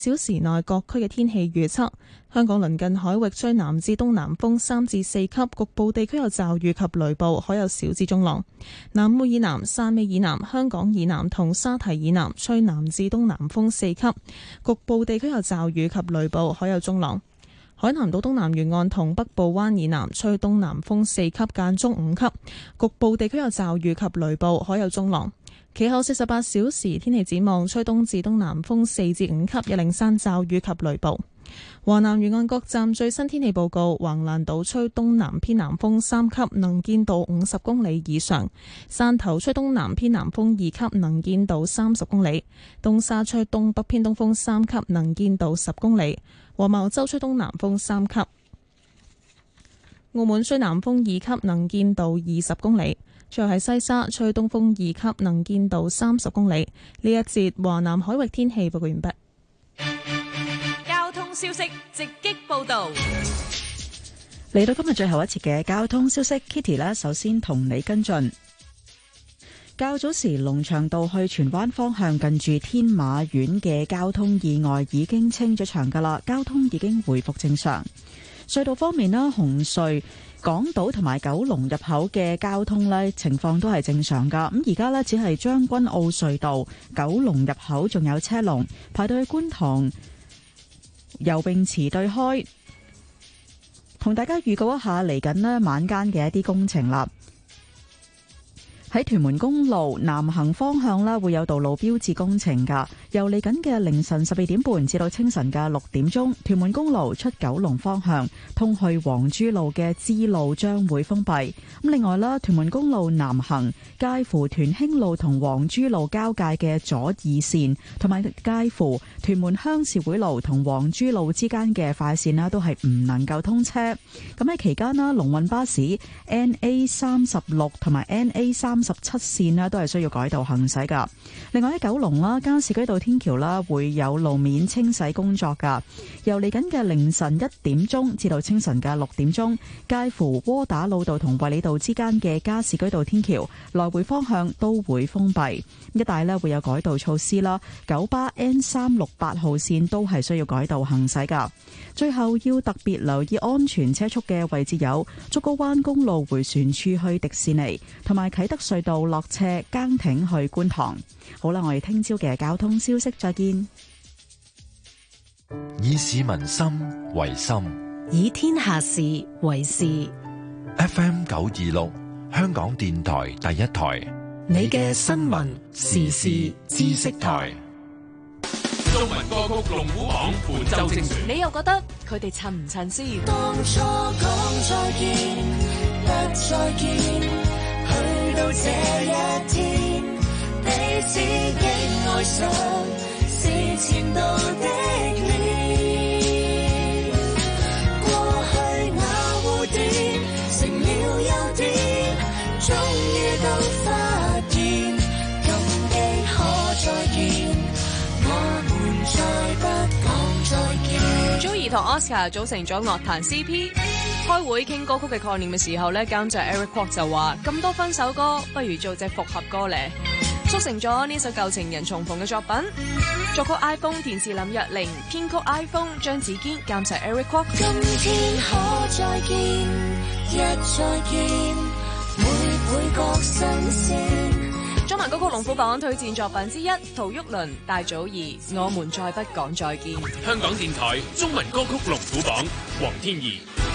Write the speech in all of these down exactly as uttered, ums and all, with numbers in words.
小時內各區嘅天氣預測：香港鄰近海域吹南至東南風三至四級，局部地區有驟雨及雷暴，海有小至中浪。南澳以南、汕尾以南、香港以南同沙堤以南吹南至東南風四級，局部地區有驟雨及雷暴，海有中浪。海南島東南沿岸同北部灣以南吹東南風四級間中五級，局部地區有驟雨及雷暴，海有中浪。其後四十八小時天氣展望，吹東至東南風四至五級，有零散驟雨及雷暴。華南沿岸各站最新天氣報告：橫瀾島吹東南偏南風三級，能見度五十公里以上；汕頭吹東南偏南風二級，能見度三十公里；東沙吹東北偏東風三級，能見度十公里；黃茅洲吹東南風三級；澳門吹南風二級，能見度二十公里。最後係西沙吹東風二級，能見度三十公里。呢一節華南海域天氣報告完畢。 交通消息直擊報道。 嚟到今日最後一節嘅交通消息 ，Kitty 呢首先同你跟進。較早時龍翔道去荃灣方向近住天馬苑嘅交通意外已經清咗場噶啦，交通已經回復正常。隧道方面啦，紅隧港島同埋九龍入口嘅交通呢情況都係正常噶。咁而家呢，只係將軍澳隧道九龍入口仲有車龍排到去觀塘游泳池對開。同大家預告一下嚟緊呢晚間嘅一啲工程啦。喺屯門公路南行方向啦，會有道路標誌工程噶。由嚟緊嘅凌晨十二點半至到清晨嘅六點鐘，屯門公路出九龍方向通去黃珠路嘅支路將會封閉。咁另外啦，屯門公路南行介乎屯興路同黃珠路交界嘅左二線，同埋介乎屯門鄉事會路同黃珠路之間嘅快線啦，都係唔能夠通車。咁喺期間啦，龍運巴士 N A 三十六同埋 N A 三十七線啦，都係需要改道行駛噶。另外喺九龍啦，加士居道天橋啦會有路面清洗工作噶。由嚟緊嘅凌晨一點鐘至到清晨嘅六點鐘，介乎窩打老道同衛理道之間嘅加士居道天橋來回方向都會封閉，一帶咧會有改道措施啦。九巴 N 三六八號線都係需要改道行駛噶。最後要特別留意安全車速嘅位置有竹篙灣公路迴旋處去迪士尼，同埋啟德隧道落斜崗亭去觀塘。好啦，我哋聽朝嘅交通消息再見。 以市民心為心， 以天下事為事。 F M 九二六，香港電台第一台，你嘅新聞時事知識台。 中文歌曲龍虎榜本周精選， 你又覺得佢哋襯唔襯先？ 當初講再見，不再見，去到這一天，彼此竟愛上，是前度的臉。過去那污點，成了優點，終於都發現，感激可再見。再不講再見。 Joey 同 Oscar 組成咗樂壇 C P， 開會傾歌曲嘅概念嘅時候呢，監製 Eric Kwok 就話：咁多分手歌，不如做隻復合歌咧，促成咗呢首舊情人重逢嘅作品。作曲 iPhone 電視林若寧，編曲 iPhone 張子堅，監製 Eric Kwok。 今天可再見，一再見，每倍覺新鮮。 中文歌曲龍虎榜推薦作品之一，陶旭倫、戴祖儀，我們再不講再見。 香港電台中文歌曲龍虎榜，黃天怡。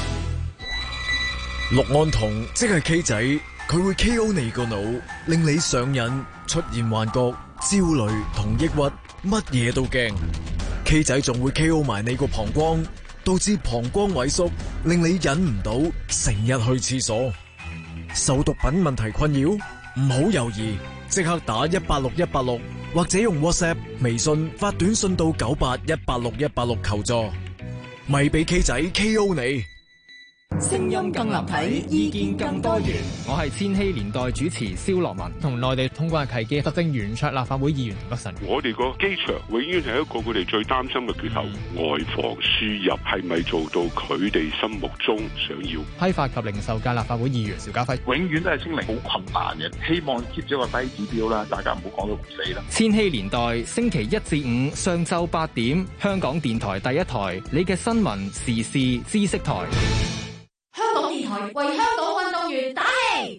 氯胺酮即係 K 仔，佢會 K O 你個腦，令你上癮、出現幻覺、焦慮同抑鬱，乜嘢都驚。K 仔仲會 K O 埋你個膀胱，導致膀胱萎縮，令你忍唔到，成日去廁所。受毒品問題困擾，唔好猶豫。即刻打一八六一八六，或者用 WhatsApp、微信發短信到九八一八六一八六求助，咪俾 K 仔 K O 你。 聲音更立體，意見更多元。 我係千禧年代主持蕭樂文，同內地通關嘅契機，特政圓桌立法會議員田北辰。 我哋個機場永遠係一個佢哋最擔心嘅缺口，外防輸入係咪做到佢哋心目中想要？ 批發及零售界立法會議員邵家輝， 永遠都係清零好困難嘅，希望 keep 咗個低指標啦，大家唔好講到唔死啦。 千禧年代星期一至五上晝八點，香港電台第一台，你嘅新聞時事知識台。 香港電台為香港運動員打氣。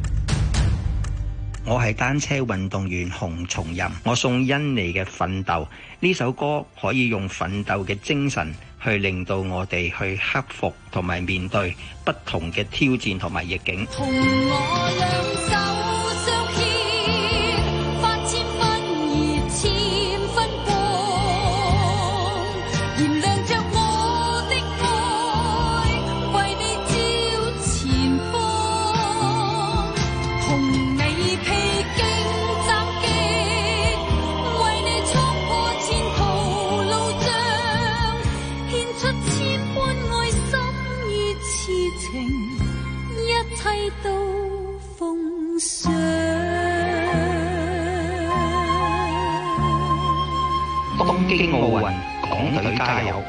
我係單車運動員洪松任，我送恩妮嘅奮鬥呢首歌，可以用奮鬥嘅精神去令到我哋去克服同埋面對不同嘅挑戰同埋逆境。 同我兩手相牽，發千分熱千分光，燃亮着我的愛，為你照前方，同你披荊斬棘，為你衝破前途路障，獻出千般愛心與痴情，一切都奉上。 東京奧運，港隊加油！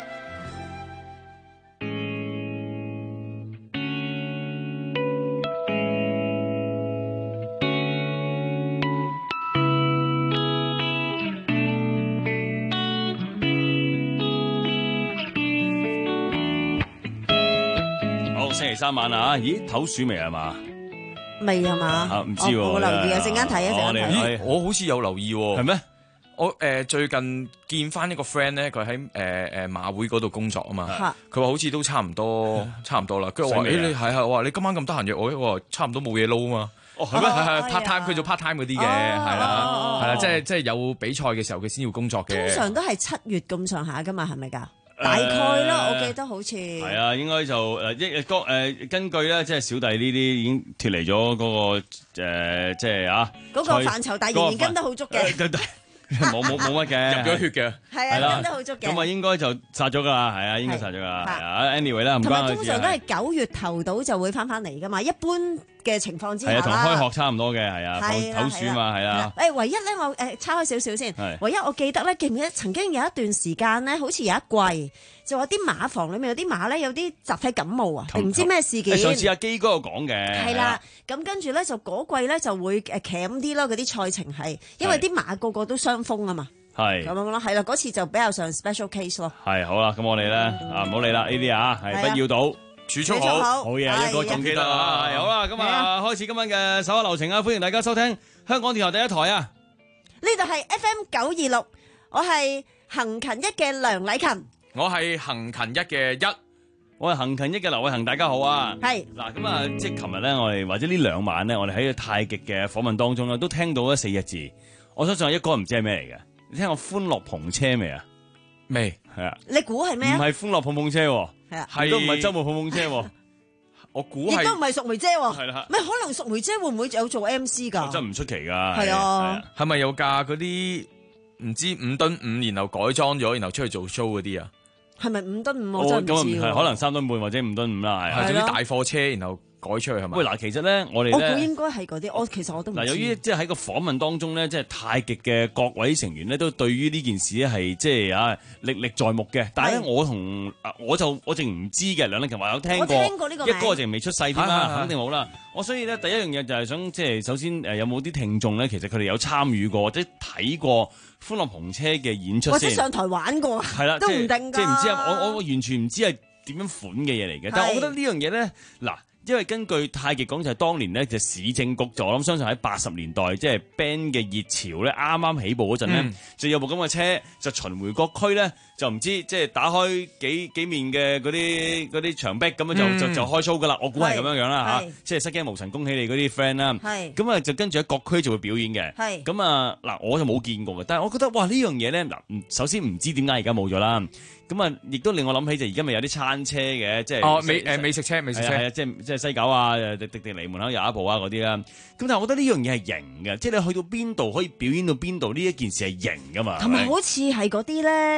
好，星期三晚啊！咦，唞暑未係嘛？ 未係嘛？ 啊，唔知喎。 我留意啊，陣間睇一陣間睇。 咦，我好似有留意喎。 係咩？ 我誒、呃、最近見翻一個 friend 咧，佢喺誒誒馬會嗰度工作啊嘛。佢話好似都差唔多，差唔多啦。跟住我話：誒你係係，我話你今晚咁得閒約我，我話差唔多冇嘢撈啊嘛。 哦，係咩？ 係係 part time，佢做 part time 嗰啲嘅，係啦，係啦，即係即係有比賽嘅時候，佢先要工作嘅。 通常都係七月咁上下噶嘛，係咪㗎？大概啦，我記得好似係啊，應該就誒一個誒根據咧，即係小弟呢啲已經脫離咗嗰個誒，即係啊嗰個範疇，但係仍然跟得好足嘅。 冇冇冇乜嘅， 入咗血嘅， 係啊，跟得好足嘅。 咁啊，應該就殺咗噶啦，係啊，應該殺咗噶啦，係啊。Anyway 啦，唔關我事。 同埋通常都係九月頭到就會翻翻嚟噶嘛，一般嘅情況之下啦。 係啊，同開學差唔多嘅，係啊，放唞暑嘛，係啊。 誒，唯一咧，我誒抄開少少先。唯一我記得咧，記唔記得曾經有一段時間咧，好似有一季就話啲馬房裡面有啲馬咧有啲集體感冒啊，定唔知咩事件。 上次阿基哥有講嘅。 係啦，咁跟住咧就嗰季咧就會誒鉗啲咯，嗰啲賽程係，因為啲馬個個都傷風啊嘛。係咁樣咯，係啦，嗰次就比較上 special case 咯。係好啦，咁我哋咧啊唔好理啦，呢啲啊係不要賭，儲蓄好，好嘢，一個總記得啊，好啦，咁啊開始今晚嘅手下留情啊，歡迎大家收聽香港電台第一台啊。 呢度係 F M 九二六，我係行勤一嘅梁禮勤， 我係行勤一嘅一， 我係行勤一嘅劉偉恒，大家好啊。係嗱，咁啊，即係琴日咧，我哋或者呢兩晚咧，我哋喺太極嘅訪問當中咧，都聽到咗四隻字，我相信一個唔知係咩嚟嘅。你聽過歡樂篷車未啊？未係啊？你估係咩啊？唔係歡樂碰碰車，係啊，都唔係周末碰碰車。我估係亦都唔係淑梅姐，係啦，咩可能淑梅姐會唔會有做 M C 噶？真唔出奇噶，係啊， 係咪有架嗰啲唔知五噸五，然後改裝咗，然後出去做 show 嗰啲啊？係咪五噸五？我真係唔知。 係可能三噸半或者五噸五啦，係。 係做啲大貨車，然後。改出去係咪？ 喂，嗱，其實咧，我哋咧， 我估應該係嗰啲，我其實我都唔知。 嗱，由於即係喺個訪問當中咧，即係太極嘅各位成員咧，都對於呢件事咧係即係啊歷歷在目嘅。但係咧，我同我就我淨唔知嘅，梁禮勤話有聽過，聽過呢個一哥淨未出世添啦，肯定冇啦。我所以咧，第一樣嘢就係想即係首先誒，有冇啲聽眾咧，其實佢哋有參與過或者睇過歡樂篷車嘅演出先，或者上台玩過，係啦，都唔定㗎。即係唔知啊，我我完全唔知係點樣款嘅嘢嚟嘅。但係我覺得呢樣嘢咧，嗱。因為根據太極講就係當年咧就市政局就我諗相信喺八十年代即係 band 嘅熱潮咧啱啱起步嗰陣咧，嗯、就有部咁嘅車就巡迴各區咧就唔知即係打開幾幾面嘅嗰啲嗰啲牆壁咁樣就、嗯、就就開 show 噶啦，我估係咁樣樣啦嚇，即係失驚無神恭喜你嗰啲 friend 啦，咁啊就跟住喺各區就會表演嘅，咁啊嗱我就冇見過嘅，但係我覺得哇呢樣嘢咧嗱，首先唔知點解而家冇咗啦。咁啊，亦都令我諗起就而家咪有啲餐車嘅，即係哦美誒美食車，美食車係啊，即係即係西九啊，迪迪迪尼門口有一部啊嗰啲啦。咁但係我覺得呢樣嘢係型嘅，即係你去到邊度可以表演到邊度呢一件事係型噶嘛。 同埋好似係嗰啲咧，因為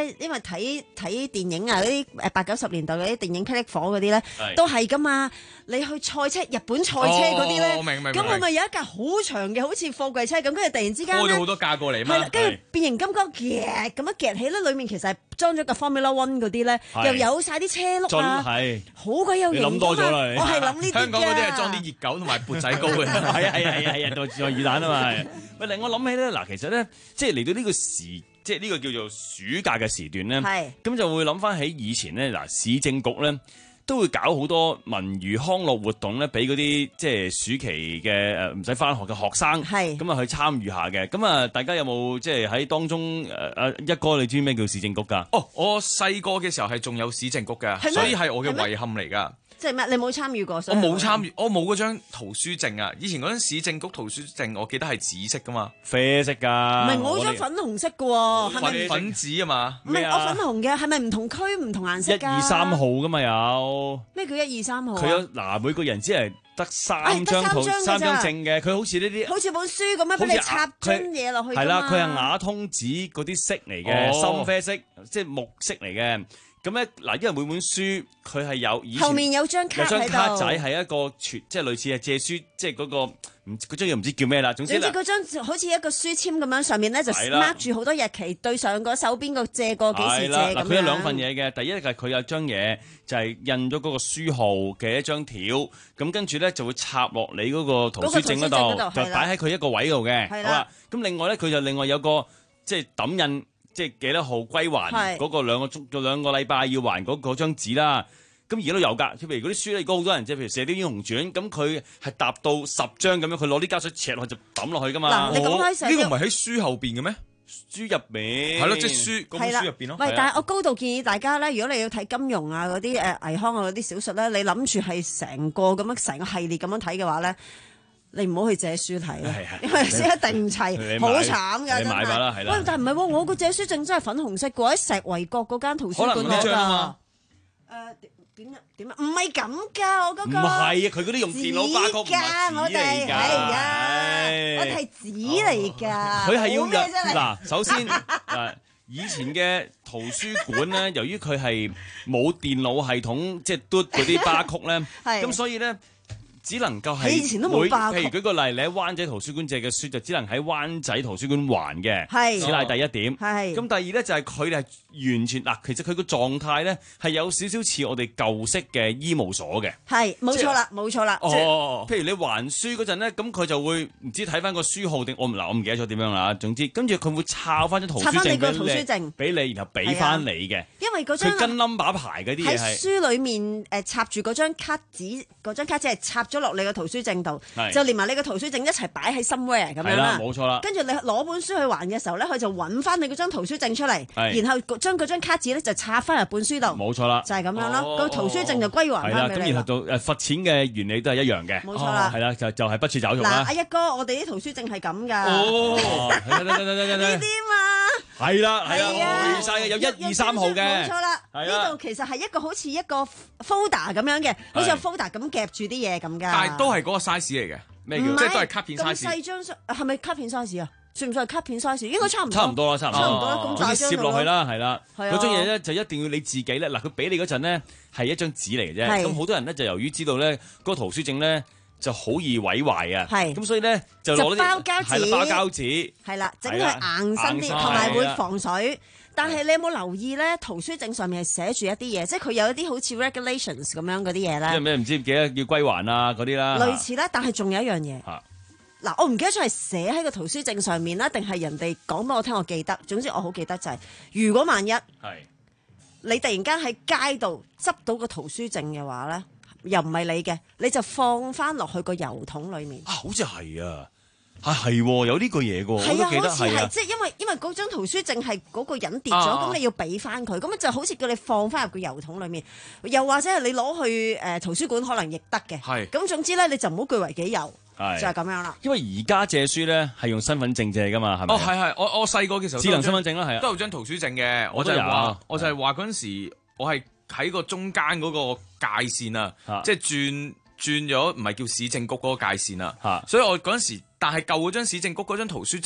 睇睇電影啊，嗰啲誒八九十年代嗰啲電影霹靂火嗰啲咧，都係噶嘛。你去賽車，日本賽車嗰啲咧，咁佢咪有一架好長嘅，好似貨櫃車咁，跟住突然之間拖咗好多架過嚟嘛。 係啦，跟住變形金剛夾咁樣夾起咧，裡面其實係裝咗個 Formula One 嗰啲咧，又有晒啲車碌啊，好鬼有型。 你諗多咗啦， 我係諗呢啲。 香港嗰啲係裝啲熱狗同埋缽仔糕嘅。 係啊係啊係啊係啊，當自助魚蛋啊嘛。喂，令我諗起咧，嗱，其實咧，即係嚟到呢個時，即係呢個叫做暑假嘅時段咧，咁就會諗翻起以前咧，嗱，市政局咧都會搞好多文娛康樂活動咧，俾嗰啲即係暑期嘅誒唔使翻學嘅學生，咁啊去參與下嘅。咁啊，大家有冇即係喺當中誒誒一哥，你知咩叫市政局㗎？ 哦，我細個嘅時候係仲有市政局嘅，所以係我嘅遺憾嚟㗎。 即係咩？你冇參與過？ 我冇參與，我冇嗰張圖書證啊！以前嗰張市政局圖書證，我記得係紫色噶嘛， 啡色㗎。 唔係我嗰張粉紅色嘅喎，係咪粉紫啊嘛？ 唔係我粉紅嘅，係咪唔同區唔同顏色㗎？ 一二三號㗎嘛有。 咩叫一二三號啊？ 佢有嗱，每個人只係得三張圖三張證嘅，佢好似呢啲， 好似本書咁樣俾你插樽嘢落去㗎嘛。 係啦，佢係瓦通紙嗰啲色嚟嘅，深啡色，即係木色嚟嘅。咁咧嗱，因為每本書佢係有以前後面有張卡喺度， 有張卡仔係一個傳，即係類似係借書，即係嗰個唔嗰張嘢唔知叫咩啦。總之嗰張好似一個書籤咁樣，上面咧就 mark 住好多日期，對上個手邊個借過幾時借咁樣。 佢有兩份嘢嘅，第一係佢有張嘢就係印咗嗰個書號嘅一張條，咁跟住咧就會插落你嗰個圖書證嗰度，就擺喺佢一個位度嘅。好啦，咁另外咧佢就另外有個即係抌印。即係幾多號歸還嗰個兩個鐘，兩個禮拜要還嗰嗰張紙啦。咁而家都有㗎，譬如嗰啲書咧，如果好多人即係譬如《射雕英雄傳》，咁佢係搭到十張咁樣，佢攞啲膠水赤落去就抌落去㗎嘛。 嗱，你講開《射雕》， 呢個唔係喺書後邊嘅咩？ 書入面係咯，即係書嗰本書入邊咯。 喂，但係我高度建議大家咧，如果你要睇金庸啊嗰啲誒倪匡啊嗰啲小說咧，你諗住係成個咁樣成個系列咁樣睇嘅話咧。你唔好去借書睇啦，因為書一定唔齊，好慘㗎。 你買吧啦，係啦。 喂，但係唔係喎，我個借書證真係粉紅色嘅喎，喺石圍角嗰間圖書館攞㗎。誒點啊點啊？唔係咁㗎，我嗰個。唔係啊，佢嗰啲用電腦發覺唔係紙嚟㗎。 係啊，我哋係紙嚟㗎。 佢係要入嗱，首先誒，以前嘅圖書館咧，由於佢係冇電腦系統，即係嘟嗰啲巴曲咧，咁所以咧。只能夠係， 以前都冇包。 譬如舉個例，你喺灣仔圖書館借嘅書，就只能喺灣仔圖書館還嘅。 係， 此乃第一點。 係。 咁第二咧就係佢哋係完全嗱，其實佢個狀態咧係有少少似我哋舊式嘅醫務所嘅。 係，冇錯啦，冇錯啦。 哦，譬如你還書嗰陣咧，咁佢就會唔知睇翻個書號定我唔嗱，我唔記得咗點樣啦。總之，跟住佢會抄翻張圖書證俾你，然後俾翻你嘅。 因為嗰張佢跟 number 牌嗰啲嘢係喺書裡面誒插住嗰張卡紙，嗰張卡紙係插咗落你個圖書證度，就連埋你個圖書證一齊擺喺 somewhere 咁樣啦。 冇錯啦。 跟住你攞本書去還嘅時候咧，佢就揾翻你嗰張圖書證出嚟，然後將嗰張卡紙咧就插翻入本書度。 冇錯啦， 就係咁樣咯。個圖書證就歸還翻俾你。 咁然後就誒罰錢嘅原理都係一樣嘅。 冇錯啦。 係啦，就就係不處找數啦。 嗱，阿一哥，我哋啲圖書證係咁㗎。 哦， 呢啲嘛。 係啦，係啦，晒嘅有一二三號嘅。 冇錯啦。呢度其實係一個好似一個 folder 咁樣嘅，好似個 folder 咁夾住啲嘢咁㗎。 但係都係嗰個 size 嚟嘅，咩叫？即係都係卡片 size。 咁細張係咪卡片 size 啊？算唔算係卡片 size？應該差唔多。 差唔多啦，差唔多。 差唔多啦，咁大張。 攝落去啦，係啦。 嗰張嘢咧就一定要你自己咧。嗱，佢俾你嗰陣咧係一張紙嚟嘅啫。咁好多人咧就由於知道咧嗰個圖書證咧就好易毀壞啊。係。咁所以咧就攞啲包膠紙。 包膠紙。 係啦，整佢硬身啲，同埋會防水。但係你有冇留意咧？圖書證上面係寫住一啲嘢，即係佢有一啲好似 regulations 咁樣嗰啲嘢咧。 即係咩唔知幾多要歸還啊嗰啲啦。 類似啦，但係仲有一樣嘢。嗱，我唔記得咗係寫喺個圖書證上面啦，定係人哋講俾我聽，我記得。總之我好記得就係，如果萬一係你突然間喺街度執到個圖書證嘅話咧，又唔係你嘅，你就放翻落去個郵筒裡面。 啊，好似係啊。係係有呢個嘢嘅，我都記得係啊。 即係因為因為嗰張圖書證係嗰個人跌咗，咁、啊、你要俾翻佢，咁就好似叫你放翻入個郵筒裏面，又或者係你攞去誒、呃、圖書館可能亦得嘅。係咁總之咧，你就唔好據為己有，就係咁樣啦。 因為而家借書咧係用身份證借噶嘛，係咪？ 哦，係係，我我細個嘅時候智能身份證啦，係啊， 都有張圖書證嘅。我就係話，我就係話嗰陣時，我係喺個中間嗰個界線啊，即係轉轉咗，唔係叫市政局嗰個界線啊。所以我嗰陣時。但係舊嗰張市政局嗰張圖書證咧，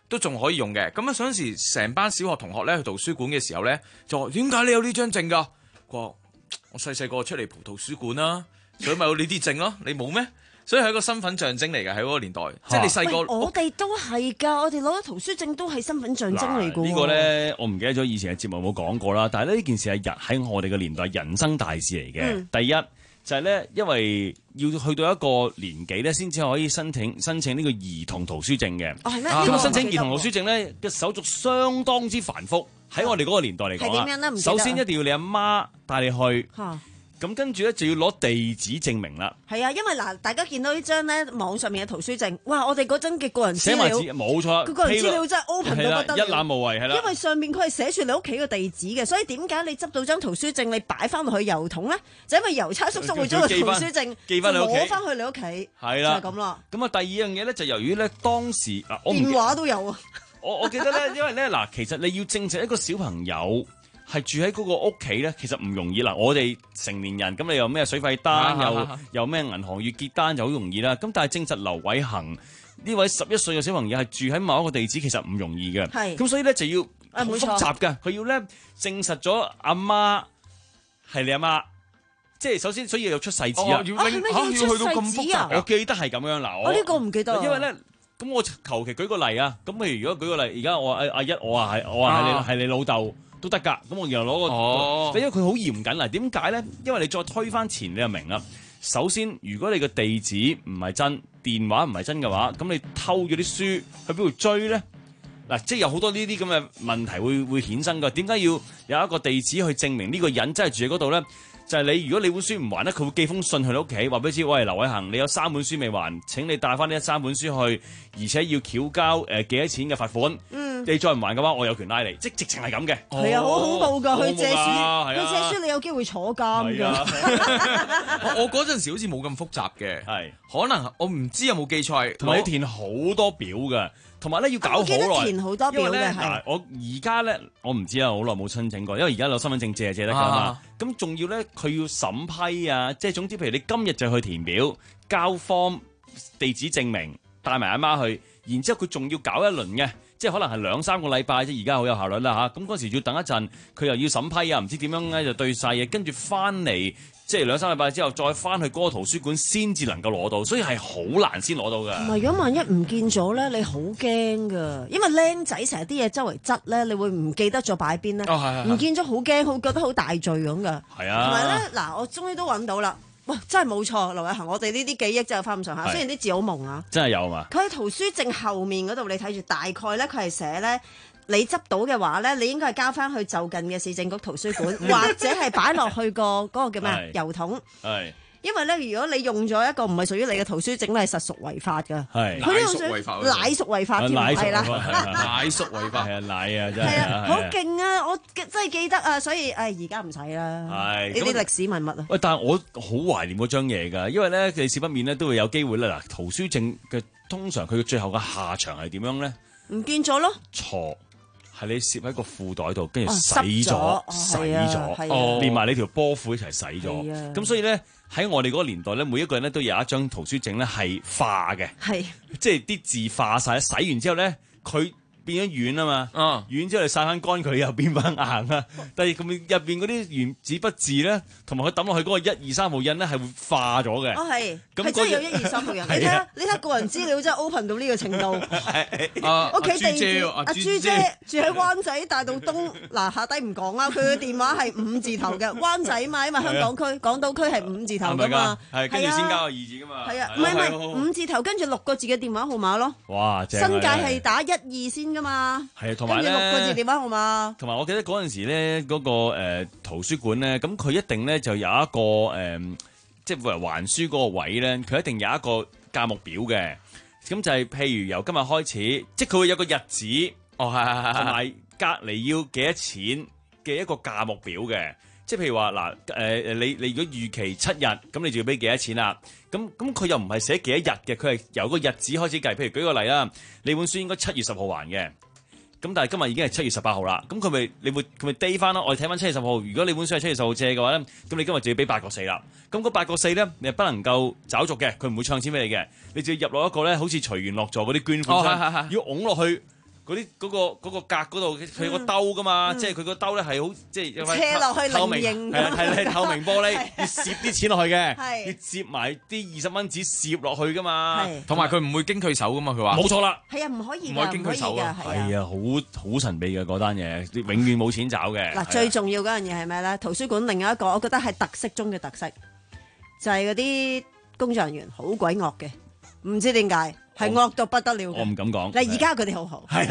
都仲可以用嘅。咁啊，嗰陣時成班小學同學咧去圖書館嘅時候咧，就話點解你有呢張證㗎？佢話我細細個出嚟蒲圖書館啦，所以咪有呢啲證咯。你冇咩？所以係一個身份象徵嚟嘅，喺嗰個年代，即係你細個。 我哋都係㗎，我哋攞咗圖書證都係身份象徵嚟㗎。 呢個咧，我唔記得咗以前嘅節目有冇講過啦。但係呢件事係人喺我哋嘅年代人生大事嚟嘅。嗯、第一就係、是、咧，因為要去到一個年紀咧，先至可以申請申請呢個兒童圖書證嘅。 哦，係咩？ 咁啊，申請兒童圖書證咧嘅手續相當之繁複。喺我哋嗰個年代嚟講啦，首先一定要你阿媽帶你去。啊咁跟住咧就要攞地址證明啦。 係啊，因為嗱，大家見到呢張咧網上面嘅圖書證，哇！我哋嗰陣嘅個人資料， 冇錯， 佢個人資料真係 open 到不得了， 一覽無遺係啦。 因為上面佢係寫住你屋企嘅地址嘅，所以點解你執到張圖書證你擺翻落去郵筒咧？就因為郵差叔叔會將個圖書證寄翻你屋企， 攞翻去你屋企，係啦，就係咁啦。 咁啊，第二樣嘢咧就由於咧當時嗱，我電話都有啊。 我我記得咧，因為咧嗱，其實你要證實一個小朋友係住喺嗰個屋企咧，其實唔容易啦。我哋成年人咁，你有咩水費單，又有咩銀行月結單就好容易啦。咁但係證實劉偉恒呢位十一歲嘅小朋友係住喺某一個地址，其實唔容易嘅。係咁，所以咧就要好複雜嘅。佢要咧證實咗阿媽係你阿媽，即係首先所以有出世紙啊。 要拎嚇，要去到咁複雜。 我記得係咁樣嗱， 我呢個唔記得。因為咧。咁我求其舉個例啊，咁譬如如果舉個例，而家我阿阿一我話係我話係你係你老豆都得㗎，咁我然後攞個，哦、因為佢好嚴謹啦。點解咧？因為你再推返前，你就明啦。首先，如果你個地址唔係真，電話唔係真嘅話，咁你偷咗啲書去邊度追咧？嗱，即係有好多呢啲咁嘅問題會會衍生㗎。點解要有一個地址去證明呢個人真係住喺嗰度咧？就係你，如果你本書唔還咧，佢會寄封信去你屋企，話俾你知，喂，劉偉恒，你有三本書未還？請你帶翻呢三本書去，而且要繳交誒、呃、幾多錢嘅罰款。嗯，你再唔還嘅話，我有權拉你，即直情係咁嘅。 係啊，好恐怖㗎！去借書，去借書你有機會坐監㗎。 我我嗰陣時好似冇咁複雜嘅，係可能我唔知有冇記錯， 同埋要填好多表㗎。同埋咧要搞好耐， 填好多表嘅係。我而家咧，我唔知啊，好耐冇申請過，因為而家有身份證借借得㗎嘛。咁仲、啊、要咧，佢要審批啊，即係總之，譬如你今日就去填表、交 form、地址證明，帶埋阿媽去，然之後佢仲要搞一輪嘅，即係可能係兩三個禮拜啫。而家好有效率啦嚇。咁嗰時要等一陣，佢又要審批啊，唔知點樣咧就對晒嘢，跟住翻嚟。即係兩三個禮拜之後，再翻去嗰個圖書館先至能夠攞到，所以係好難先攞到㗎。 唔係，如果萬一唔見咗咧，你好驚㗎，因為僆仔成日啲嘢周圍執咧，你會唔記得咗擺邊咧？哦，係係。唔見咗好驚，好覺得好大罪咁㗎。係啊。同埋咧，嗱，我終於都揾到啦！哇，真係冇錯，劉偉恒，我哋呢啲記憶真係翻咁上下，雖然啲字好蒙啊。真係有嘛？佢喺圖書證後面嗰度，你睇住大概咧，佢係寫咧。你執到嘅話咧，你應該係交翻去就近嘅市政局圖書館，或者係擺落去個嗰個叫咩郵筒。係，因為咧，如果你用咗一個唔係屬於你嘅圖書證咧，係實屬違法㗎。係，佢呢個屬乃屬違法添，係啦， 乃屬違法係啊，乃啊真係。 係啊，好勁啊！我真係記得啊，所以誒而家唔使啦。係呢啲歷史文物啊。 喂，但係我好懷念嗰張嘢㗎，因為咧你少不免咧都會有機會咧嗱，圖書證嘅通常佢嘅最後嘅下場係點樣咧？ 唔見咗咯。 錯。係你攝喺個褲袋度，跟住洗咗，洗咗，連埋你條波褲一齊洗咗。咁所以咧喺我哋嗰個年代咧，每一個人咧都有一張圖書證咧係化嘅，即係啲字化晒，洗完之後咧佢變咗軟啊嘛，軟之後你曬翻乾佢又變翻硬啊。但係咁入邊嗰啲原子筆字咧，同埋佢抌落去嗰個一二三號印咧係會化咗嘅。 哦係，係真係有一二三號印。你睇下，你睇個人資料真係 open 到呢個程度。屋企地址，阿朱姐住喺灣仔大道東，嗱下低唔講啦，佢嘅電話係五字頭嘅，灣仔嘛，因為香港區、港島區係五字頭噶嘛。係跟住先加個二字噶嘛。係啊，唔係唔係五字頭，跟住六個字嘅電話號碼咯。哇！新界係打一二先。噶嘛，係啊，同埋咧六個字電話號碼。同埋我記得嗰陣時咧，嗰、那個誒、呃、圖書館咧，咁佢一定咧就有一個誒、呃，即係為還書嗰個位咧，佢一定有一個價目表嘅。咁就係譬如由今日開始，即係佢會有個日子，哦係係係，同埋隔離要幾多錢嘅一個價目表嘅。即係譬如話嗱誒誒，你你如果預期七日，咁你就要俾幾多錢啦？咁咁佢又唔係寫幾多日嘅，佢係由個日子開始計。譬如舉個例啦，你本書應該七月十號還嘅，咁但係今日已經係七月十八號啦。咁佢咪你會佢咪 day 翻咯？我哋睇翻七月十號。如果你本書係七月十號借嘅話咧，咁你今日就要俾八個四啦。咁嗰八個四咧，你係不能夠找續嘅，佢唔會唱錢俾你嘅。你就要入落一個咧，好似隨緣落座嗰啲捐款箱，哦、要拱落去嗰啲嗰個嗰個格嗰度，佢個兜噶嘛，即係佢個兜咧係好即係車落去透明，係係係透明玻璃，要攝啲錢落去嘅，要接埋啲二十蚊紙攝落去噶嘛， 同埋佢唔會經佢手噶嘛，佢話冇錯啦， 係啊，唔可以唔可以經佢手啊， 係啊，好好神秘嘅嗰單嘢，永遠冇錢找嘅。 嗱，最重要嗰樣嘢係咩咧？圖書館另外一個，我覺得係特色中嘅特色，就係嗰啲工作人員好鬼惡嘅，唔知點解。係惡到不得了嘅， 我唔敢講。 嗱，而家佢哋好好，係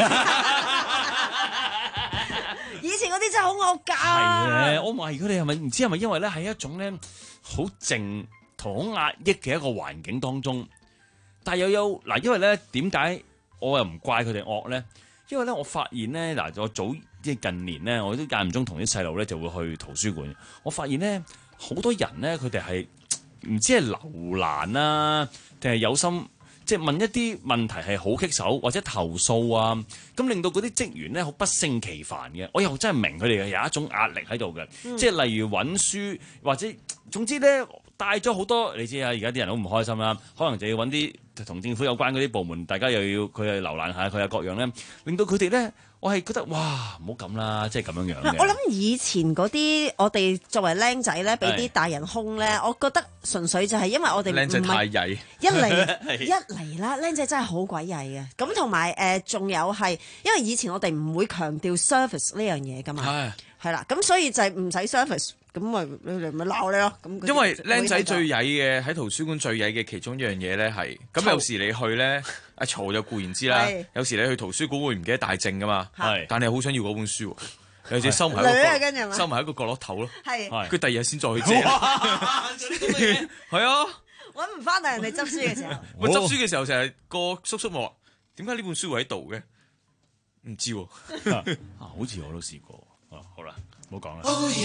以前嗰啲真係好惡㗎。 係啊，我懷疑佢哋係咪唔知係咪因為咧喺一種咧好靜同好壓抑嘅一個環境當中，但係又有嗱，因為咧點解我又唔怪佢哋惡咧？因為咧我發現咧嗱，我早即係近年咧，我都間唔中同啲細路咧就會去圖書館，我發現咧好多人咧佢哋係唔知係留難啊，定係有心。即係問一啲問題係好棘手或者投訴啊，咁令到嗰啲職員咧好不勝其煩嘅。我又真係明佢哋有一種壓力喺度嘅，嗯、即係例如揾書或者總之咧帶咗好多，你知啊，而家啲人好唔開心啦，可能就要揾啲同政府有關嗰啲部門，大家又要佢係瀏覽下佢啊各樣咧，令到佢哋咧。我係覺得哇，唔好咁啦，即係咁樣樣嘅。 我諗以前嗰啲我哋作為僆仔咧，俾啲大人兇咧，我覺得純粹就係因為我哋唔係僆仔太曳， 一嚟一嚟啦，僆仔真係好鬼曳嘅。咁同埋誒，仲有係因為以前我哋唔會強調 service 呢樣嘢噶嘛，係啦，咁所以就係唔使 service，咁咪你哋咪鬧你咯。咁因為僆仔最曳嘅喺圖書館最曳嘅其中一樣嘢咧係，咁有時你去咧。阿嘈就固然知啦，有時你去圖書館會唔記得帶證噶嘛，但係好想要嗰本書，有時收埋喺個收埋喺個角落頭咯，佢第二日先再去借。係啊， 揾唔翻嚟人哋執書嘅時候， 我執書嘅時候成日個叔叔話：點解呢本書會喺度嘅？唔知喎， 好似我都試過。好啦，唔好講啦。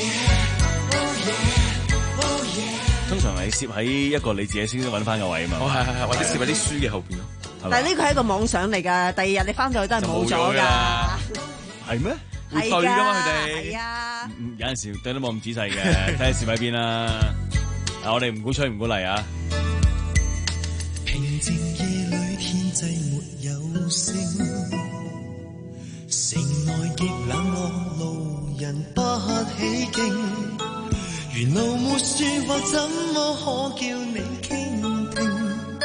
通常係攝喺一個你自己先揾翻個位啊嘛， 係係係，或者攝喺啲書嘅後邊咯。 但係呢個係一個妄想嚟㗎，第二日你翻到去都係冇咗㗎。 係咩？會對㗎嘛佢哋？係啊，有陣時對得冇咁仔細嘅，睇下攝喺邊啦。嗱，我哋唔鼓吹唔鼓勵啊。 平靜夜裏天際沒有聲，城內極冷漠，路人不起勁。沿路沒樹或怎麼可叫你傾聽？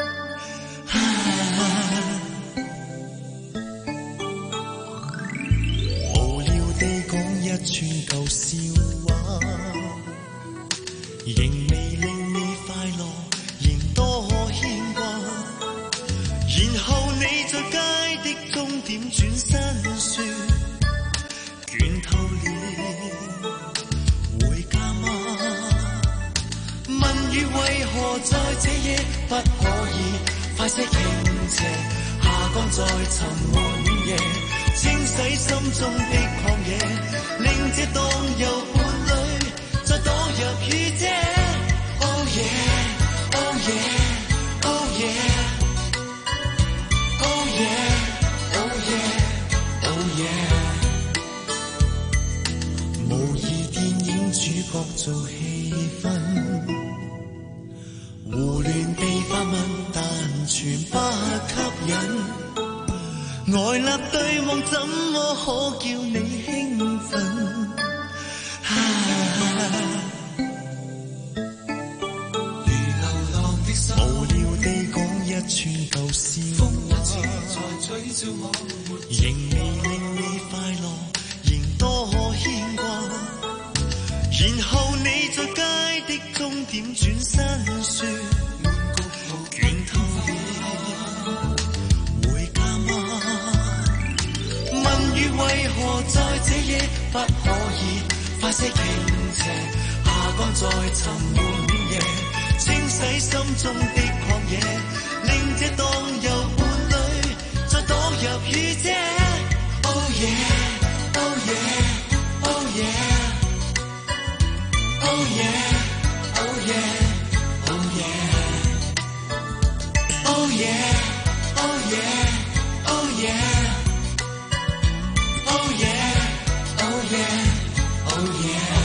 無聊地講一串舊笑話，仍未令你快樂，仍多牽掛。然後你在街的終點轉身說，倦透了，回家嗎？問雨為何在這夜不可以快些傾斜？霞光在沉悶夜，清洗心中的曠野，令這蕩遊伴侶再躲入雨遮。Oh yeah, oh yeah, oh yeah, oh yeah, oh yeah, oh yeah。模擬電影主角做戲份，胡亂地發問，但全不吸引。呆立對望，怎麼可叫你興奮？啊、如流浪的心，無聊地講一串舊笑話，仍未令你快樂，仍多牽掛。然後你在街的終點轉身說，倦透了，回家嗎？問雨為何在這夜不可以快些傾斜？霞光在沉悶夜，清洗心中的曠野，令這蕩遊伴侶再躲入雨遮。Oh yeah, oh yeah, oh yeah。Oh yeah, oh yeah, oh yeah, oh yeah, oh yeah, oh yeah, oh yeah, oh yeah, oh yeah。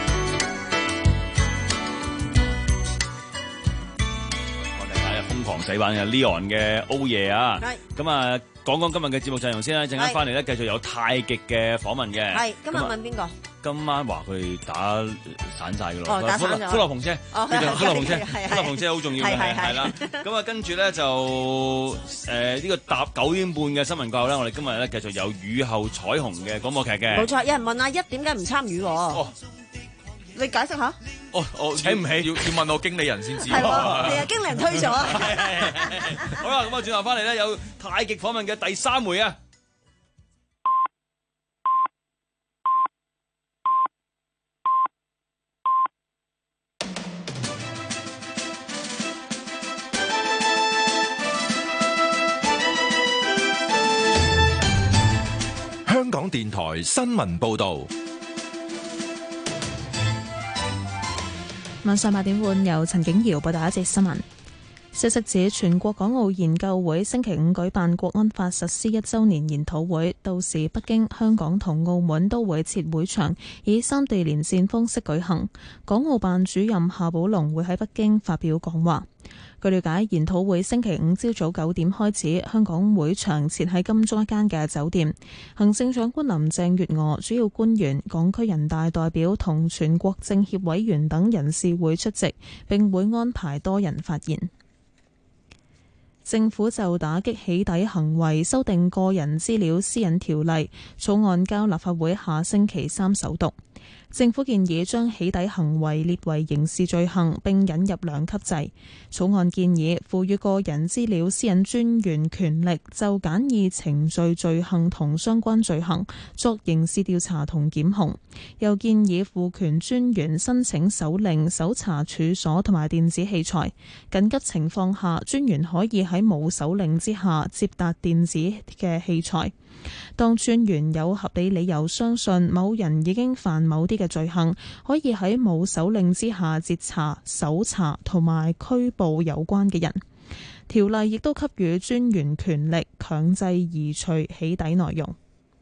我哋睇下瘋狂世仔版嘅 Leon 嘅 Oh Yeah 啊。 係。 咁啊，講講今日嘅節目陣容先啦，陣間翻嚟咧繼續有太極嘅訪問嘅。 係，今日問邊個？ 今晚話佢打散晒㗎咯， 哦，打散咗。 歡樂篷車， 哦， 歡樂篷車， 歡歡樂篷車好重要嘅，係啦。咁啊，跟住咧就誒呢個搭九點半嘅新聞過後咧，我哋今日咧繼續有雨後彩虹嘅廣播劇嘅。 冇錯，有人問阿一點解唔參與喎？哦，你解釋下。 哦，我請唔起，要要問我經理人先知。 係喎，你啊經理人推咗。 好啦，咁啊轉頭翻嚟咧有太極訪問嘅第三回啊。 香港電台新聞報道， 晚上八點半由陳景瑤報道一節新聞。消息指，全國港澳研究會星期五舉辦國安法實施一週年研討會，到時北京、香港同澳門都會設會場，以三地連線方式舉行。港澳辦主任夏寶龍會喺北京發表講話。據了解，研討會星期五朝早九點開始，香港會場設喺金鐘一間嘅酒店。行政長官林鄭月娥、主要官員、港區人大代表同全國政協委員等人士會出席，並會安排多人發言。政府就打擊起底行為修訂個人資料私隱條例草案交立法會下星期三首讀。政府建議將起底行為列為刑事罪行，並引入兩級制。草案建議賦予個人資料私隱專員權力，就簡易程序罪行同相關罪行作刑事調查同檢控。又建議賦權專員申請手令搜查處所同埋電子器材。緊急情況下，專員可以喺冇手令之下接達電子嘅器材。當專員有合理理由相信某人已經犯某啲嘅罪行，可以喺冇手令之下截查、搜查同埋拘捕有關嘅人。條例亦都給予專員權力強制移除起底內容。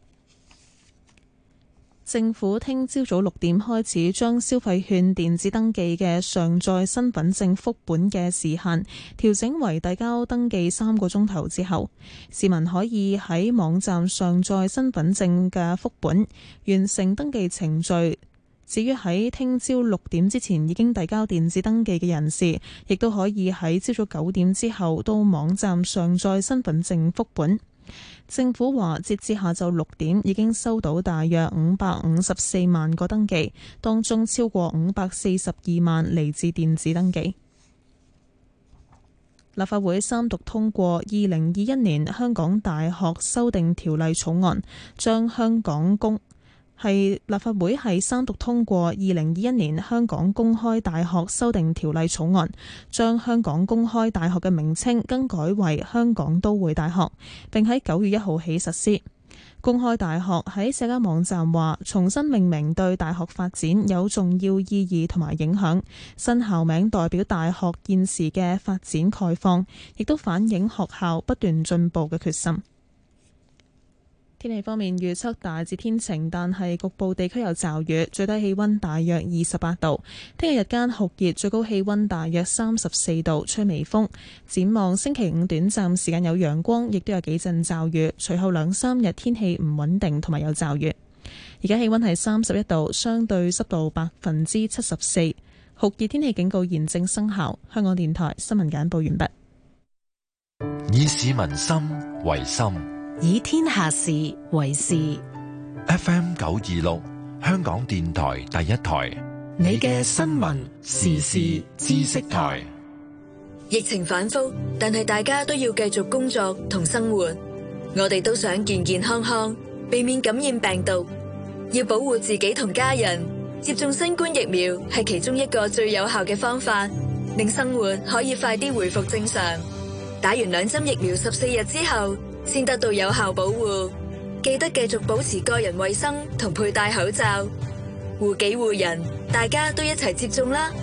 政府聽朝早六點開始將消費券電子登記嘅上載身份證副本嘅時限調整為遞交登記三個鐘頭之後，市民可以喺網站上載身份證嘅副本，完成登記程序。至於喺聽朝六點之前已經遞交電子登記嘅人士，亦都可以喺朝早九點之後到網站上載身份證副本。政府話，截至下晝六點，已經收到大約五百五十四萬個登記，當中超過五百四十二萬嚟自電子登記。立法會三讀通過二零二一年香港大學修訂條例草案，將香港公係立法會係三讀通過二零二一年香港公開大學修訂條例草案，將香港公開大學嘅名稱更改為香港都會大學，並喺九月一號起實施。公開大學喺社交網站話，重新命名對大學發展有重要意義同埋影響，新校名代表大學現時嘅發展概況，亦都反映學校不斷進步嘅決心。天氣方面預測大致天晴，但係局部地區有驟雨，最低氣溫大約二十八度。聽日日間酷熱，最高氣溫大約三十四度，吹微風。展望星期五短暫時間有陽光，亦都有幾陣驟雨。隨後兩三日天氣唔穩定，同埋有驟雨。而家氣溫係三十一度，相對濕度百分之七十四。酷熱天氣警告現正生效。香港電台新聞簡報完畢。 以市民心為心， 以天下事為事。 F M 九二六，香港電台第一台，你嘅新聞時事知識台。 疫情反覆，但係大家都要繼續工作同生活。我哋都想健健康康，避免感染病毒。要保護自己同家人，接種新冠疫苗係其中一個最有效嘅方法，令生活可以快啲回復正常。打完兩針疫苗十四日之後，先得到有效保護。記得繼續保持個人衛生同佩戴口罩，護己護人，大家都一齊接種啦。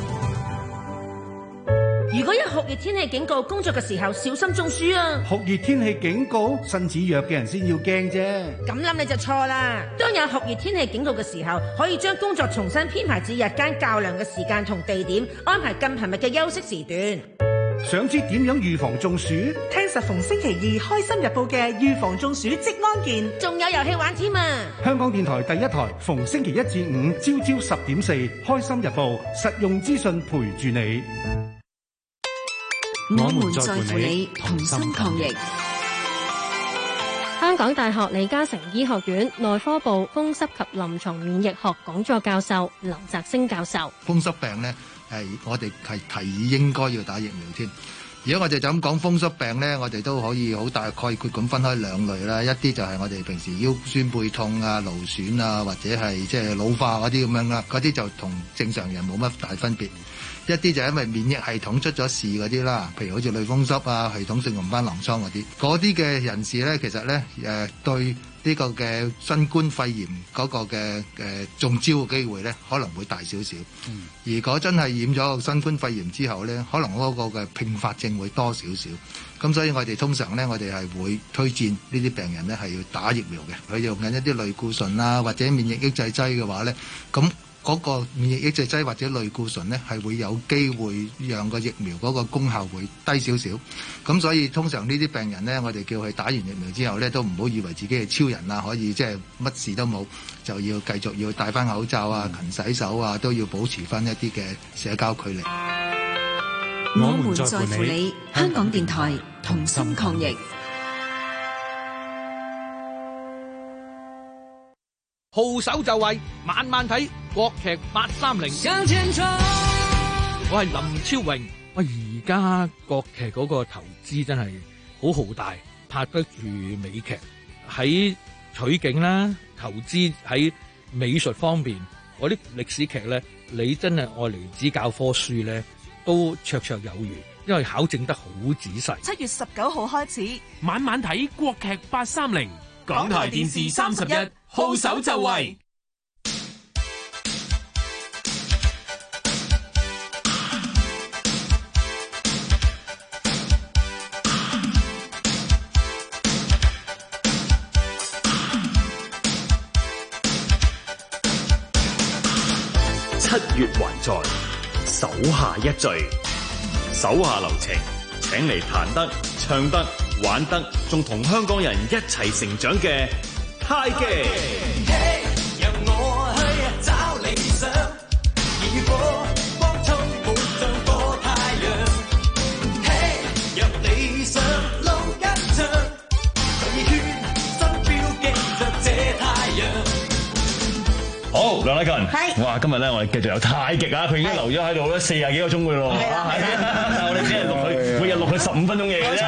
如果有酷熱天氣警告，工作嘅時候小心中暑啊！ 酷熱天氣警告，身子弱嘅人先要驚啫。 咁諗你就錯啦。當有酷熱天氣警告嘅時候，可以將工作重新編排至日間較涼嘅時間同地點，安排更頻密嘅休息時段。 想知點樣預防中暑？ 聽實逢星期二《開心日報》嘅預防中暑職安健，仲有遊戲玩添啊！ 香港電台第一台，逢星期一至五朝朝十點四，《開心日報》實用資訊陪住你。 我們在乎你，同心抗疫。 香港大學李嘉誠醫學院內科部風濕及臨床免疫學講座教授劉澤星教授： 風濕病呢，係我哋係提議應該要打疫苗添。如果我哋就咁講風濕病呢，我哋都可以好大概括咁分開兩類啦。一啲就係我哋平時腰酸背痛啊、勞損啊，或者係即係老化嗰啲咁樣啦，嗰啲就同正常人冇乜大分別。一啲就係因為免疫系統出咗事嗰啲啦，譬如好似類風濕啊、系統性紅斑狼瘡嗰啲，嗰啲嘅人士咧，其實咧誒、呃、對呢個嘅新冠肺炎嗰個嘅誒、呃、中招嘅機會咧，可能會大少少。嗯、如果真係染咗新冠肺炎之後咧，可能嗰個嘅併發症會多少少。咁所以我哋通常咧，我哋係會推薦呢啲病人咧係要打疫苗嘅。佢用緊一啲類固醇啊，或者免疫抑制劑嘅話咧，咁嗰個免疫抑制劑或者類固醇呢，係會有機會讓個疫苗嗰個功效會低少少。咁所以通常呢啲病人呢，我哋叫佢打完疫苗之後呢，都唔好以為自己係超人啊，可以即係乜事都冇，就要繼續要戴翻口罩啊、勤洗手啊，都要保持翻一啲嘅社交距離。 我們在乎你，香港電台同心抗疫。 號手就位，晚晚睇國劇八三零。我係林超榮。喂，而家國劇嗰個投資真係好浩大，拍得住美劇，喺取景啦，投資喺美術方面，嗰啲歷史劇咧，你真係愛嚟指教科書咧，都綽綽有餘，因為考證得好仔細。 七月十九號開始， 晚晚睇國劇八三零，港台電視三十一，號手就位。 七月還在，手下一聚，手下留情，請嚟彈得、唱得、玩得，仲同香港人一齊成長嘅太極。 Hey, 讓我去找理想，如果光速滿像個太陽。Hey, 讓理想路一仗，隨意圈新標記着這太陽。 好，梁禮勤， 係， 哇！今日咧，我哋繼續有太極啊！佢已經留咗喺度咧四廿幾個鐘嘅咯，係啊，但係我哋只係錄佢，每日錄佢十五分鐘嘢嘅啫。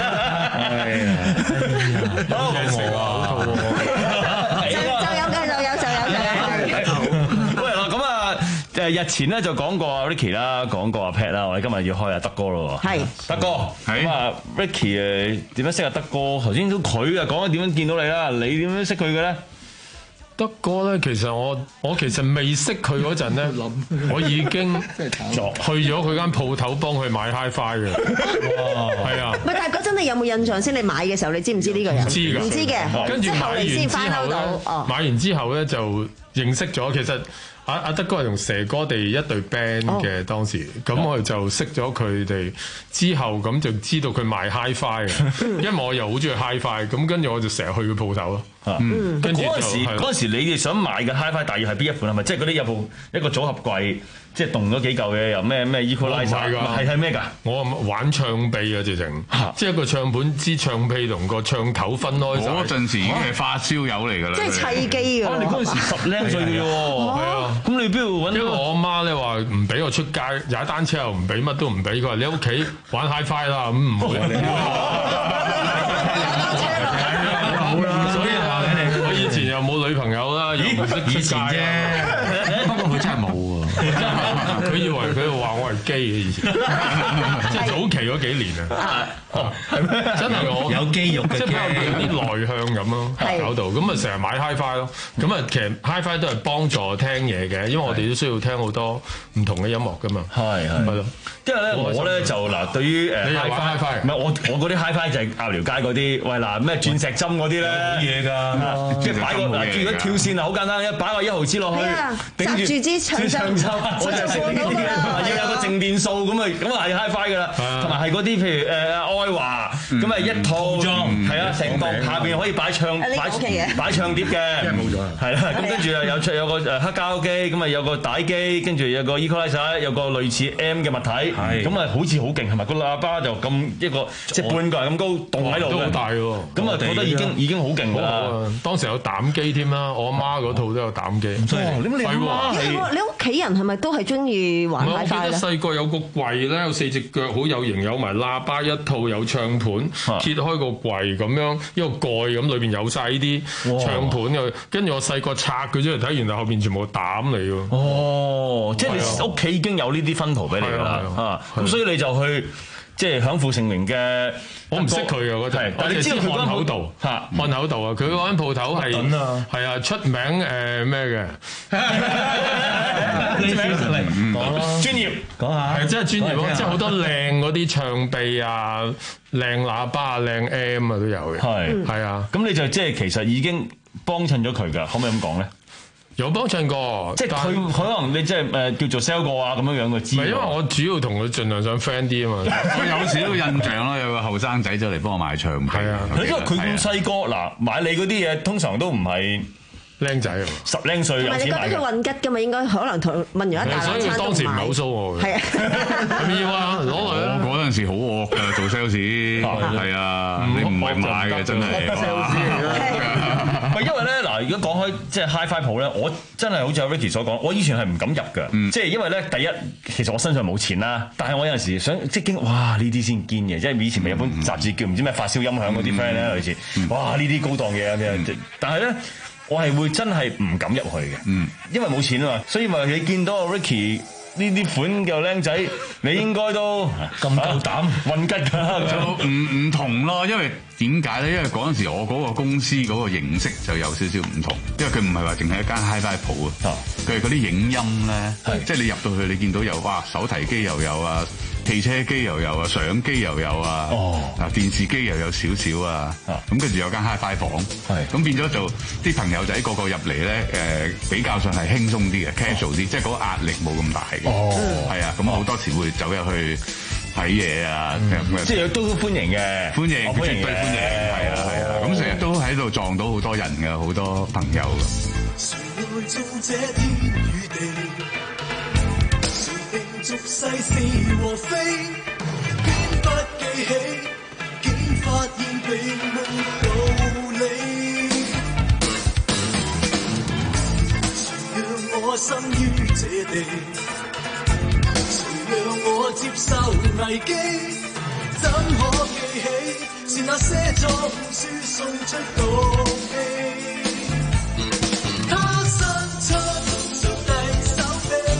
係啊，好食啊！ 就就有嘅，就有就有就有。 喂，嗱咁啊，誒日前咧就講過阿 Ricky 啦，講過阿 Pat 啦，我哋今日要開阿德哥咯喎。係，德哥，咁啊 Ricky 誒點樣識阿德哥？頭先都佢啊講緊點樣見到你啦，你點樣識佢嘅咧？ 德哥咧，其實我我其實未識佢嗰陣咧，我已經去咗佢間鋪頭幫佢買 Hi-Fi 嘅。哇，係啊！ 唔係，但係嗰陣你有冇印象先？你買嘅時候，你知唔知呢個人？ 唔知㗎， 唔知嘅。 跟住買完之後咧， 哦、 買完之後咧就認識咗。其實阿阿德哥係同蛇哥哋一隊 band 嘅、哦、當時，咁我就識咗佢哋之後，咁就知道佢賣 Hi-Fi 嘅，因為我又好中意 Hi-Fi， 咁跟住我就成日去佢鋪頭咯。 嗯，嗰陣時嗰陣時你哋想買嘅 Hi-Fi 大約係邊一款係咪？即係嗰啲有部一個組合櫃，即係動咗幾嚿嘅，又咩咩 Equalizer 係係咩㗎？ 我玩唱臂啊，直情，即係一個唱盤支唱臂同個唱頭分開晒。 嗰陣時已經係發燒友嚟㗎啦。 即係砌機㗎。 你嗰陣時十零歲嘅喎。係啊。咁你邊度揾？ 因為我阿媽咧話唔俾我出街，踩單車又唔俾，乜都唔俾。佢話你喺屋企玩 Hi-Fi 啦，咁唔會。以前又冇女朋友啦，又唔識出街啫。不過佢真係冇喎，佢以為佢話我係基嘅以前，即係早期嗰幾年啊。係咩？真係我有肌肉嘅， 即係比較有啲內向咁咯，搞到咁啊，成日買 Hi-Fi 咯。咁啊，其實 Hi-Fi 都係幫助聽嘢嘅，因為我哋都需要聽好多唔同嘅音樂噶嘛。係係係咯。 因為咧，我咧就嗱，對於誒 Hi-Fi， 唔係我我嗰啲 Hi-Fi 就係鴨寮街嗰啲。喂嗱，咩鑽石針嗰啲咧？好嘢㗎！即係擺個嗱，如果跳線啊，好簡單，一擺個一毫子落去， 紮住支唱針， 輯，我就識呢啲嘅，要有個靜電數咁啊，咁啊係 Hi-Fi 噶啦，同埋係嗰啲譬如誒愛華咁啊一套裝，係啊成個下邊可以擺唱擺擺唱碟嘅，冇咗，係啦，咁跟住啊有出有個誒黑膠機，咁啊有個帶機，跟住有個 equalizer，有個類似 M 嘅物體，咁啊好似好勁，係咪個喇叭就咁一個即係半個人咁高棟喺度都好大喎， 咁啊覺得已經已經好勁㗎啦。 當時有膽機添啦，我阿媽嗰套都有膽機。 哇！你你阿媽係你屋企人係咪都係中意玩 Hi-Fi 咧？ 我記得細個有個櫃咧，有四隻腳，好有型，有埋喇叭一套，有唱盤，揭開個櫃咁樣一個蓋咁，裏邊有晒呢啲唱盤嘅。跟住我細個拆佢出嚟睇，原來後邊全部膽嚟喎。 哦，即係你屋企已經有呢啲分圖俾你㗎啦，啊，咁所以你就去。即係享負盛名嘅， 我唔識佢嘅嗰陣，但係你知漢口道嚇，漢口道啊，佢嗰間鋪頭係係啊出名誒咩嘅？ 你名講咯，專業講下， 係真係專業咯，即係好多靚嗰啲唱臂啊、靚喇叭啊、靚 M 啊都有嘅，係係啊， 咁你就即係其實已經幫襯咗佢㗎，可唔可以咁講咧？ 有幫襯過， 即係佢可能你即係誒叫做 sell 過啊咁樣樣嘅知。 唔係因為我主要同佢盡量想 friend 啲啊嘛。 我有時都印象啦，有個後生仔就嚟幫我買唱片。係啊， 因為佢咁細個嗱買你嗰啲嘢，通常都唔係僆仔啊， 十零歲有錢買嘅。 唔係你覺得佢運吉㗎嘛？應該可能同問完一大餐都唔買。 所以當時唔係好騷我嘅。係啊，係要啊，攞嚟啊！ 我嗰陣時好惡㗎，做 sales 係啊，你唔係買嘅真係。 因為咧嗱，如果講開即係 Hi-Fi 鋪咧，我真係好似阿 Ricky 所講，我以前係唔敢入嘅，嗯、即係因為咧第一其實我身上冇錢啦，但係我有陣時想即係經哇呢啲先堅嘅，即係以前咪有本雜誌叫唔知咩發燒音響嗰啲 friend 咧類似，哇呢啲高檔嘢咁樣，但係咧我係會真係唔敢入去嘅，嗯、因為冇錢啊嘛，所以咪你見到阿 Ricky。呢啲款嘅僆仔，你應該都咁夠膽運吉㗎， 就唔唔同咯。因為點解咧？因為嗰陣時我嗰個公司嗰個形式就有少少唔同，因為佢唔係話淨係一間 Hi-Fi 鋪啊，佢係嗰啲影音咧，即係你入到去你見到有哇手提機又有啊，汽車機又有啊，相機又有啊，啊電視機又有少少啊，咁跟住有間 Hi-Fi 房，咁變咗就啲朋友仔個個入嚟咧，誒比較上係輕鬆啲嘅 casual 啲，即係嗰個壓力冇咁大嘅，係啊，咁好多時會走入去睇嘢啊， 即係都歡迎嘅， 歡迎絕對歡迎，係啊係啊，咁成日都喺度撞到好多人嘅，好多朋友嘅。 俗世是和非，竟不記起，竟發現並沒道理。誰讓我生於這地？誰讓我接受危機？怎可記起，是那些錯誤輸送出毒氣？他伸出上帝手臂。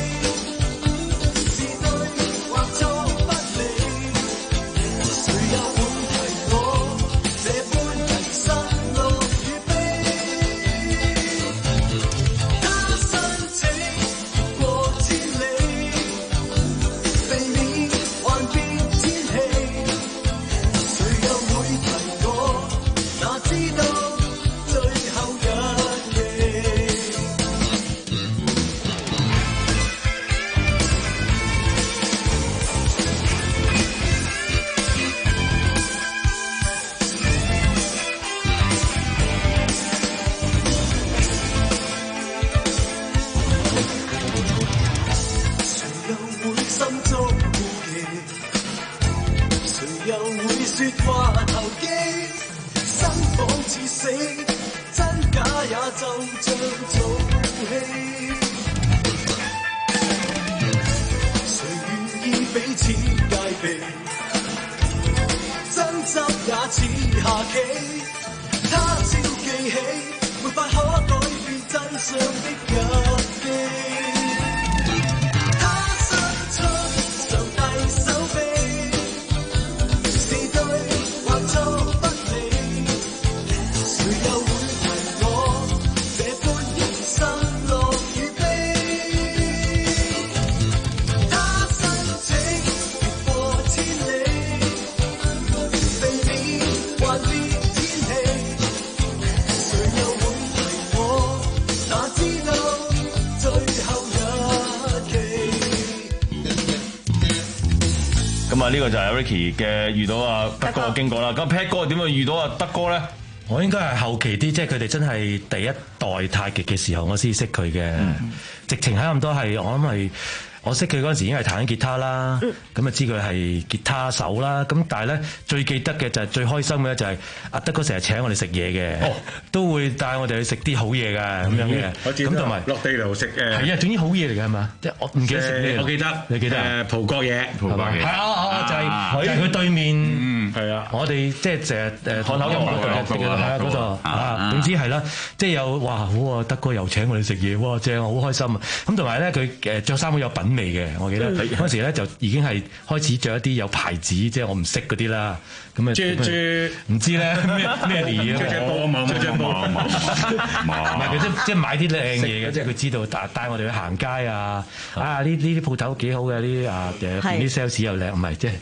哪知道咁啊，呢個就係 Ricky 嘅遇到阿德哥嘅經過啦。咁 Pat 哥點樣遇到阿德哥咧？ 我應該係後期啲，即係佢哋真係第一代太極嘅時候，我先識佢嘅。嗯、直情喺咁多係，我諗係。我識佢嗰陣時已經係彈緊吉他啦，咁啊、嗯、知佢係吉他手啦。咁但係咧最記得嘅就係最開心嘅就係阿德哥成日請我哋食嘢嘅，哦、都會帶我哋去食啲好嘢㗎咁樣嘅。咁同埋落地樓食誒，係啊，總之好嘢嚟嘅係嘛？即係我唔記得食咩。我記得，你記得誒葡國嘢，葡國嘢係啊啊，就係就係佢對面，係啊，我哋即係成日誒漢口音樂嗰度，係啊嗰度啊，總之係啦，即係有哇好啊，德哥又請我哋食嘢，哇正，好開心啊！咁同埋咧佢誒著衫好有品味嘅，我記得嗰時咧就已經係開始着一啲有牌子，即係我唔識嗰啲啦。咁啊，著著唔知咧咩咩嚟嘅，著著波冇冇冇冇，唔係佢即即係買啲靚嘢嘅，即係佢知道帶帶我哋去行街啊！啊呢呢啲鋪頭幾好嘅，呢啲啊誒啲 sales 又靚，唔係即係。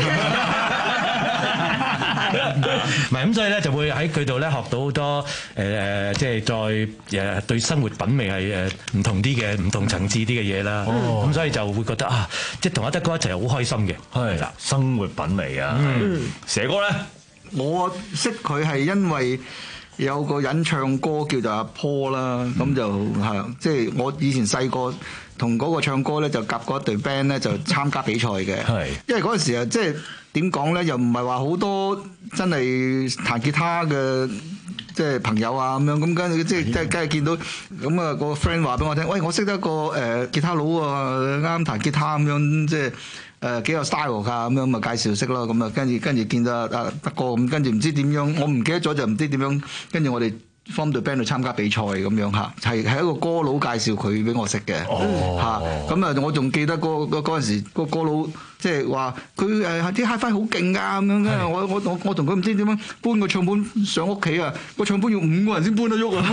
唔係咁，所以咧就會喺佢度咧學到好多誒誒、呃，即係再誒對生活品味係誒唔同啲嘅唔同層次啲嘅嘢啦。咁、哦、所以就會覺得啊，即係同阿德哥一齊係好開心嘅。係啦，生活品味啊。嗯，蛇哥咧， 我識佢係因為有個人唱歌叫做阿 Paul 啦，咁、嗯、就係即係我以前細個同嗰個唱歌咧就夾過一隊 band 咧，就參加比賽嘅。係，因為嗰陣時啊，即係。點講咧？又唔係話好多真係彈吉他嘅即係朋友啊咁樣，咁跟住即係即係梗係見到咁啊個 friend 話俾我聽，喂，我識得個誒、呃、吉他佬啊，啱彈吉他咁樣，即係誒幾有 style 㗎咁樣，咪介紹識咯。咁啊跟住跟住見到阿德哥咁，跟住唔知點樣，我唔記得咗就唔知點樣，跟住我哋form隊 band 去參加比賽咁樣嚇，係係一個歌佬介紹佢俾我識嘅嚇。咁啊，我仲記得嗰嗰嗰陣時個歌佬。即係話佢誒啲 hi-fi 好勁㗎咁樣嘅，我我我我同佢唔知點樣搬個唱盤上屋企啊，個唱盤要五個人先搬得喐啊！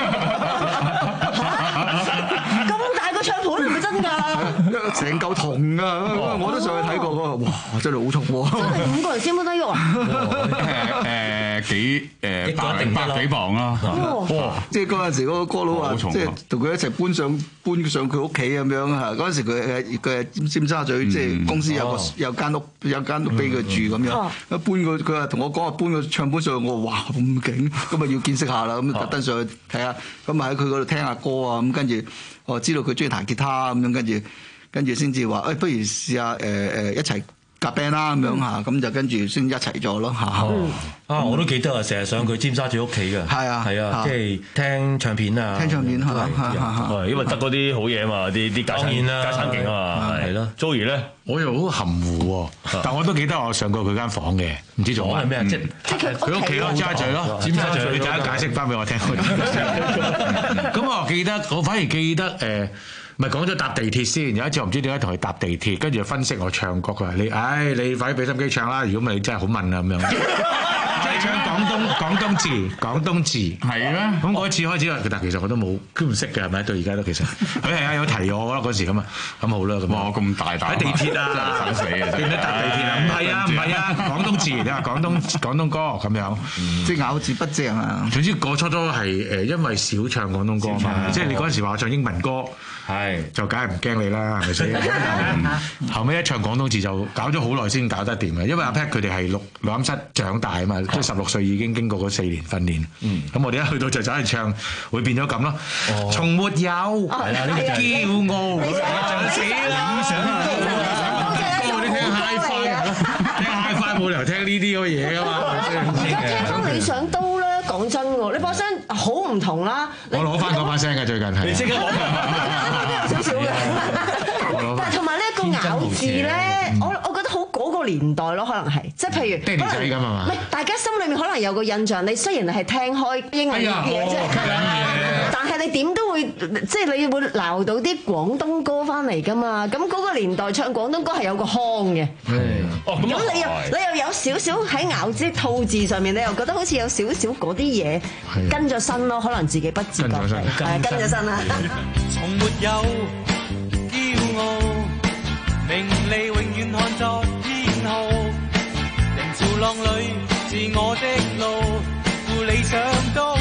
咁大個唱盤係咪真㗎？ 成嚿銅啊！我都上去睇過嗰個，哇！真係好重喎！ 真係五個人先搬得喐啊！ 誒幾誒百百幾磅啦！ 哇！即係嗰陣時嗰個歌佬話，即係同佢一齊搬上搬上佢屋企咁樣嚇。嗰陣時佢係佢係尖沙咀，即係公司有個有間屋有間屋俾佢住咁樣。一搬個佢話同我講話搬個唱盤上去，我話哇咁勁，咁啊要見識下啦，咁特登上去睇下，咁啊喺佢嗰度聽下歌啊，咁跟住我知道佢中意彈吉他咁樣，跟住跟住先至話誒，不如試下誒誒一齊夾 band 啦咁樣嚇，咁就跟住先一齊咗咯嚇。 啊，我都記得啊，成日上佢尖沙咀屋企嘅。係啊，係啊，即係聽唱片啊， 聽唱片係係因為得嗰啲好嘢啊嘛，啲啲家產家產勁啊嘛，係咯。Joey 咧， 我又好含糊喎，但我都記得我上過佢間房嘅，唔知做乜。 係咩啊？即即係佢屋企咯，尖沙咀咯，尖沙咀。你陣間解釋翻俾我聽。咁我記得，我反而記得誒。咪講咗搭地鐵先，有一次我唔知點解同佢搭地鐵，跟住分析我唱歌，佢話你，唉，你快啲俾心機唱啦，如果唔係你真係好問啊咁樣。即係唱廣東廣東字，廣東字係咩？咁嗰次開始，但其實我都冇，都唔識嘅係咪？到而家都其實，佢係啊有提我啦嗰時咁啊，咁好啦咁。 哇！咁大膽喺地鐵啊，真係死啊！見到搭地鐵啊？唔係啊唔係啊，廣東字你話廣東廣東歌咁樣， 即係咬字不正啊。 總之嗰初都係誒，因為少唱廣東歌嘛，即係你嗰陣時話我唱英文歌。係，就梗係唔驚你啦，係咪先？後尾一唱廣東字就搞咗好耐先搞得掂嘅，因為阿 Pat 佢哋係錄錄音室長大啊嘛，即係十六歲已經經過嗰四年訓練。嗯，咁我哋一去到就走去唱，會變咗咁咯。從沒有係啦，呢個驕傲，就死啦！想啊，你聽 hi-fi，聽 hi-fi 冇理由聽呢啲咁嘅嘢噶嘛。 而家聽翻理想都咧，講真喎，你把聲好唔同啦。 我攞翻嗰把聲嘅最近係。你即刻攞少少嘅，但係同埋呢一個咬字咧，我我覺得好嗰個年代咯，可能係即係譬如， 爹哋仔咁係嘛？ 唔係大家心裏面可能有個印象，你雖然係聽開英文嘢啫，但係你點都會即係你會撈到啲廣東歌翻嚟㗎嘛？咁嗰個年代唱廣東歌係有個腔嘅，咁你又你又有少少喺咬字吐字上面，你又覺得好似有少少嗰啲嘢跟咗身咯，可能自己不自覺係跟咗身啦。 從沒有驕傲，名利永遠看作偏好，人潮浪裏自我的路，負理想高，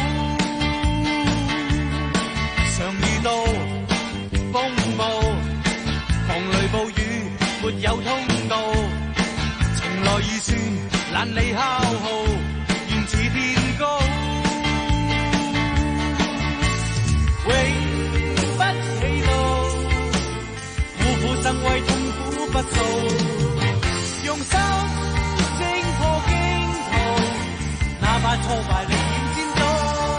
常遇到風暴，狂雷暴雨沒有通道， 懶理烤耗，原似天高，永不起路，苦苦生為痛苦不訴，用心聲破驚濤，哪怕挫敗歷險戰鬥，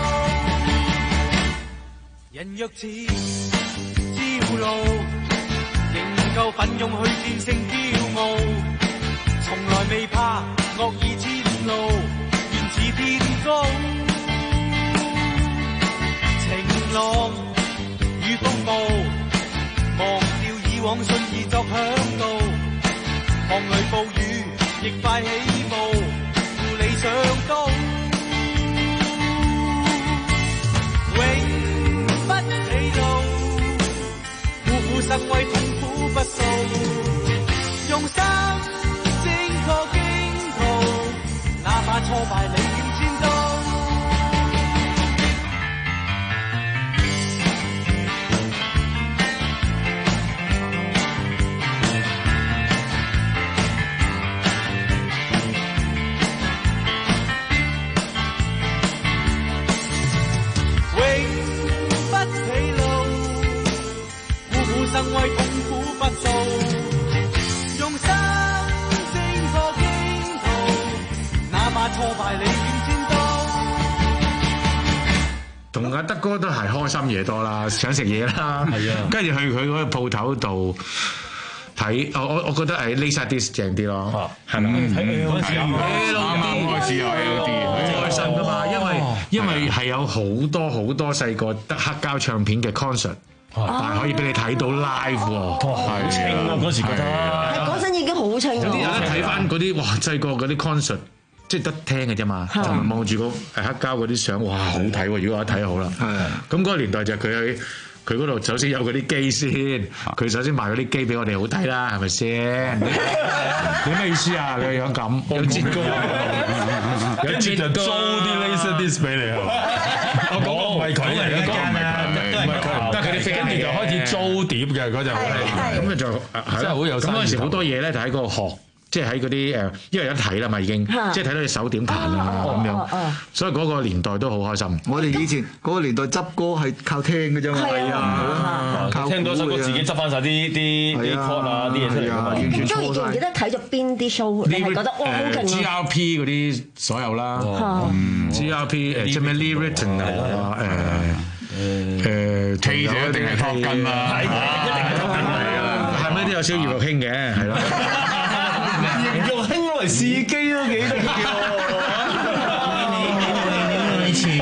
人若似朝露，仍夠奮勇去戰勝驕傲，從來未怕惡意遷怒，原似天高，晴朗與風暴，忘掉以往信義作響導，望淚暴雨亦快起步，負理想高，永不起路，苦苦生為痛苦不訴，用心聲破驚濤，哪怕挫敗歷險戰鬥。生為痛苦不訴，用心聲破驚濤，哪怕挫敗歷險戰鬥。 同阿德哥都係開心嘢多啦，想食嘢啦，跟住去佢嗰個鋪頭度睇，我我我覺得係 Lisa Dis 正啲咯，係咪？嗰陣時啱啱開始有 L D，開心㗎嘛，因為因為係有好多好多細個得黑膠唱片嘅 concert。但係可以俾你睇到 live 喎， 好清啊！嗰時覺得， 嗰陣已經好清。 有啲人咧睇翻嗰啲哇細個嗰啲 concert，即係得聽嘅啫嘛，就望住個黑膠嗰啲相，哇好睇喎！如果我一睇好啦，咁嗰個年代就佢喺佢嗰度首先有嗰啲機先，佢首先賣嗰啲機俾我哋好睇啦，係咪先？你咩意思啊？你個樣咁有折高，有折就租啲 laser disc 俾你啊！我講個唔係佢嚟嘅，講唔係佢，唔係佢，但係佢哋跟住就開始租碟嘅嗰陣，咁啊就真係好有。咁嗰陣時好多嘢咧，就喺嗰度學。即係喺嗰啲誒，因為有得睇啦嘛，已經，即係睇到隻手點彈啊咁樣，所以嗰個年代都好開心。 我哋以前嗰個年代執歌係靠聽嘅啫嘛，係啊， 聽到首歌自己執翻晒啲啲啲 chord 啊啲嘢出嚟㗎嘛。 咁記唔記得睇咗邊啲 show？你係覺得哇好勁啊 G R P 嗰啲所有啦 ，G R P 誒即係咩 Lee Ritton 啊誒誒 K 就一定係 Top Gun 啦， 一定係 Top Gun 啦，係咪都有少葉玉卿嘅係咯？ 玉卿攞嚟試機都幾得意喎！以前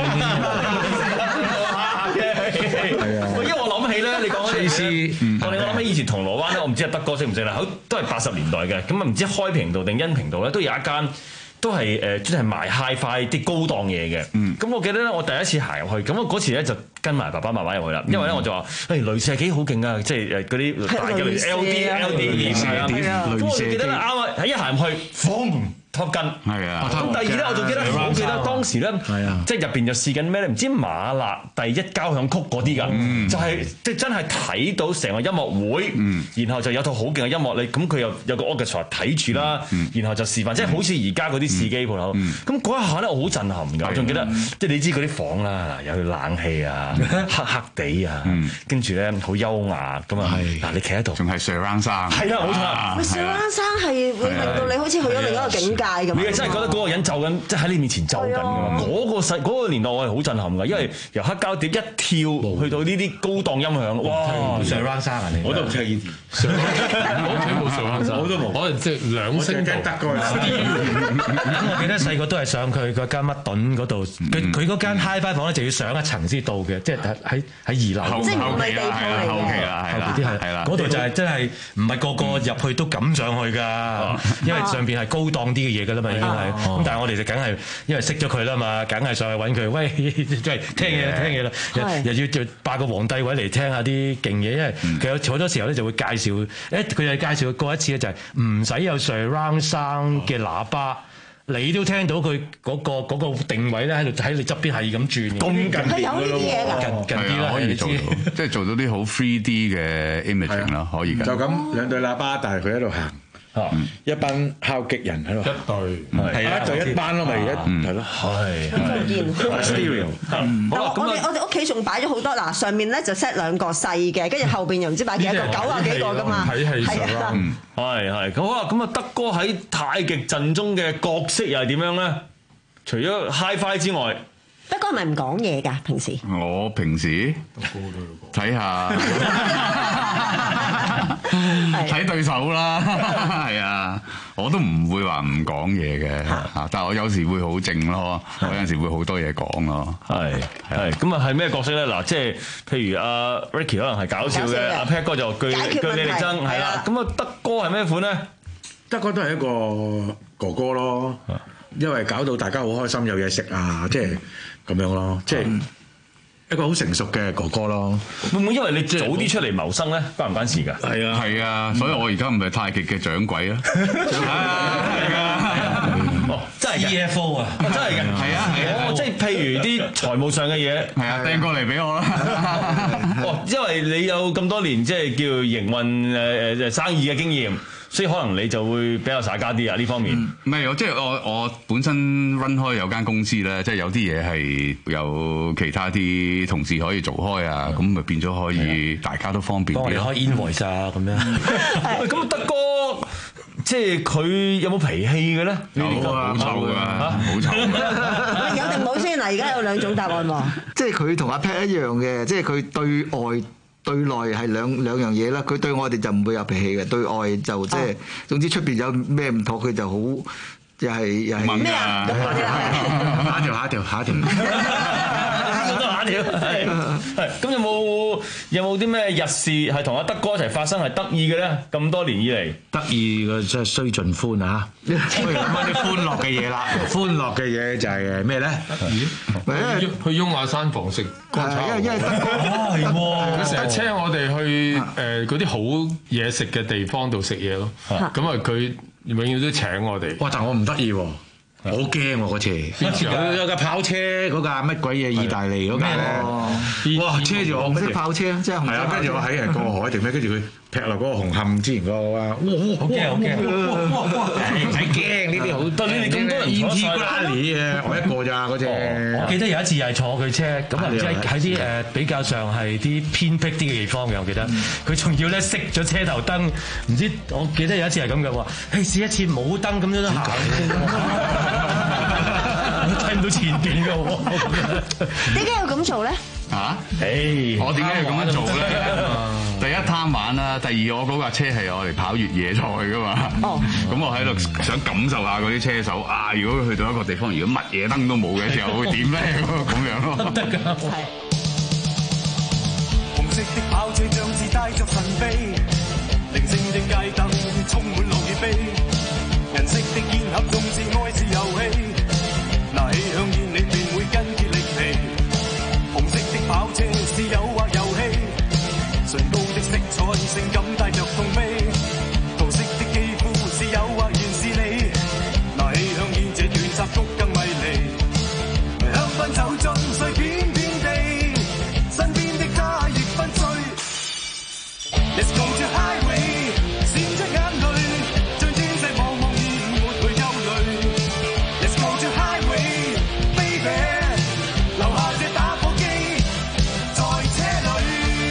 係啊，因為我諗起咧，你講嗰啲，我哋我諗起以前銅鑼灣咧，我唔知阿德哥識唔識啦，好都係八十年代嘅，咁啊唔知開平道定恩平道咧，都有一間。都係誒，即係賣 Hi-Fi 啲高檔嘢嘅。咁、嗯、我記得咧，我第一次行入去，咁我嗰次咧就跟埋爸爸媽媽入去啦。因為咧我就話，誒雷射機好勁啊！即係誒嗰啲大嘅 L D L D 電視啊。咁我記得咧啱啊，一行入去，砰！Top Gun 係啊，咁第二咧我仲記得好記得當時咧，即係入邊就試緊咩咧？唔知馬勒第一交響曲嗰啲㗎，就係即係真係睇到成個音樂會，然後就有套好勁嘅音樂，你咁佢又有個 orchestra 睇住啦，然後就示範，即係好似而家嗰啲試機鋪頭。咁嗰一下咧，我好震撼㗎，我仲記得即係你知嗰啲房啦，有冷氣啊，黑黑地啊，跟住咧好優雅咁啊，嗱你企喺度， 仲係 surround sound， 係啊冇錯，surround sound係會令到你好似去咗另一個境界。你係真係覺得嗰個人就緊，即係喺你面前就緊㗎嘛？嗰個細嗰個年代我係好震撼㗎，因為由黑膠碟一跳去到呢啲高檔音響，哇 ！surround sound 啊，你我都唔聽呢啲， 我屋企冇 surround sound，我都冇，我係即係兩聲道。 我記得細個都係上佢嗰間乜頓嗰度，佢佢嗰間 Hi-Fi 房咧就要上一層先到嘅，即係喺喺二樓。 即係唔係地鋪嚟嘅。 後期啦，係啦， 啲係啦，嗰度就係真係唔係個個入去都敢上去㗎，因為上邊係高檔啲嘅嘢㗎啦嘛，已經係。咁但係我哋就梗係因為識咗佢啦嘛，梗係上去揾佢，喂，即係聽嘢聽嘢啦，又要就霸個皇帝位嚟聽下啲勁嘢，因為佢有好多時候咧就會介紹，誒佢又介紹過一次咧就係唔使有 surround sound嘅喇叭。你都聽到佢嗰個嗰個定位咧喺度喺你側邊係咁轉，咁近啲有呢啲嘢㗎， 近近啲啦， 可以做到，即係做到啲好 three D 嘅 imaging 啦，可以㗎。 就咁兩對喇叭，但係佢喺度行， 一班敲擊人喺度， 一隊係啊，一隊一班咯，咪一係咯， 係係 stereo。 好，我哋我哋屋企仲擺咗好多嗱，上面咧就 set 兩個細嘅，跟住後邊又唔知擺幾多個，九啊幾個噶嘛， 睇戲上啦， 係係咁啊！咁啊，德哥喺太極陣中嘅角色又係點樣咧？除咗 Hi-Fi 之外， 德哥係咪唔講嘢㗎？平時我平時睇下睇對手啦，係啊，我都唔會話唔講嘢嘅嚇，但係我有時會好靜咯，我有陣時會好多嘢講咯， 係係咁啊，係咩角色咧？嗱，即係譬如阿 Ricky 可能係搞笑嘅，阿 Pat 哥就據據理力爭，係啦。咁啊，德哥係咩款咧？ 德哥都係一個哥哥咯，因為搞到大家好開心，有嘢食啊，即係咁樣咯，即係一個好成熟嘅哥哥咯。 會唔會因為你早啲出嚟謀生咧，關唔關事㗎？ 係啊，係啊，所以我而家唔係太極嘅掌櫃啊。係啊， 哦，真係 C F O 啊， 真係嘅，係啊係啊，即係譬如啲財務上嘅嘢， 係啊，掟過嚟俾我啦。 哦，因為你有咁多年即係叫營運誒誒生意嘅經驗。所以可能你就會比較耍家啲啊呢方面。 唔係我即係我我本身 run 開有間公司咧，即係有啲嘢係有其他啲同事可以做開啊，咁咪變咗可以大家都方便啲。 幫我哋開 invoice 啊咁樣。 喂，咁德哥即係佢有冇脾氣嘅咧？ 有啊，好臭㗎，好臭。 有定冇先？嗱，而家有兩種答案喎。 即係佢同阿 Pat 一樣嘅，即係佢對外。對內係兩兩樣嘢啦，佢對我哋就唔會有脾氣嘅，對外就即係總之出邊有咩唔妥，佢就好又係又係咩啊？ 下一條下一條下一條， 下一條係係咁有冇有冇啲咩日事係同阿德哥一齊發生係得意嘅咧？咁多年以嚟得意嘅即係須盡歡啊！咁啊啲歡樂嘅嘢啦，歡樂嘅嘢就係咩咧？ 咦？去雍雅山房食乾炒， 因為因為德哥係喎，佢成日車我哋去誒嗰啲好嘢食嘅地方度食嘢咯。咁啊，佢永遠都請我哋。 哇！但我唔得意喎。好驚喎嗰次，有有架跑車嗰架乜鬼嘢意大利嗰架咧，哇車住我， 紅色跑車即係紅色跑車， 係啊，跟住我喺人過海定咩？跟住佢劈落嗰個紅磡之前嗰個啊， 好驚好驚， 唔使驚呢啲好， 但你哋咁多人坐曬嘅，我一個咋嗰隻。 我記得有一次又係坐佢車，咁啊即係喺啲誒比較上係啲偏僻啲嘅地方嘅，我記得佢仲要咧熄咗車頭燈，唔知我記得有一次係咁嘅喎，誒試一次冇燈咁樣都行。睇唔到前邊嘅喎， 點解要咁做咧？ 嚇？誒，我點解要咁樣做咧？第一貪玩啦，第二我嗰架車係我嚟跑越野賽噶嘛。哦。咁我喺度想感受下嗰啲車手啊！如果佢去到一個地方，如果乜嘢燈都冇嘅時候，會點咧？咁樣咯。得㗎。係。紅色的跑車像是帶着神秘，寧靜的街燈充滿綠葉悲，銀色的煙盒縱是愛是遊戲。那氣香煙你便會筋竭力疲，紅色的跑車是誘惑遊戲，唇膏的色彩性感帶着痛悲，桃色的肌膚是誘惑原是你，那氣香煙這段插曲更迷離，香檳酒樽碎片遍地，身邊的他亦分醉。Let's go to highway， 閃着眼淚，將天際茫茫然沒去憂慮。Let's go to highway。留下這打火機在車裏。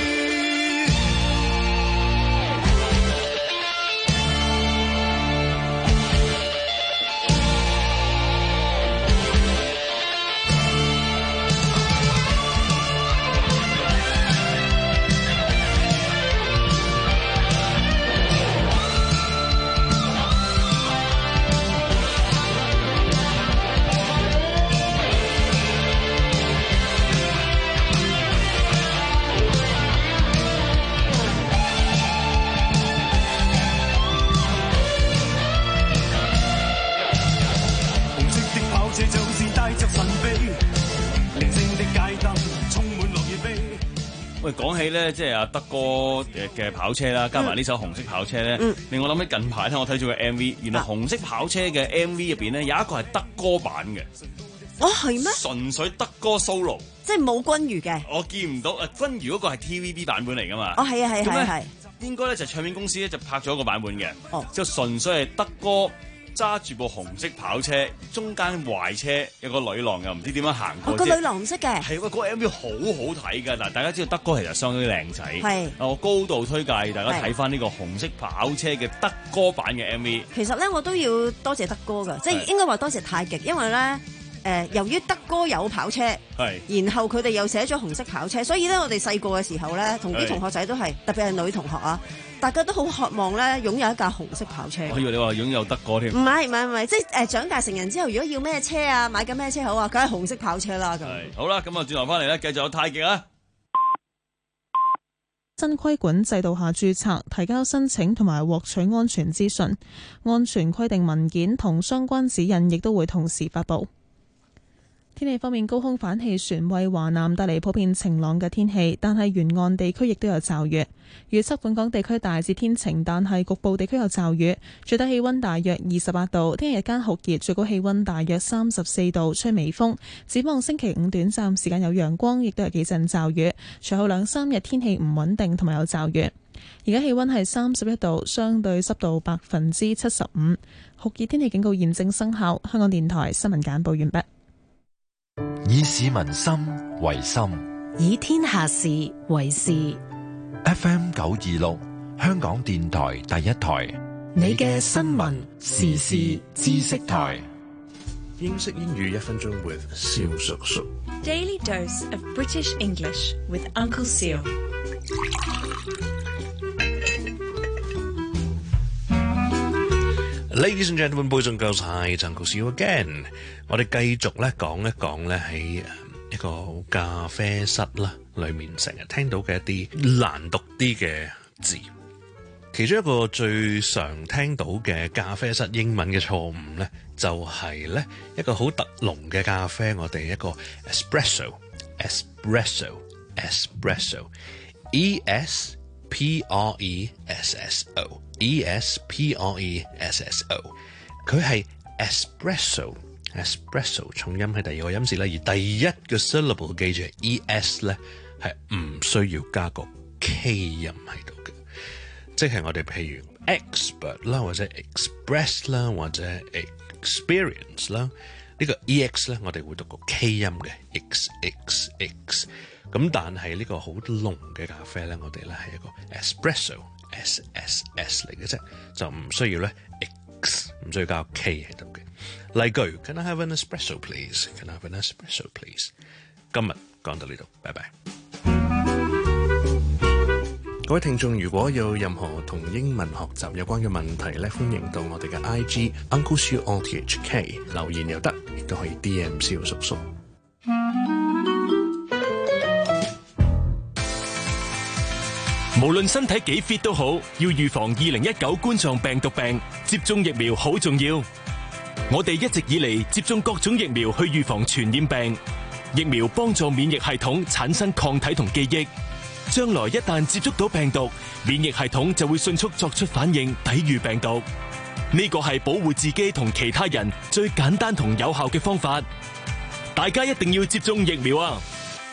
喂，講起咧，即係阿德哥嘅嘅跑車啦，加埋呢首紅色跑車咧，嗯、令我諗起近排咧，我睇咗個 M V， 原來紅色跑車嘅 M V 入邊咧有一個係德哥版嘅。 哦，係咩？ 純粹德哥 solo，即係冇君如嘅。 我見唔到啊，君如嗰個係 T V B 版本嚟噶嘛。 哦，係啊，係係係。 應該咧就唱片公司咧就拍咗一個版本嘅，哦，就純粹係德哥揸住部紅色跑車，中間壞車有個女郎又唔知點樣行過。 哦，個女郎唔識嘅。係喎，嗰個 M V 好好睇㗎。嗱，大家知道德哥其實相當之靚仔。 係。 我高度推介大家睇翻呢個紅色跑車嘅德哥版嘅 M V。 其實咧，我都要多謝德哥㗎，即係應該話多謝太極，因為咧。誒，由於德哥有跑車，然後佢哋又寫咗紅色跑車，所以咧我哋細個嘅時候咧，同啲同學仔都係，特別係女同學啊，大家都好渴望咧擁有一架紅色跑車。 我以為你話擁有德哥添。 唔係唔係唔係，即係誒長大成人之後，如果要咩車啊，買緊咩車好啊，梗係紅色跑車啦咁。 好啦，咁啊轉頭翻嚟咧，繼續有太極啊。 新規管制度下註冊、提交申請同埋獲取安全資訊、安全規定文件同相關指引，亦都會同時發布。天氣方面，高空反氣旋為華南帶嚟普遍晴朗嘅天氣，但係沿岸地區亦都有驟雨。預測本港地區大致天晴，但係局部地區有驟雨。最低氣溫大約二十八度，聽日日間酷熱，最高氣溫大約三十四度，吹微風。展望星期五短暫時間有陽光，亦都有幾陣驟雨。隨後兩三日天氣唔穩定，同埋有驟雨。而家氣溫係三十一度，相對濕度百分之七十五，酷熱天氣警告現正生效。香港電台新聞簡報完畢。 以市民心為心， 以天下事為事。 F M 九二六，香港電台第一台， 你嘅新聞時事知識台。 英式英語一分鐘 with 蕭叔叔。 Daily dose of British English with Uncle Seal。 Ladies and gentlemen, boys and girls, hi, it's Uncle Seal again。我哋繼續咧講一講咧喺一個咖啡室啦，裏面成日聽到嘅一啲難讀啲嘅字。其中一個最常聽到嘅咖啡室英文嘅錯誤咧，就係咧一個好特濃嘅咖啡，我哋一個 espresso，espresso，espresso，e s P R E S S O，E S P R E S S O， 佢係 espresso，espresso 重音係第二個音節啦，而第一個 syllable 記住 E S 咧係唔需要加個 K 音喺度嘅，即係我哋譬如 expert 啦，或者 express 啦，或者 experience 啦，呢個 E X 咧我哋會讀個 K 音嘅 X X X。咁但係呢個好濃嘅咖啡咧，我哋咧係一個 espresso S S S 嚟嘅啫，就唔需要咧 X， 唔需要加 K 喺度嘅。例句 Can I have an espresso please? Can I have an espresso please? 今日講到呢度，拜拜。各位聽眾，如果有任何同英文學習有關嘅問題咧，歡迎到我哋嘅 I G Uncle Siu R T H K 留言又得，亦都可以 D M 蕭叔叔。 無論身體幾 fit 都好，要預防二零一九冠狀病毒病，接種疫苗好重要。我哋一直以嚟接種各種疫苗去預防傳染病，疫苗幫助免疫系統產生抗體同記憶，將來一旦接觸到病毒，免疫系統就會迅速作出反應，抵禦病毒。呢個係保護自己同其他人最簡單同有效嘅方法，大家一定要接種疫苗啊！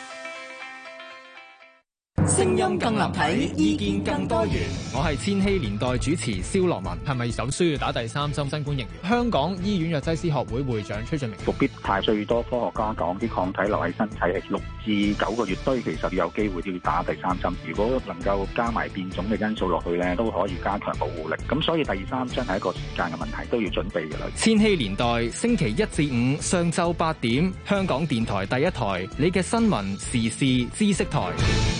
聲音更立體，意見更多元。 我係千禧年代主持蕭樂文。係咪有需要打第三針新冠疫苗？香港醫院藥劑師學會會長崔俊明。 復必泰最多科學家講啲抗體留喺身體係六至九個月，所以其實有機會都要打第三針。如果能夠加埋變種嘅因素落去咧，都可以加強保護力。咁所以第三針係一個時間嘅問題，都要準備㗎啦。 千禧年代星期一至五上晝八點，香港電台第一台，你嘅新聞時事知識台。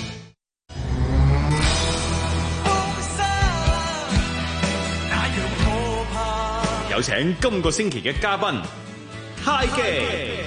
有請今個星期嘅嘉賓 High 記。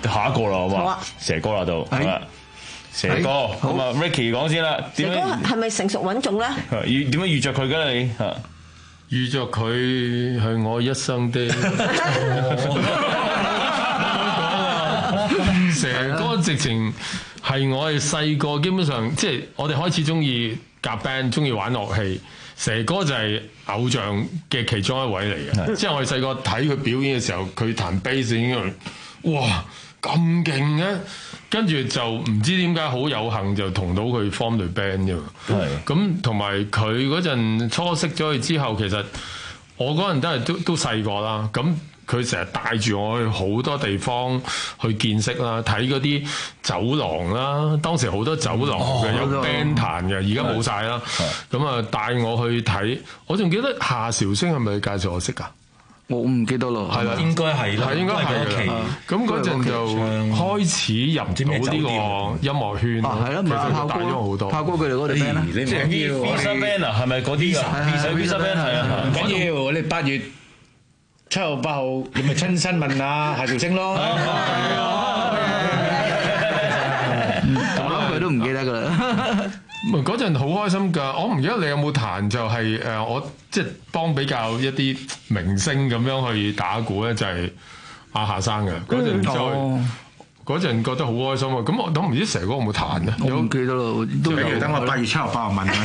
下一個啦，好嘛？ 好啊， 蛇哥啦都係啦，蛇哥咁啊 Ricky 講先啦， 蛇哥係咪成熟穩重咧？ 遇點樣遇着佢嘅你嚇？ 遇着佢係我一生的。蛇哥直情係我哋細個，基本上即係我哋開始中意夾 band，中意玩樂器。蛇哥就係偶像嘅其中一位嚟嘅，即係我哋細個睇佢表演嘅時候，佢彈 bass 已經哇咁勁嘅，跟住就唔知點解好有幸就同到佢 form 隊 band 啫。係咁，同埋佢嗰陣初識咗佢之後，其實我嗰陣都係都都細個啦，咁。佢成日帶住我去好多地方去見識啦，睇嗰啲酒廊啦。當時好多酒廊嘅，有 band 彈嘅，而家冇晒啦。咁啊，帶我去睇，我仲記得夏韶聲係咪介紹我識㗎？ 我唔記得咯， 係啦， 應該係啦， 應該係嘅。咁嗰陣就開始入到呢個音樂圈， 係啦，其實佢帶咗我好多。炮哥佢哋嗰隊 band 咧， 即係 Visa Band 啊，係咪嗰啲啊 ？Visa Band 係啊， 唔緊要，我哋八月七號八號，你咪親身問下夏韶聲咯。 我諗佢都唔記得㗎啦。 唔係嗰陣好開心㗎，我唔記得你有冇彈就係誒我即係幫比較一啲明星咁樣去打鼓咧，就係阿夏生嘅嗰陣就嗰陣覺得好開心啊！咁我都唔知蛇哥有冇彈咧？ 我唔記得咯，都有。等我八月七號八號問下。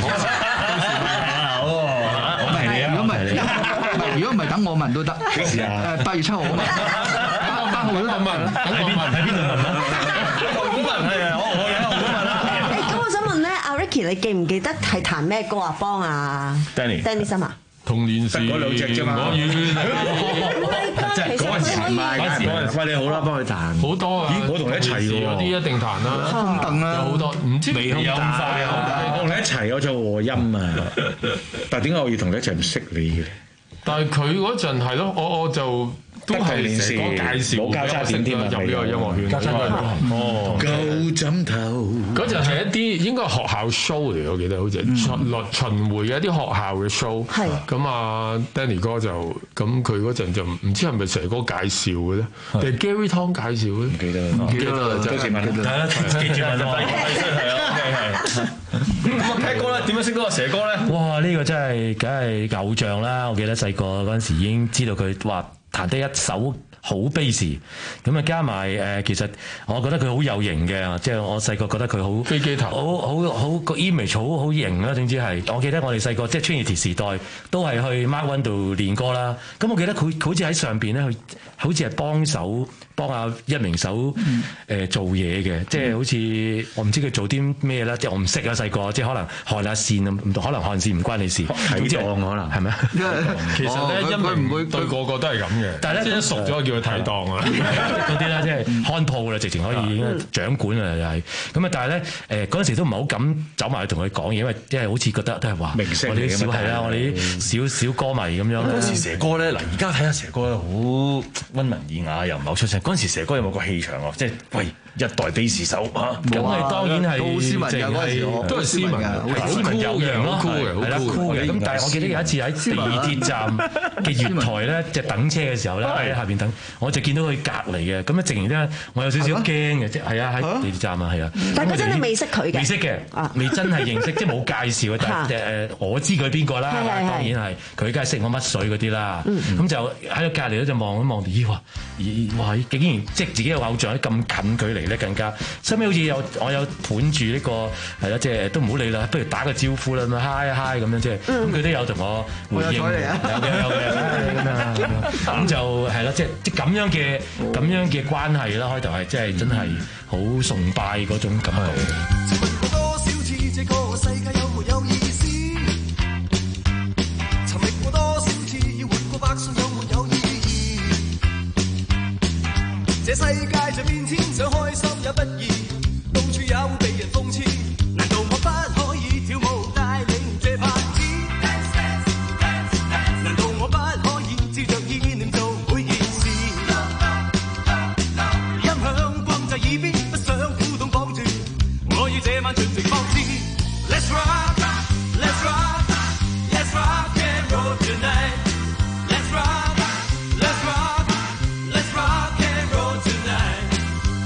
我問你啊！ 如果唔係，如果唔係等我問都得。 幾時啊？ 誒八月七號我問。八號都問，等我問喺邊度問啦？ 好問係啊！我我有好問啦。 誒咁我想問咧，阿 Ricky 你記唔記得係彈咩歌啊？幫啊 Danny Danny 森啊？ 童年時嗰兩隻啫嘛。 即係嗰陣時唔係嗰陣時，喂你好啦，幫佢彈好多啊！ 我同你一齊喎， 嗰啲一定彈啦，空凳啦，有好多，唔知未咁快啊！我同你一齊有做和音啊，但係點解我要同你一齊唔識你嘅？ 但係佢嗰陣係咯，我我就都係蛇哥介紹， 冇交叉點添啊！ 入呢個音樂圈，交叉點哦，舊枕頭嗰陣係一啲應該係學校 show 嚟，我記得好似巡巡巡迴嘅一啲學校嘅 show。係咁啊 ，Danny 哥就咁佢嗰陣就唔知係咪蛇哥介紹嘅咧，定係 Gary Tong 介紹嘅？唔記得啦，唔記得啦， 多謝問。 係啦，記住問咯，係啊 ，OK 係。咁啊，Pat 哥咧點樣識到阿蛇哥咧？ 哇！呢個真係梗係偶像啦！我記得細個嗰陣時已經知道佢話彈得一手好 bass，咁啊加埋誒，其實我覺得佢好有型嘅，即係我細個覺得佢好飛機頭， 好好好個 image 好好型啦。總之係，我記得我哋細個即係 Trinity 時代都係去 Mark One 度練歌啦。咁我記得佢好似喺上邊咧，佢好似係幫手幫阿一鳴手誒做嘢嘅，即係好似我唔知佢做啲咩啦，即係我唔識啊細個，即係可能看下線啊，唔可能看線唔關你事， 睇檔可能係咪？ 其實咧，因為唔會對個個都係咁嘅，但係咧即係熟咗叫佢睇檔啊，嗰啲啦，即係看鋪啦，直情可以已經掌管啊，又係咁啊！但係咧誒嗰陣時都唔係好敢走埋去同佢講嘢，因為即係好似覺得都係話明星我哋啲小係啦，我哋啲小小歌迷咁樣。 嗰時蛇哥咧，嗱而家睇下蛇哥咧，好溫文爾雅，又唔係好出聲。嗰陣時蛇哥有冇個氣場啊？即係喂一代 bass 手啊！ 咁係當然係好斯文㗎，嗰陣時都係斯文㗎，斯文有型咯，係啦，酷嘅。咁但係我記得有一次喺地鐵站嘅月台咧，即係等車嘅時候咧，喺下邊等，我就見到佢隔離嘅，咁咧直然咧，我有少少驚嘅，即係係啊，喺地鐵站啊，係啊。 但係嗰陣你未識佢嘅， 未識嘅，未真係認識，即係冇介紹嘅，但係誒我知佢邊個啦，當然係佢，梗係識我乜水嗰啲啦。咁就喺個隔離咧就望一望，咦哇，咦哇，竟然即係自己嘅偶像喺咁近距離咧，更加。收尾好似有我有盤住呢個係啦，即係都唔好理啦，不如打個招呼啦，咁啊嗨嗨咁樣即係，咁佢都有同我回應，有嘅有嘅咁樣，咁就係啦，即係即係咁樣嘅咁樣嘅關係啦，開頭係即係真係好崇拜嗰種感這世界在變遷，想開心也不易，到處有被人諷刺。難道我不可以跳舞帶領這拍子？難道我不可以照着意念做每件事？音響轟在耳邊，不想鼓動綁住，我要這晚盡情放肆。Let's rock, let's rock, let's rock and roll tonight. Let's rock, let's rock, let's rock and roll tonight.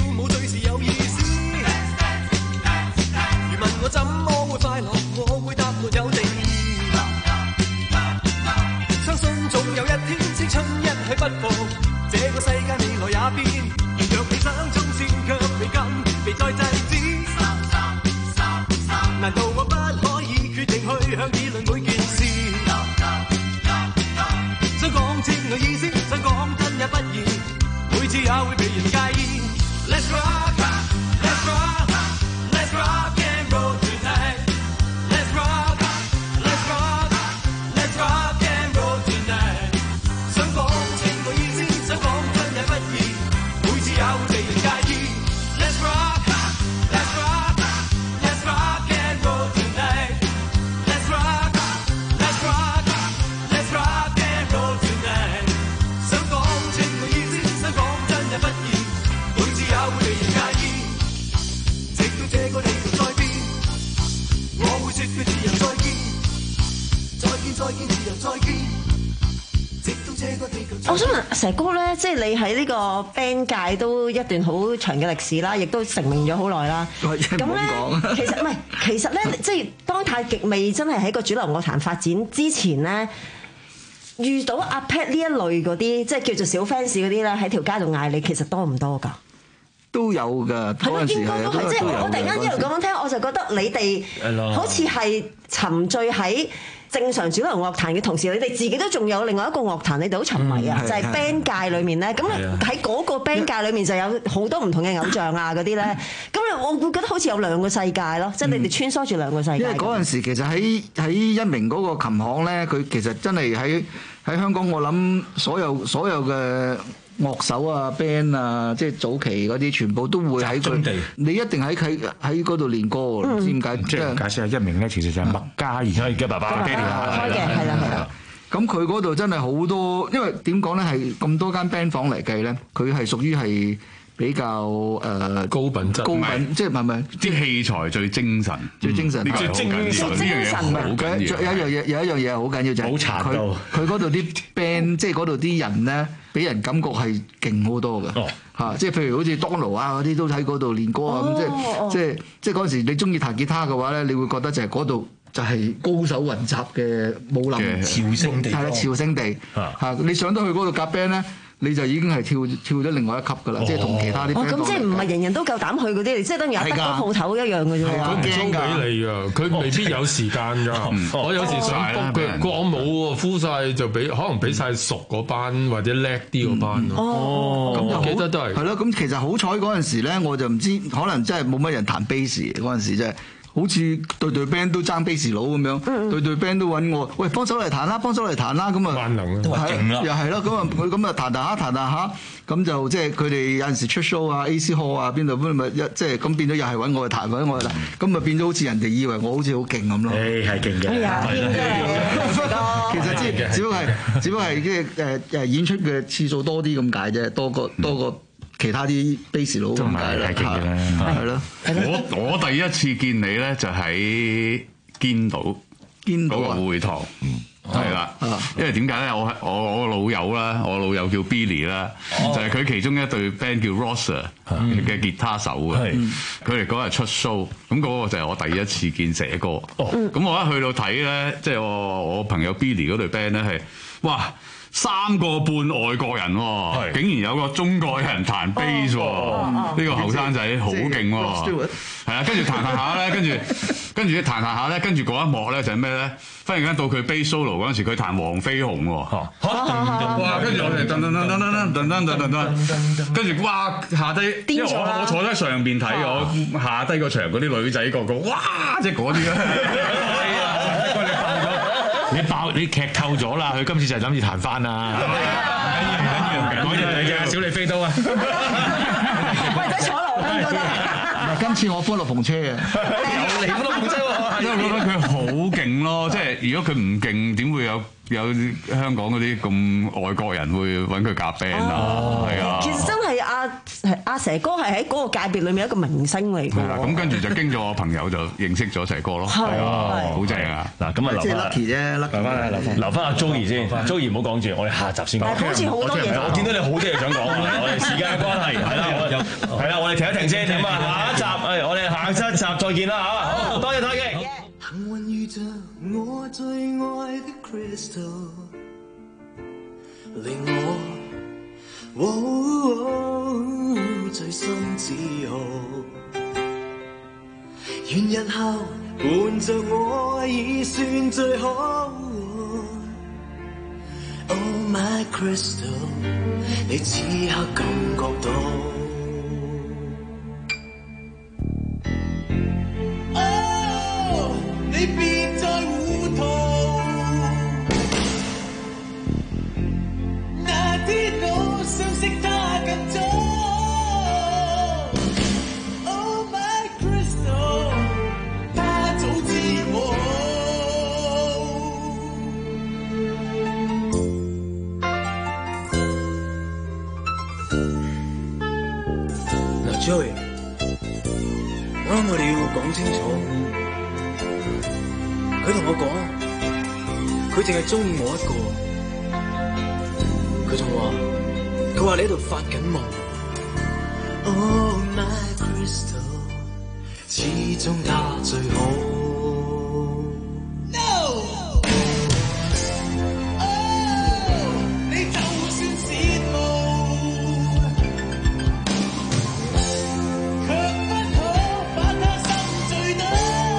舞最是有意思。如問我怎麼會快樂，我會答沒有定義。相信總有一天青春一去不復，這個世界未來也變。若理想中線卻未禁，未再制止。難道我不可以決定去向議論每件事？想講清我意思，想講真也不易，每次也會被人介意。Let's rock, let's rock, let's rock and roll tonight. Let's rock, let's rock, let's rock and roll tonight. 想講清我意思，想講真也不易，每次也會被人介意。Let's rock, let's rock, let's rock and roll tonight. Let's rock, let's rock, let's rock and roll tonight. 想講清我意思，想講真也不易，每次也會被人介意。直到這個地球再變，我會說句自由再見，再見再見自由再見。直到這個地球。 我想問石哥咧，即係你喺呢個 band 界都一段好長嘅歷史啦，亦都成名咗好耐啦。咁咧，其實唔係，其實咧，即係當太極未真係喺個主流樂壇發展之前咧，遇到阿 Pat 呢一類嗰啲，即係叫做小 fans 嗰啲咧，喺條街度嗌你，其實多唔多㗎？ 都有㗎，嗰陣時係都係，即係我突然間一路咁樣聽，我就覺得你哋好似係沉醉喺正常主流樂壇嘅同時，你哋自己都仲有另外一個樂壇，你哋好沉迷啊！就係 band 界裏面咧，咁喺嗰個 band 界裏面就有好多唔同嘅偶像啊嗰啲咧，咁我會覺得好似有兩個世界咯，即係你哋穿梭住兩個世界。 因為嗰陣時其實喺喺一鳴嗰個琴行咧，佢其實真係喺喺香港，我諗所有所有嘅樂手啊 band 啊，即係早期嗰啲，全部都會喺佢。你一定喺佢喺嗰度練歌喎，唔知點解？ 即係解釋下一鳴咧，其實就係麥嘉，而家嘅爸爸爹哋開嘅，係啦係啦。 咁佢嗰度真係好多，因為點講咧？係咁多間 band 房嚟計咧，佢係屬於係比較誒高品質， 高品即係唔係唔係啲器材最精神， 最精神， 最精神呢樣嘢好緊要。 有一樣嘢有一樣嘢好緊要就係佢佢嗰度啲 band，即係嗰度啲人咧，俾人感覺係勁好多嘅嚇，即係譬如好似當勞啊嗰啲都喺嗰度練歌啊，咁即係即係即係嗰陣時你中意彈吉他嘅話咧，你會覺得就係嗰度就係高手雲集嘅武林朝聖地， 係啦，朝聖地嚇，你上到去嗰度夾 band 咧。你就已經係跳跳咗另外一級㗎啦，即係同其他啲。 哦，咁即係唔係人人都夠膽去嗰啲，即係等於有得個鋪頭一樣嘅啫喎。 佢租俾你㗎，佢未必有時間㗎。我有時想 book 佢，佢我冇喎，full曬就俾，可能俾曬熟嗰班或者叻啲嗰班咯。 哦，咁我記得都係。 係咯，咁其實好彩嗰陣時咧，我就唔知，可能真係冇乜人彈 bass 嗰陣時真係。好似對對 band 都爭 bass 佬咁樣，嗯、對對 band 都揾我，喂幫手嚟彈啦，幫手嚟彈啦，咁啊， 萬能都係勁啦，又係咯，咁啊佢咁啊彈彈下彈彈下，咁就即係佢哋有陣時出 show 啊 ，A C Hall 啊，邊度咁咪一即係咁變咗又係揾我去彈，揾我去彈，咁啊變咗好似人哋以為我好似好勁咁咯。 誒係勁嘅， 係啊， 其實即係只不過係只不過係即係誒誒演出嘅次數多啲咁解啫，多過多過。其他啲 bass 佬咁解啦，係咯。 我我第一次見你咧就喺堅道，堅道個會堂，係啦。因為點解咧？我我我老友啦，我老友叫 Billy 啦，就係佢其中一隊 band 叫 Rosa 嘅吉他手嘅。佢哋嗰日出 show，咁嗰個就係我第一次見寫歌。咁我一去到睇咧，即係我我朋友 Billy 嗰隊 band 咧係，哇！三個半外國人喎，竟然有個中國人彈 bass 喎，呢個後生仔好勁喎，係啊，跟住彈彈下咧，跟住跟住彈彈下咧，跟住嗰一幕咧就係咩咧？忽然間到佢 bass solo 嗰陣時，佢彈黃飛鴻喎，哇！跟住我哋噔噔噔噔噔噔噔噔噔噔，跟住哇下低，因為我我坐喺上邊睇，我下低個場嗰啲女仔個個，哇！即係嗰啲咧。 你爆你劇透咗啦！佢今次就係諗住彈翻啦。唔緊要唔緊要，講嘢嚟嘅，小李飛刀啊！ 喂，仔坐落都得。 今似我歡樂篷車嘅， 有你歡樂篷車喎， 因為我覺得佢好勁咯，即係如果佢唔勁，點會有有香港嗰啲咁外國人會揾佢夾 band 啊？係啊， 其實真係阿阿蛇哥係喺嗰個界別裏面一個明星嚟㗎。 係啦，咁跟住就經咗我朋友就認識咗蛇哥咯，係啊，好正啊！ 嗱，咁啊留即係翻 lucky 啫留翻啦，留翻留翻阿 Joey 先 ，Joey 唔好講住，我哋下集先講。 好似好多嘢講我見到你好多嘢想講，我哋時間嘅關係係啦，我係啦，我哋停一停先，咁啊，下一集誒，我哋下一集再見啦嚇，好多謝太極。 幸運遇着我最愛的 Crystal， 令我、哦哦、最心自豪。願日後伴着我已算最好。Oh my Crystal， 你此刻感覺到。你別再糊塗，那天我相識他更早。Oh my Crystal， 他早知我。嗱 Joey， 我諗我哋要講清楚。佢同我講，佢淨係中意我一個。佢仲話，佢話你喺度發緊夢。Oh my Crystal， 始終他最好。No， oh， 你就算羨慕，卻不可把他心醉倒。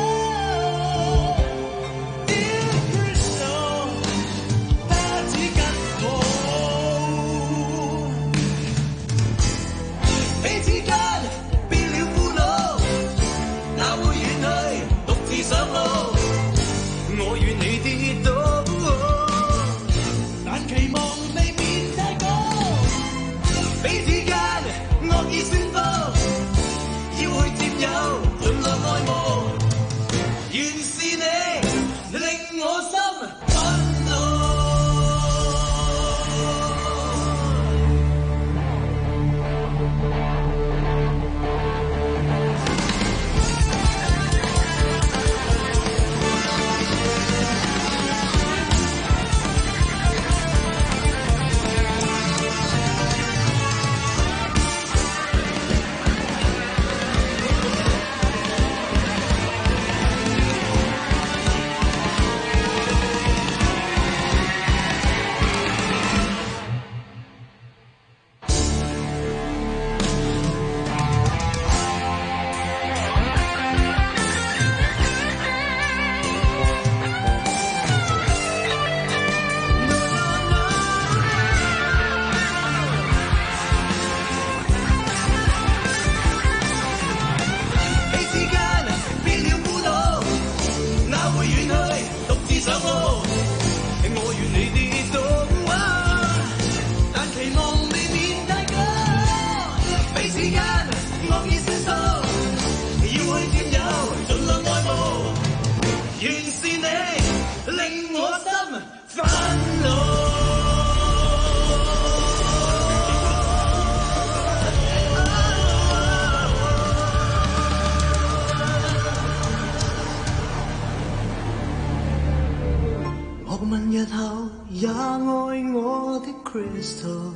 日後也愛我的 Crystal，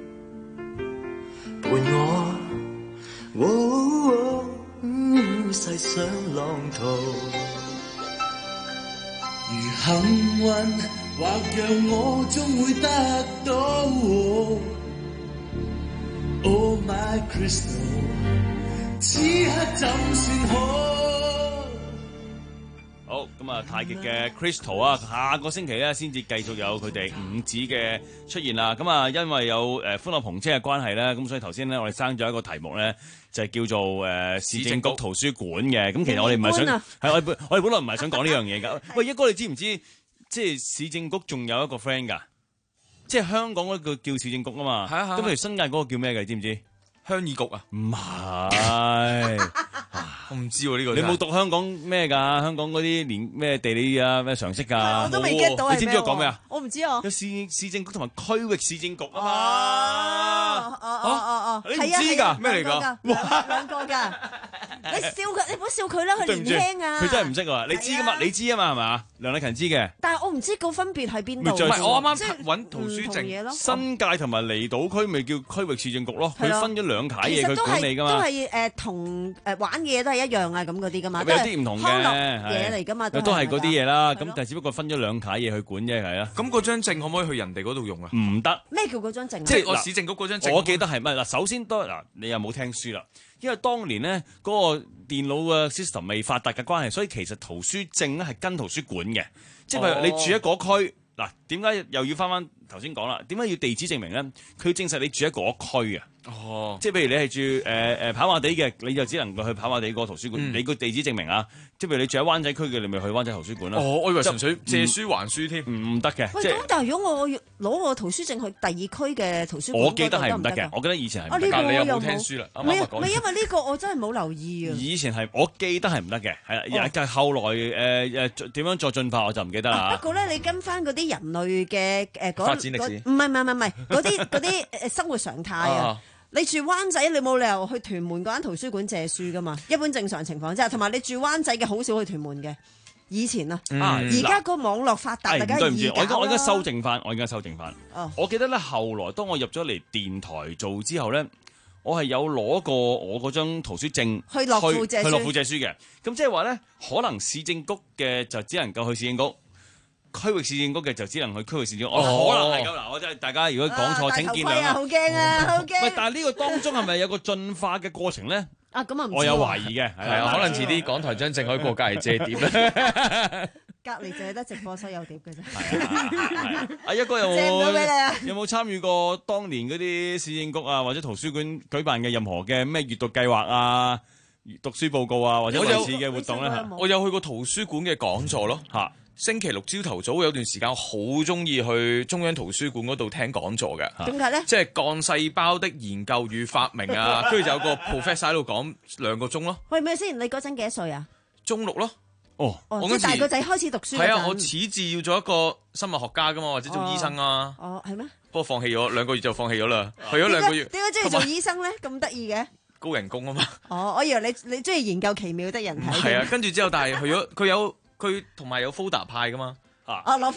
陪我，哦哦嗯、細想浪途。如幸運，或讓我終會得到。Oh my Crystal， 此刻怎算好？ 好咁啊！太極嘅 Crystal 啊，下個星期咧先至繼續有佢哋五子嘅出現啦。咁啊，因為有誒歡樂篷車嘅關係咧，咁所以頭先咧我哋生咗一個題目咧，就係叫做誒市政局圖書館嘅。咁其實我哋唔係想係我哋我哋本來唔係想講呢樣嘢㗎。喂，一哥你知唔知即係市政局仲有一個 friend 㗎？即係香港嗰個叫市政局啊嘛。係啊係啊。咁譬如新界嗰個叫咩嘅？你知唔知？鄉議局啊？唔係。 我唔知喎呢個。 你冇讀香港咩㗎？香港嗰啲連咩地理啊咩常識㗎？ 我都未 get 到係咩？ 你知唔知我講咩啊？ 我唔知啊。 有市市政局同埋區域市政局啊嘛。 哦哦哦哦哦， 你唔知㗎？咩嚟㗎？ 兩兩個㗎。你笑佢，你唔好笑佢啦，佢年輕啊。 佢真係唔識喎，你知㗎嘛？你知啊嘛係嘛？梁麗勤知嘅。 但係我唔知個分別喺邊度。 唔係我啱啱揾圖書證， 新界同埋離島區咪叫區域市政局咯，佢分咗兩攤嘢佢管理㗎嘛。 都係誒同誒玩嘅嘢都係一樣啊咁嗰啲㗎嘛。 有啲唔同嘅嘢嚟㗎嘛， 都係嗰啲嘢啦。咁但係只不過分咗兩攤嘢去管啫，係啊。 咁嗰張證可唔可以去人哋嗰度用啊？ 唔得。 咩叫嗰張證啊？ 即係我市政局嗰張證。 我記得係乜嗱？首先都嗱，你又冇聽書啦。因為當年咧嗰個電腦嘅 system 未發達嘅關係，所以其實圖書證咧係跟圖書館嘅，即係譬如你住喺嗰區嗱，點解又要翻翻頭先講啦？點解要地址證明咧？佢證實你住喺嗰區啊。哦，即係譬如你係住誒誒跑馬地嘅，你就只能夠去跑馬地嗰個圖書館。嗯、你個地址證明啊，即係譬如你住喺灣仔區嘅，你咪去灣仔圖書館啦。 哦，我以為純粹借書還書添， 唔得嘅。 喂，咁但係如果我攞個圖書證去第二區嘅圖書館， 我記得係唔得嘅。我記得以前係唔得。 啊，呢個你有冇聽書啦？ 唔係唔係，因為呢個我真係冇留意啊。 以前係我記得係唔得嘅，係啦。但係後來誒誒點樣再進化我就唔記得啦。 不過咧，你跟翻嗰啲人類嘅誒嗰發展歷史， 唔係唔係唔係嗰啲嗰啲誒生活常態啊。你住灣仔，你冇理由去屯門嗰間圖書館借書噶嘛？一般正常情況之下，同埋你住灣仔嘅好少去屯門嘅。以前啊，而家個網絡發達，大家對唔住，我而家我而家家修正翻，我而家修正翻。 哦， 我記得咧，後來當我入咗嚟電台做之後咧，我係有攞過我嗰張圖書證去樂富借書， 去樂富借書嘅。咁即係話咧，可能市政局嘅就只能夠去市政局。區域市政局嘅就只能去區域市政局，我、哦、可能係咁嗱，我真係大家如果講錯、啊、請見諒啊！ 好驚啊，好驚！ 喂，但係呢個當中係咪有個進化嘅過程咧？ 啊，咁啊， 我有懷疑嘅， 係啊，可能遲啲港台張證可以過隔離借碟咧。 隔離借得直播室有碟嘅啫。 係啊，阿一哥有冇借唔到俾你啊？ 有冇參與過當年嗰啲市政局啊或者圖書館舉辦嘅任何嘅咩閱讀計劃啊、讀書報告啊或者類似嘅活動咧？ 我有去過圖書館嘅講座咯，嚇。星期六朝頭早有段時間，我好中意去中央圖書館嗰度聽講座嘅。 點解咧？ 即係幹細胞的研究與發明啊，跟住就有個 professor 喺度講兩個鐘咯。 喂，咩先？你嗰陣幾多歲啊？ 中六咯。 哦， 我嗰時大個仔開始讀書。 係啊，我始志要做一個生物學家噶嘛，或者做醫生啊。 哦，係咩？ 不過放棄咗，兩個月就放棄咗啦。去咗兩個月。 點解中意做醫生咧？咁得意嘅？ 高人工啊嘛。哦， 我以為你你中意研究奇妙的人體。 係啊，跟住之後，但係去咗佢有。佢同埋有 folder 派噶嘛？ 啊，哦攞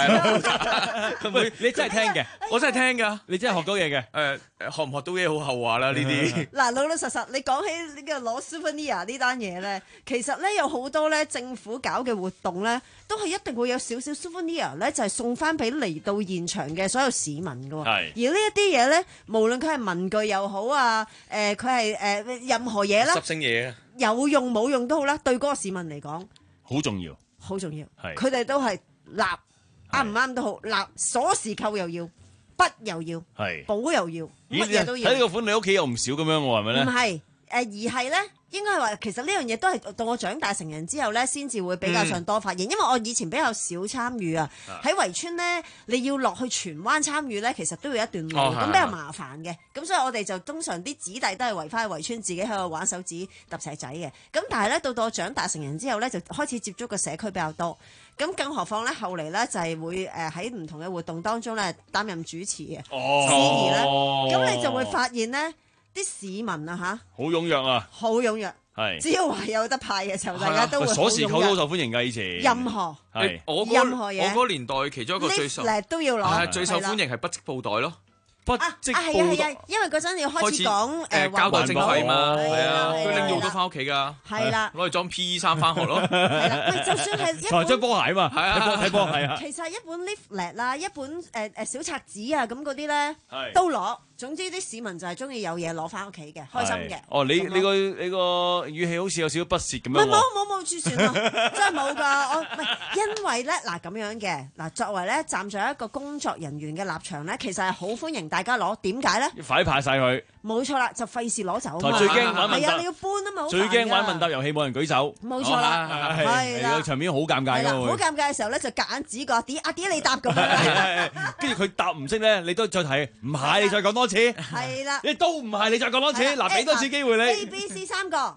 folder， 喂，你真係聽嘅， 我真係聽㗎， 你真係學到嘢嘅。 誒，學唔學到嘢好後話啦呢啲。 嗱，老老實實，你講起呢個攞 souvenir 呢單嘢咧，其實咧有好多咧政府搞嘅活動咧，都係一定會有少少 souvenir 咧，就係送翻俾嚟到現場嘅所有市民㗎喎。係。而呢一啲嘢咧，無論佢係文具又好啊，誒佢係誒任何嘢啦， 濕星嘢啊， 有用冇用都好啦，對嗰個市民嚟講。 好重要， 好重要， 係佢哋都係立啱唔啱都好，立鎖匙扣又要，筆又要， 係簿又要，乜嘢都要。 睇呢個款，你屋企又唔少咁樣喎，係咪咧？ 唔係，誒而係咧，應該係話其實呢樣嘢都係到我長大成人之後咧，先至會比較上多發現，嗯、因為我以前比較少參與啊。喺圍村咧，你要落去荃灣參與咧，其實都要一段路，咁、哦、比較麻煩嘅。咁所以我哋就通常啲子弟都係圍翻去圍村，自己喺度玩手指揼石仔嘅。咁但係咧，到到我長大成人之後咧，就開始接觸個社區比較多。咁更何況咧，後嚟咧就係會誒喺唔同嘅活動當中咧擔任主持嘅，司儀咧，咁你就會發現咧啲市民啊嚇， 好踴躍啊， 好踴躍，係只要話有得派嘅時候，大家都會鎖匙扣都好受歡迎㗎，以前任何係我任何嘢， 我嗰年代其中一個最受都要攞， 係最受歡迎係筆跡布袋咯。 筆跡啊係啊係啊，因為嗰陣要開始講誒交代正費嘛，係啊，佢拎用到翻屋企㗎， 係啦， 攞嚟裝 P E 衫翻學咯， 係啦，喂，就算係一本張波鞋嘛，係啊，睇波係啊， 其實一本 leaflet 啦，一本誒誒小冊子啊，咁嗰啲咧都攞。總之啲市民就係中意有嘢攞翻屋企嘅，開心嘅。 哦，你你個你個語氣好似有少少不屑咁樣。 唔係冇冇冇住船啊，真係冇㗎。我唔係因為咧嗱咁樣嘅嗱，作為咧站在一個工作人員嘅立場咧，其實係好歡迎大家攞。點解咧？ 要快派晒佢。冇錯啦，就費事攞走嘛。 最驚玩問答。 係啊，你要搬啊嘛， 最驚玩問答遊戲冇人舉手。 冇錯啦，係啦， 場面好尷尬㗎喎。 好尷尬嘅時候咧，就夾硬指個阿啲阿啲你答咁樣。 跟住佢答唔識咧，你都再睇，唔係你再講多次。 係。 你都唔係，你再講多次，嗱，俾多次機會你。 A、B、C 三個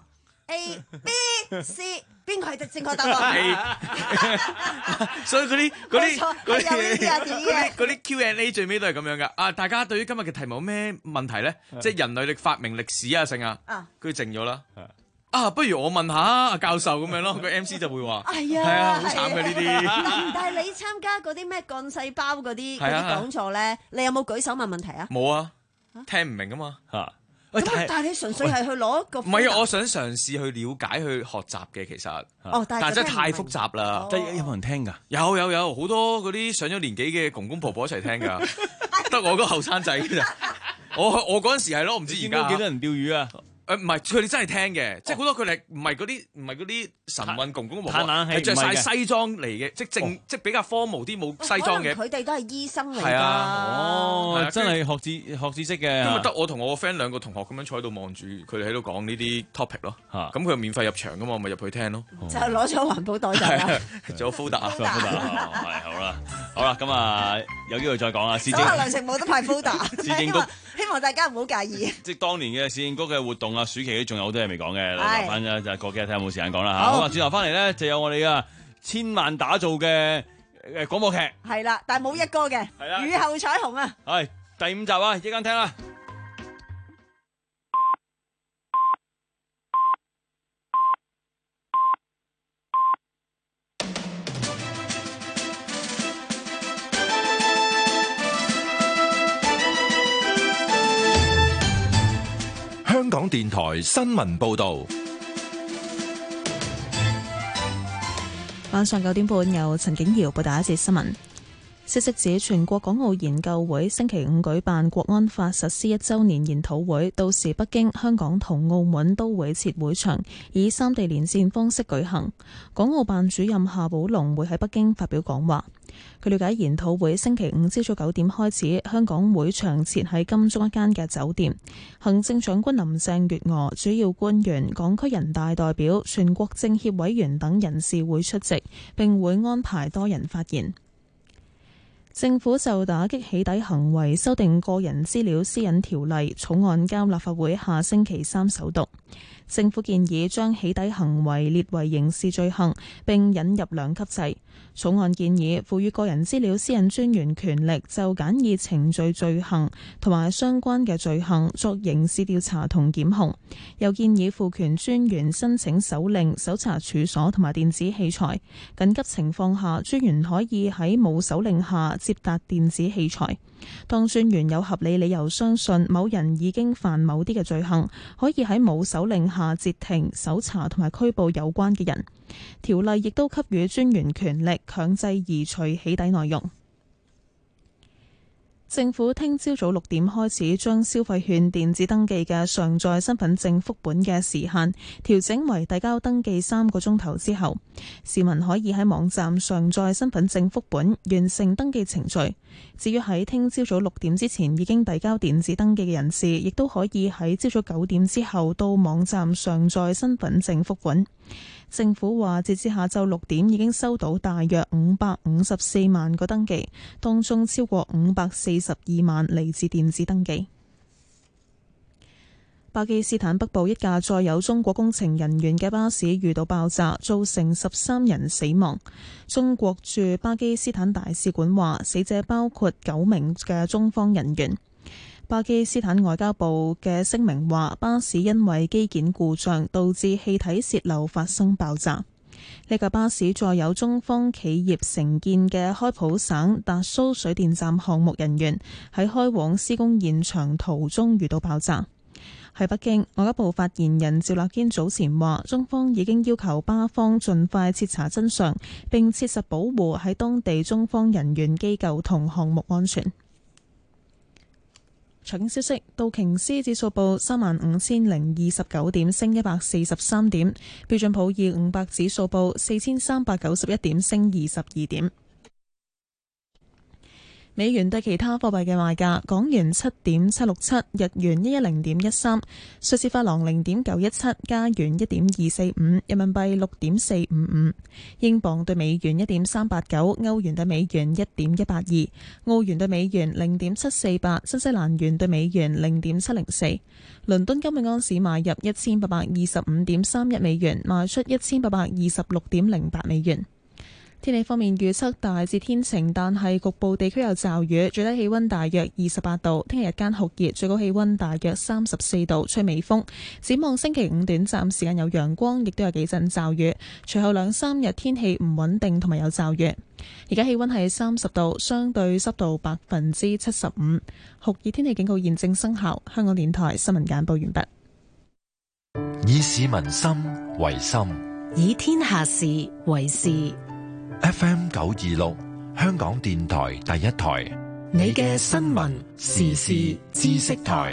A B C 邊個係正確答案？ 所以嗰啲嗰啲嗰啲係有呢啲啊啲嘅嗰啲 Q and A 最尾都係咁樣噶。啊，大家對於今日嘅題目有咩問題咧？即係人類歷發明歷史啊，成啊，佢靜咗啦。啊，不如我問下阿教授咁樣咯，個 M C 就會話係啊， 係啊，好慘嘅呢啲。 但係你參加嗰啲咩幹細胞嗰啲嗰係啊啲講座咧，你有冇舉手問問題啊？ 冇啊，聽唔明啊嘛嚇。 咁但係你純粹係去攞一個唔係啊，我想嘗試去了解去學習嘅其實。 哦，但係但係真係太複雜啦。 即係有冇人聽㗎？ 有有有，好多嗰啲上咗年紀嘅公公婆婆一齊聽㗎，得我嗰個後生仔㗎咋。我我嗰陣時係咯，唔知而家幾多人釣魚啊？ 誒唔係，佢哋真係聽嘅，即係好多佢哋唔係嗰啲唔係嗰啲神韻公公婆婆， 嘆冷氣係着晒唔係嘅西裝嚟嘅，即係正即係比較 formal 啲冇西裝嘅。 佢哋都係醫生嚟㗎。 係啊， 哦，真係係學知學知識嘅。 因為得我同我個 friend 兩個同學咁樣坐喺度望住佢哋喺度講呢啲 topic 咯。咁佢又免費入場㗎嘛，咪入去聽咯。 就係攞咗環保袋就係啦。 啊，仲有 folder 啊 folder 係好啦，好啦，咁啊有機會再講啊。市政可能成冇得派 folder。 市政局希望希望大家唔好介意。 即係當年嘅市政局嘅活動啊，暑期都仲有好多嘢未講嘅， 係留翻啫，就過幾日睇下有冇時間講啦嚇。 好好啊，轉頭翻嚟咧就有我哋啊千萬打造嘅誒廣播劇， 係啦，但係冇一哥嘅。 係啦雨後彩虹啊！ 係第五集啊，一間聽啦。 香港電台新聞報道。 晚上九點半，由陳景瑤報道一節新聞。消息指，全國港澳研究會星期五舉辦國安法實施一週年研討會，到時北京、香港同澳門都會設會場，以三地連線方式舉行。港澳辦主任夏寶龍會喺北京發表講話。據了解，研討會星期五朝早九點開始，香港會場設喺金鐘一間嘅酒店。行政長官林鄭月娥、主要官員、港區人大代表、全國政協委員等人士會出席，並會安排多人發言。政府就打擊起底行為修訂個人資料私隱條例草案交立法會下星期三首讀。政府建議將起底行為列為刑事罪行，並引入兩級制。草案建議賦予個人資料私隱專員權力，就簡易程序罪行同埋相關嘅罪行作刑事調查同檢控。又建議賦權專員申請手令搜查處所同埋電子器材。緊急情況下，專員可以喺冇手令下接達電子器材。當專員有合理理由相信某人已經犯某啲嘅罪行，可以喺冇手令下截停、搜查同埋拘捕有關嘅人。條例亦都給予專員權力強制移除起底內容。政府聽朝早六點開始將消費券電子登記嘅上載身份證副本嘅時限調整為遞交登記三個鐘頭之後，市民可以喺網站上載身份證副本完成登記程序。至於喺聽朝早六點之前已經遞交電子登記嘅人士，亦都可以喺朝早九點之後到網站上載身份證副本。政府話，截至下晝六點已經收到大約五百五十四萬個登記，當中超過五百四十二萬嚟自電子登記。巴基斯坦北部一架載有中國工程人員嘅巴士遇到爆炸，造成十三人死亡。中國駐巴基斯坦大使館話，死者包括九名嘅中方人員。巴基斯坦外交部嘅聲明話，巴士因為機件故障導致氣體洩漏發生爆炸。呢架巴士載有中方企業承建嘅開普省達蘇水電站項目人員，喺開往施工現場途中遇到爆炸。喺北京，外交部發言人趙立堅早前話，中方已經要求巴方盡快徹查真相，並切實保護喺當地中方人員、機構同項目安全。財經消息，道瓊斯指數報三萬五千零二十九點，升一百四十三點；標準普爾五百指數報四千三百九十一點，升二十二點。 美元對其他貨幣嘅賣價：港元七點七六七，日元一一零點一三，瑞士法郎零點九一七，加元一點二四五，人民幣六點四五五，英鎊對美元一點三八九，歐元對美元一點一八二，澳元對美元零點七四八，新西蘭元對美元零點七零四。倫敦金每盎司買入一千八百二十五點三一美元，賣出一千八百二十六點零八美元。天氣方面預測大致天晴，但係局部地區有驟雨，最低氣溫大約二十八度。聽日日間酷熱，最高氣溫大約三十四度，吹微風。展望星期五短暫時間有陽光，亦都有幾陣驟雨。隨後兩三日天氣唔穩定，同埋有驟雨。而家氣溫係三十度，相對濕度百分之七十五，酷熱天氣警告現正生效。香港電台新聞簡報完畢。 以市民心為心， 以天下事為事。 F M 九二六，香港電台第一台， 你嘅新聞時事知識台。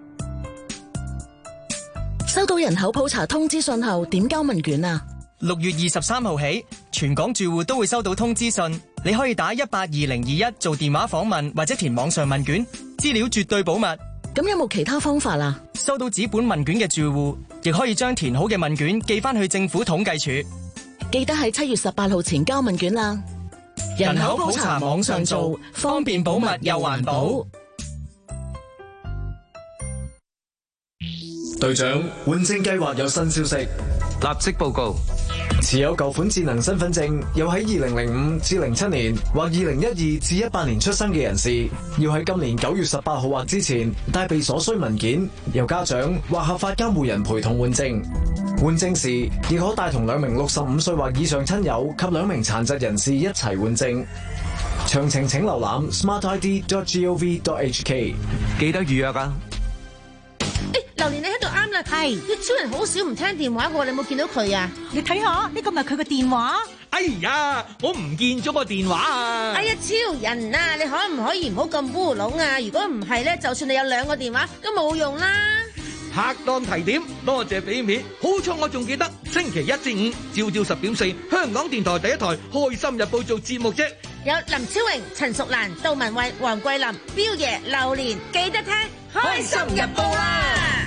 收到人口普查通知信後，點交問卷啊？ 六月二十三號起，全港住戶都會收到通知信，你可以打一八二零二一做電話訪問或者填網上問卷，資料絕對保密。 咁有冇其他方法啊？ 收到紙本問卷嘅住戶，亦可以將填好嘅問卷寄翻去政府統計處。 記得喺七月十八號前交問卷啦。 人口普查網上做，方便保密又環保。 隊長，換證計劃有新消息，立即報告。持有舊款智能身份證，又喺二零零五至零七年或二零一二至一八年出生嘅人士，要喺今年九月十八號或之前帶備所需文件，由家長或合法監護人陪同換證。換證時，亦可帶同兩名六十五歲或以上親友及兩名殘疾人士一齊換證。詳情請瀏覽 smart I D dot gov dot H K， 記得預約啊！ 榴蓮，你喺度啱啦，係啲超人好少唔聽電話嘅，你有冇見到佢啊？ 你睇下呢個咪佢個電話？ 哎呀，我唔見咗個電話啊！ 哎呀，超人啊，你可唔可以唔好咁烏龍啊？如果唔係咧，就算你有兩個電話都冇用啦。 拍檔提點，多謝俾面，好彩我仲記得星期一至五朝朝十點四，香港電台第一台《開心日報》做節目啫。 有林超榮、陳淑蘭、杜文慧、黃桂林、彪爺、榴蓮，記得聽《開心日報》啦。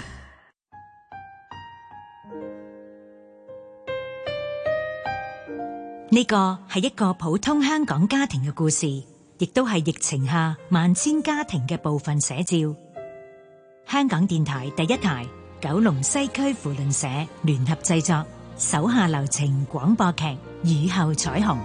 呢個係一個普通香港家庭嘅故事，亦都係疫情下萬千家庭嘅部分寫照。香港電台第一台、九龍西區扶輪社聯合製作，手下留情廣播劇《雨後彩虹》。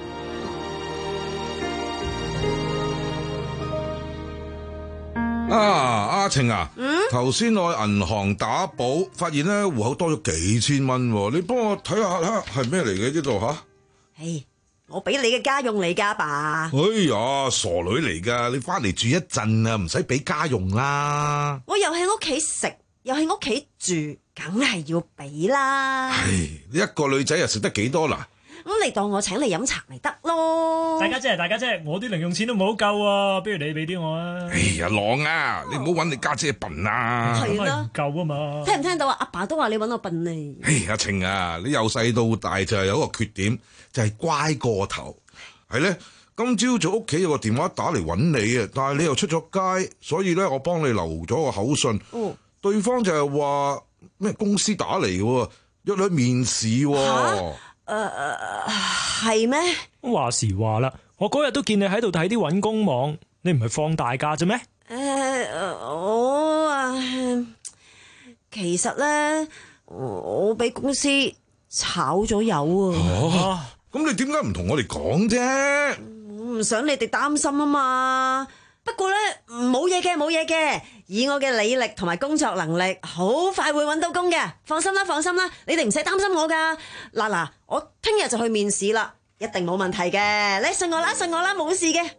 啊，阿晴啊，頭先我去銀行打簿，發現咧戶口多咗幾千蚊，你幫我睇下啦，係咩嚟嘅呢度吓？ 唉，我俾你嘅家用嚟噶爸。 哎呀，傻女嚟噶，你翻嚟住一陣啊，唔使俾家用啦。 我又喺屋企食，又喺屋企住，梗係要俾啦。 唉，你一個女仔又食得幾多啦？ 咁你當我請你飲茶咪得咯。 大家姐，大家姐，我啲零用錢都冇夠啊，不如你俾啲我啊。 哎呀，狼啊，你唔好揾你家姐笨啊。 係啦， 唔夠啊嘛。 聽唔聽到啊？阿爸都話你揾我笨呢。 哎，阿晴啊，你由細到大就係有一個缺點，就係乖過頭。係咧，今朝早屋企有個電話打嚟揾你啊，但係你又出咗街，所以咧我幫你留咗個口信。哦，對方就係話咩公司打嚟嘅，約你去面試。 吓？誒誒，係咩？ 話時話啦，我嗰日都見你喺度睇啲搵工網，你唔係放大假啫咩？ 誒，我啊，其實咧，我俾公司炒咗魷啊。 咁你點解唔同我哋講啫？ 唔想你哋擔心啊嘛。不過咧，冇嘢嘅，冇嘢嘅。以我嘅履歷同埋工作能力，好快會揾到工嘅。放心啦，放心啦，你哋唔使擔心我噶。嗱嗱，我聽日就去面試啦，一定冇問題嘅。你信我啦，信我啦，冇事嘅。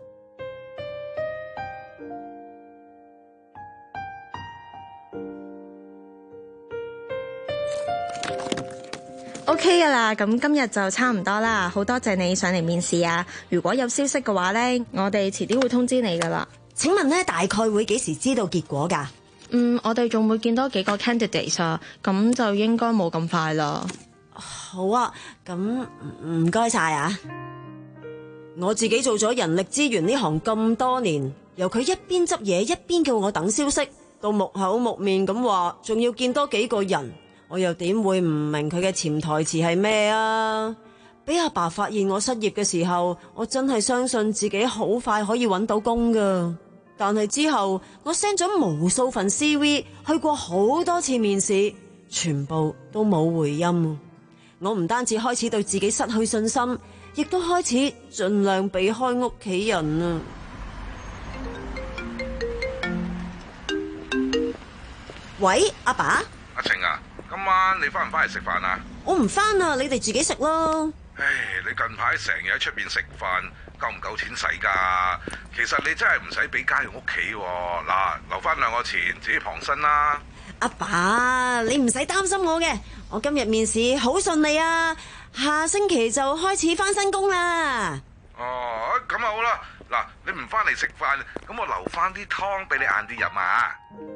OK 噶啦，咁今日就差唔多啦，好多謝你上嚟面試啊！如果有消息嘅話呢，我哋遲啲會通知你噶啦。 請問呢，大概會幾時知道結果噶？ 嗯，我哋仲會見多幾個 candidates 啊，咁就應該冇咁快啦。 好啊，咁唔該晒啊！ 我自己做咗人力資源呢行咁多年，由佢一邊執嘢一邊叫我等消息，到木口木面咁話，仲要見多幾個人，我又點會唔明佢嘅潛台詞係咩啊？俾阿爸發現我失業嘅時候，我真係相信自己好快可以搵到工噶。但係之後我 send 咗無數份 C V， 去過好多次面試，全部都冇回音。我唔單止開始對自己失去信心，亦都開始盡量避開屋企人啊！喂，阿爸， 阿晴啊，今晚你翻唔翻嚟食飯啊？ 我唔翻啊，你哋自己食咯。 唉，你近排成日喺出邊食飯，夠唔夠錢使噶？其實你真係唔使俾家用屋企喎，嗱，留翻兩個錢自己傍身啦。 阿爸，你唔使擔心我嘅，我今日面試好順利啊，下星期就開始翻新工啦。 哦，咁啊好啦，嗱，你唔翻嚟食飯，咁我留翻啲湯俾你晏啲飲啊。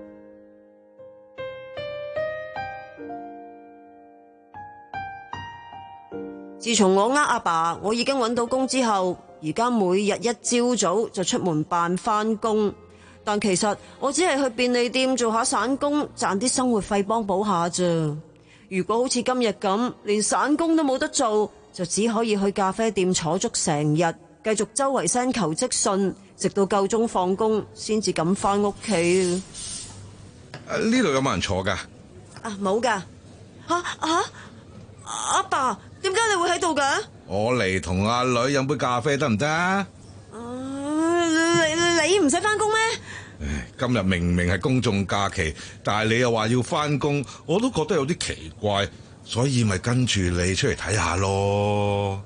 自從我呃阿爸，我已經揾到工之後，而家每日一朝早就出門扮翻工。但其實我只係去便利店做下散工，賺啲生活費幫補下咋。如果好似今日咁，連散工都冇得做，就只可以去咖啡店坐足成日，繼續周圍 send 求職信，直到夠鐘放工先至敢翻屋企。 呢度有冇人坐噶？ 啊，冇噶。吓吓，阿爸，點解你會喺度噶？ 我嚟同阿女飲杯咖啡得唔得啊？ 你你唔使翻工咩？ 唉，今日明明係公眾假期，但係你又話要翻工，我都覺得有啲奇怪，所以咪跟住你出嚟睇下咯。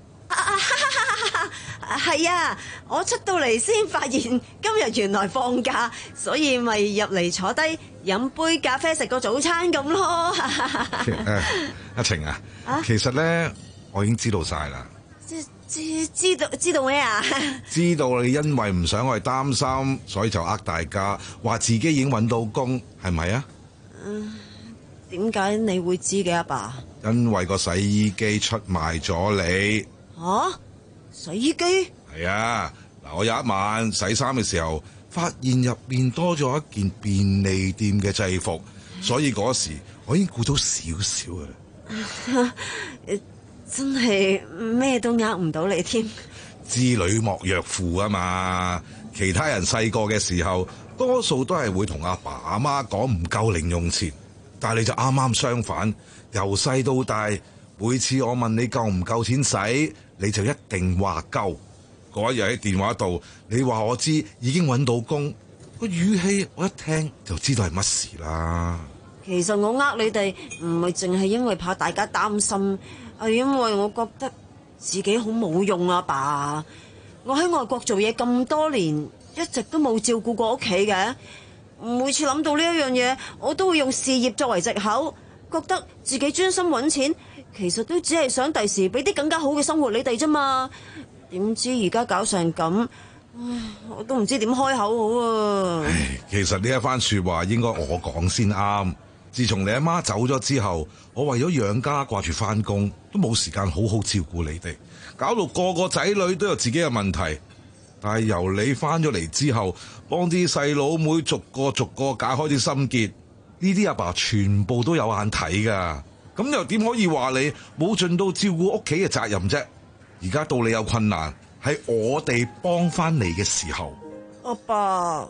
係啊，我出到嚟先發現今日原來放假，所以咪入嚟坐低飲杯咖啡食個早餐咁咯。 阿晴啊，啊其實咧我已經知道晒啦。 知知道知道咩啊？ 知道你因為唔想我哋擔心，所以就呃大家話自己已經揾到工，係咪啊？ 嗯，點解你會知嘅，阿爸？ 因為個洗衣機出賣咗你。 吓？洗衣機？ 係啊，嗱，我有一晚洗衫嘅時候，發現入邊多咗一件便利店嘅制服，所以嗰時我已經估到少少嘅啦。 真係咩都呃唔到你添。 知女莫若父啊嘛，其他人細個嘅時候，多數都係會同阿爸阿媽講唔夠零用錢，但係你就啱啱相反，由細到大，每次我問你夠唔夠錢使，你就一定話夠。嗰一日喺電話度，你話我知已經揾到工，個語氣我一聽就知道係乜事啦。 其實我呃你哋唔係淨係因為怕大家擔心，係因為我覺得自己好冇用啊，爸。我喺外國做嘢咁多年，一直都冇照顧過屋企嘅。每次諗到呢一樣嘢，我都會用事業作為藉口，覺得自己專心揾錢，其實都只係想第時俾啲更加好嘅生活你哋啫嘛。點知而家搞成咁，我都唔知點開口好啊。 唉，其實呢一番說話應該我講先啱。自從你阿媽走咗之後，我為咗養家掛住翻工，都冇時間好好照顧你哋，搞到個個仔女都有自己嘅問題。但係由你翻咗嚟之後，幫啲細佬妹逐個逐個解開啲心結，呢啲阿爸全部都有眼睇噶。咁又點可以話你冇盡到照顧屋企嘅責任啫？而家到你有困難，係我哋幫翻你嘅時候。 阿爸。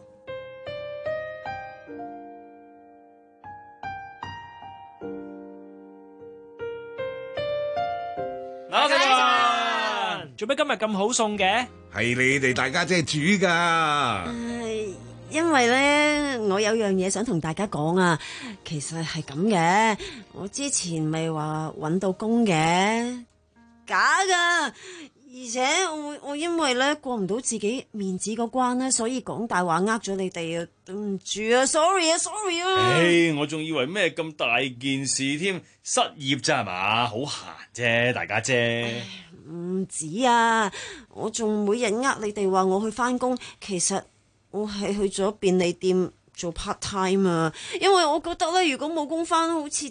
做咩今日咁好餸嘅？ 係你哋大家姐煮噶。 因為咧，我有樣嘢想同大家講啊。其實係咁嘅，我之前咪話搵到工嘅，假噶。而且我我因為咧過唔到自己面子嗰關咧，所以講大話呃咗你哋啊，對唔住啊 ，sorry 啊 ，sorry 啊。 唉，我仲以為咩咁大件事添，失業咋係嘛，好閒啫，大家姐。 唔止啊，我仲每日呃你哋話我去翻工，其實我係去咗便利店做 part time 啊，因為我覺得咧，如果冇工翻，好似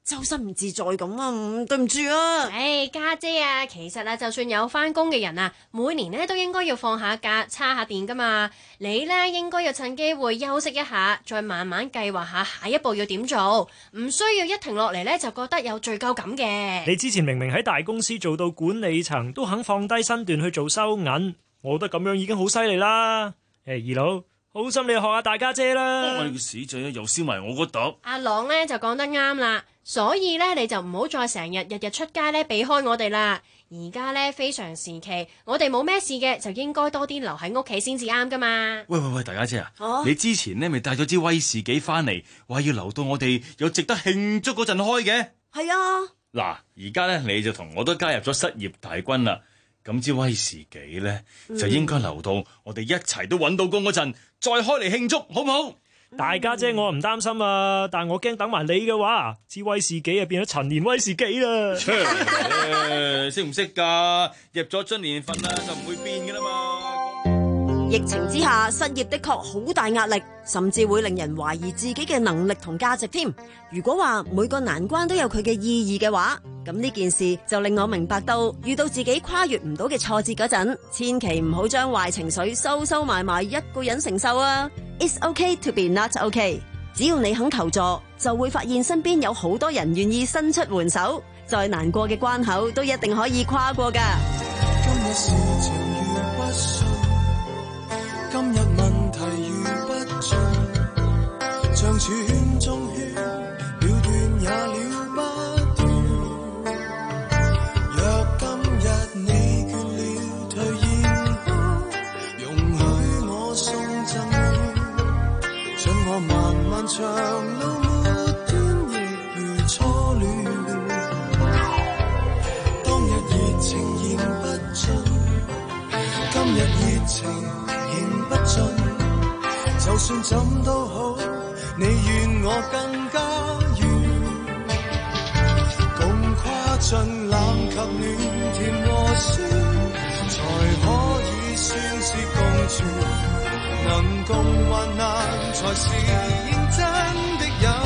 周身唔自在咁啊！對唔住啊！ 唉，家姐啊，其實啊，就算有翻工嘅人啊，每年呢都應該要放下假，叉下電噶嘛。你呢應該要趁機會休息一下，再慢慢計劃下下一步要點做，唔需要一停落嚟呢就覺得有罪疚感嘅。 你之前明明喺大公司做到管理層，都肯放低身段去做收銀，我覺得咁樣已經好犀利啦。誒，二佬，好心你學下大家姐啦。 我你個死仔又燒埋我嗰度。 阿朗呢就講得啱啦。所以咧，你就唔好再成日日日出街咧，避開我哋啦。而家咧非常時期，我哋冇咩事嘅，就應該多啲留喺屋企先至啱噶嘛。 喂喂喂，大家姐啊， 啊你之前咧咪帶咗支威士忌翻嚟，話要留到我哋有值得慶祝嗰陣開嘅。 係啊。 嗱，而家咧你就同我都加入咗失業大軍啦。咁支威士忌咧、嗯、就應該留到我哋一齊都揾到工嗰陣，再開嚟慶祝，好唔好？ 大家姐我唔擔心啊，但我驚等埋你嘅話，支威士忌啊變咗陳年威士忌啦。 識唔識㗎？入咗樽年份啦，就唔會變㗎啦嘛。 疫情之下，失業的確好大壓力，甚至會令人懷疑自己嘅能力同價值添。如果話每個難關都有佢嘅意義嘅話，咁呢件事就令我明白到，遇到自己跨越唔到嘅挫折嗰陣，千祈唔好將壞情緒收收埋埋一個人承受啊！ It's okay to be not okay。只要你肯求助，就會發現身邊有好多人願意伸出援手，再難過嘅關口都一定可以跨過㗎。 今日事情如不順，今日問題如不盡，像處圈中圈，了斷也了不斷。若今日你倦了退現空，容許我送贈暖，准我漫漫長路沒端，亦如初戀。當日熱情言不盡，今日熱情言不盡，就算怎都好，你願我更加遠，共跨盡冷及暖甜和酸，才可以算是共存，能共患難才是認真的友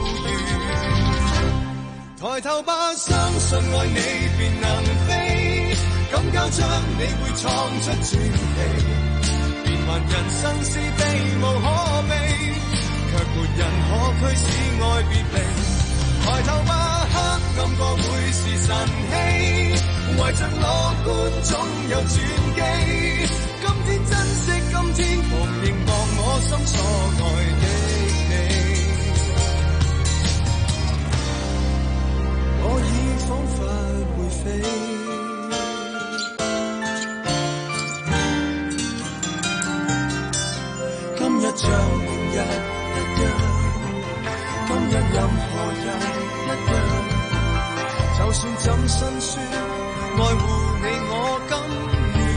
誼。抬頭吧，相信愛你便能飛，敢交出你會創出傳奇，變幻人生是避無可避，卻沒人可驅使愛別離。抬頭吧，黑暗過會是晨曦，懷着樂觀總有轉機。今天珍惜今天，旁凝望我心所愛的你，我已彷彿會飛。今日像明日一樣，今日任何人一樣，就算怎辛酸，愛護你我甘願，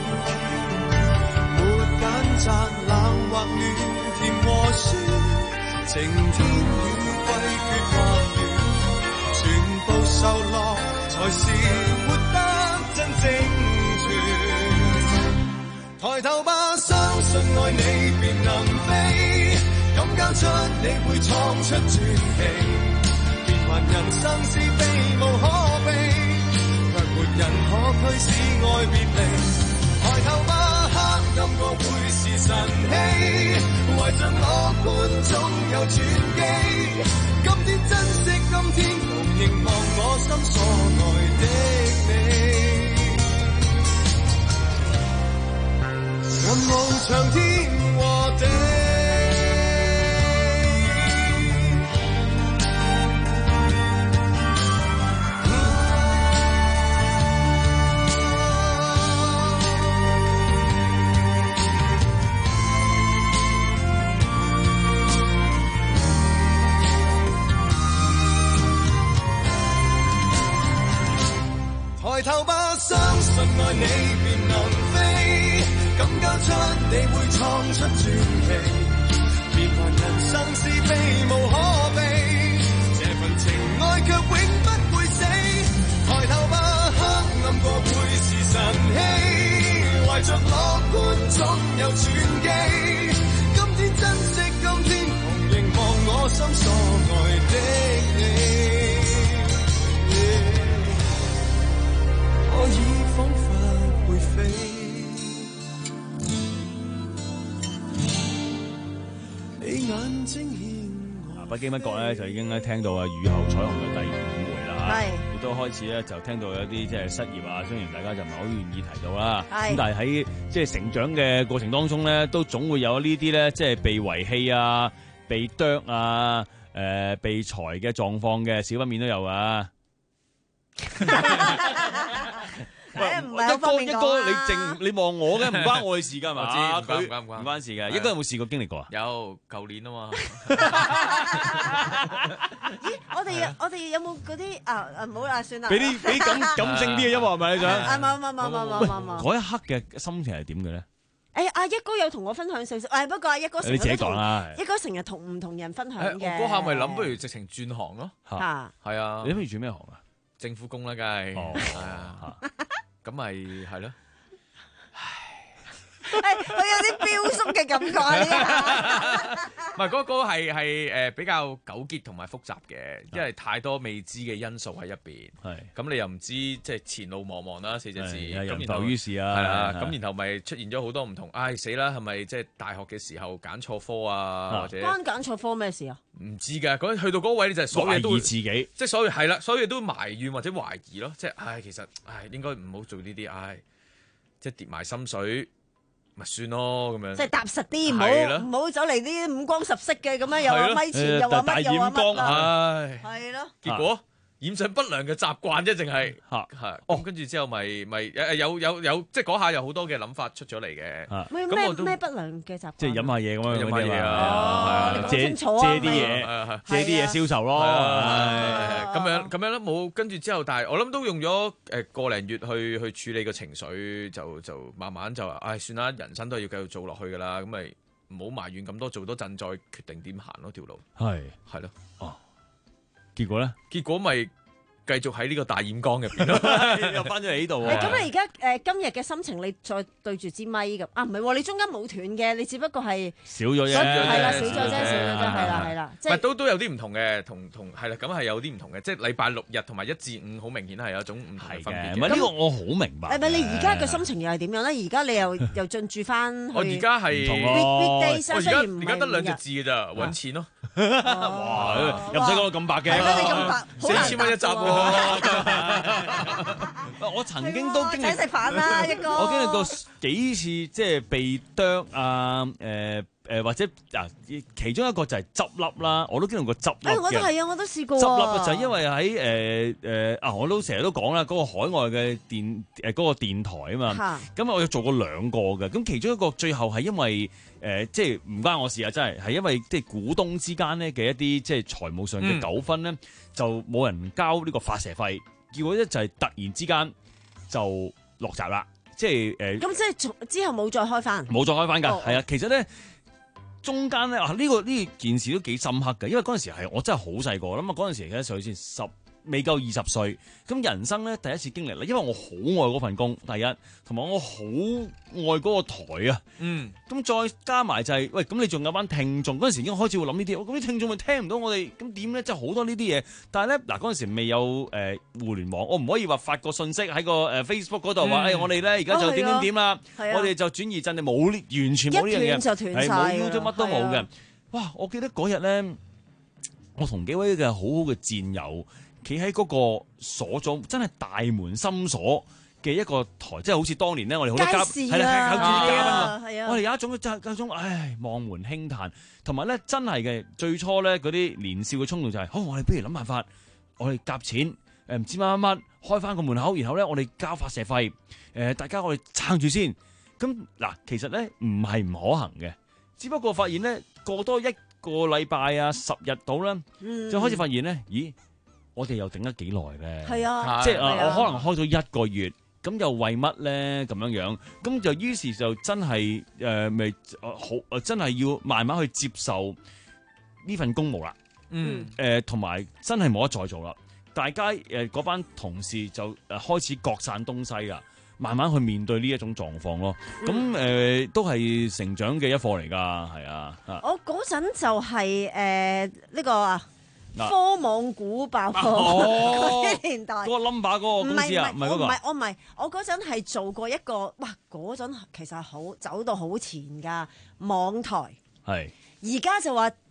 沒揀擇冷或暖，甜和酸，晴天雨季缺或圓，全部受落才是活得真正全。抬頭吧，相信愛你便能飛，敢交出你會創出傳奇，變幻人生是避無可避，卻沒人可驅使愛別離。抬頭吧，黑暗過會是晨曦，懷着樂觀總有轉機。今天珍惜今天，同凝望我心所愛的你，任夢長天和地。抬頭吧，相信愛你便能飛，敢交出你會創出傳奇，變幻人生是避無可避，這份情愛卻永不會死。抬頭吧，黑暗過會是晨曦，懷着樂觀總有轉機。今天珍惜今天，同凝望我心所愛的你。 北京北角咧就已經咧聽到啊雨後彩虹嘅第五回啦， 係亦都開始咧就聽到有啲即係失業啊，雖然大家就唔係好願意提到啦， 係咁但係喺即係成長嘅過程當中咧，都總會有呢啲咧即係被遺棄啊、被啄啊、誒、呃、被裁嘅狀況嘅，少不免都有啊。 唔係一哥一哥，你淨你望我嘅，唔關我嘅事㗎嘛？ 我知唔關佢唔關唔關唔關事嘅。一哥有冇試過經歷過啊？ 有，舊年啊嘛。 咦，我哋我哋有冇嗰啲啊啊唔好啦，算啦。 俾啲俾感感性啲嘅音樂係咪你想？ 啊冇冇冇冇冇冇冇。 嗰一刻嘅心情係點嘅咧？ 誒阿一哥有同我分享少少，誒不過阿一哥成日你自己都同講啦一哥成日同唔同人分享嘅。 嗰下咪諗，不如直情轉行咯。 嚇， 係啊。 你諗住轉咩行啊？ 政府工啦，梗係。 哦， 係啊。咁咪係咯。 佢有啲標叔嘅感覺啊！呢下唔係嗰個係係誒比較糾結同埋複雜嘅，因為太多未知嘅因素喺入邊。係咁你又唔知即係前路茫茫啦，四隻字。咁然後於是啊， 係啦，咁然後咪出現咗好多唔同。唉死啦，係咪即係大學嘅時候揀錯科啊？或者關揀錯科咩事啊？ 唔知㗎，嗰去到嗰位你就係所有嘢都懷疑自己， 即係所有係啦，所有嘢都埋怨或者懷疑咯。即係唉，其實唉應該唔好做呢啲，唉即係跌埋心水。咪算咯，咁樣即係踏實啲，唔好唔好走嚟啲五光十色嘅咁樣，又話咪前，又話乜，又話乜啦， 係咯。 結果染上不良嘅習慣啫，淨係嚇係。哦，跟住之後咪咪誒有有有，即係嗰下有好多嘅諗法出咗嚟嘅。 咩咩咩不良嘅習慣？ 即係飲下嘢咁樣， 飲下嘢啊， 哦， 借借啲嘢，借啲嘢消愁咯。 咁樣咁樣咧冇，跟住之後，但係我諗都用咗誒個零月去去處理個情緒，就就慢慢就話，唉，算啦，人生都係要繼續做落去噶啦，咁咪唔好埋怨咁多，做多陣再決定點行咯條路。係係咯， 哦，結果咧？ 結果咪繼續喺呢個大染缸入邊咯， 又翻咗嚟呢度。 咁你而家誒今日嘅心情，你再對住支咪咁啊？唔係喎，你中間冇斷嘅，你只不過係少咗啫， 係啦，少咗啫，少咗啫，係啦，係啦， 即係都都有啲唔同嘅，同同係啦，咁係有啲唔同嘅，即係禮拜六日同埋一至五好明顯係有一種唔同嘅分別。 唔係呢個我好明白。 誒，唔係你而家嘅心情又係點樣咧？而家你又又進駐翻。 我而家係唔同咯。我而家而家得兩隻字嘅咋，揾錢咯。 哇！又唔使講到咁白嘅。 係啦，你咁白， 四千蚊一集喎。 我曾經都經歷請食飯啦，一哥。 我經歷過幾次即係被啄啊，誒誒或者啊，其中一個就係執笠啦，我都經歷過執笠嘅。 誒，我都係啊，我都試過。 執笠就係因為喺誒誒啊，我都成日都講啦，嗰個海外嘅電誒嗰個電台啊嘛。咁我有做過兩個嘅，咁其中一個最後係因為誒即係唔關我事啊，真係係因為即係股東之間咧嘅一啲即係財務上嘅糾紛咧，就冇人交呢個發射費。結果咧就係突然之間就落閘啦，即係誒。 咁、呃、即係之後冇再開翻， 冇再開翻㗎，係、哦、啊。其實咧中間咧啊呢、呢個呢件事都幾深刻嘅，因為嗰陣時係我真係好細個，咁啊嗰陣時幾多歲先？十未夠二十歲，咁人生咧第一次經歷啦，因為我好愛嗰份工，第一，同埋我好愛嗰個台啊，嗯，咁再加埋就係、是，喂，咁你仲有班聽眾，嗰陣時已經開始會諗呢啲，咁啲聽眾咪聽唔到我哋，咁點咧？即係好多呢啲嘢，但係咧嗱嗰陣時未有誒、呃、互聯網，我唔可以話發個信息喺個誒 Facebook 嗰度話，誒、嗯哎、我哋咧而家就點點點啦，我哋就轉移陣地，冇呢完全冇呢樣嘢，係冇 YouTube 乜都冇嘅。哇！我記得嗰日咧，我同幾位嘅好好嘅戰友。企喺嗰個鎖咗真係大門深鎖嘅一個台，即係好似當年咧，我哋好多嘉係啦，靠住嘉賓啊，我哋有一種就係一種唉望門輕嘆，同埋咧真係嘅最初咧嗰啲年少嘅衝動就係、是，好我哋不如諗辦法，我哋夾錢誒唔知乜乜乜開翻個門口，然後咧我哋交發射費，誒、呃、大家我哋撐住先。咁嗱，其實咧唔係唔可行嘅，只不過發現咧過多一個禮拜啊十日到啦，嗯、就開始發現咧，咦？我哋又頂得幾耐咧？係啊，即係啊，我可能開咗一個月，咁又為乜咧？咁樣樣，咁就於是就真係誒，咪、呃、好誒，真係要慢慢去接受呢份公務啦。嗯，誒、呃，同埋真係冇得再做啦。大家誒嗰、呃、班同事就誒開始各散東西啊，慢慢去面對呢一種狀況咯。咁誒、嗯呃、都係成長嘅一課嚟㗎，係啊。 我嗰陣就係誒呢個啊。科網股爆破嗰啲年代， 嗰個 number 嗰個公司啊，唔係嗰個， 唔係我唔係，我嗰陣係做過一個，哇！嗰陣其實好走到好前㗎，網台係。而家就話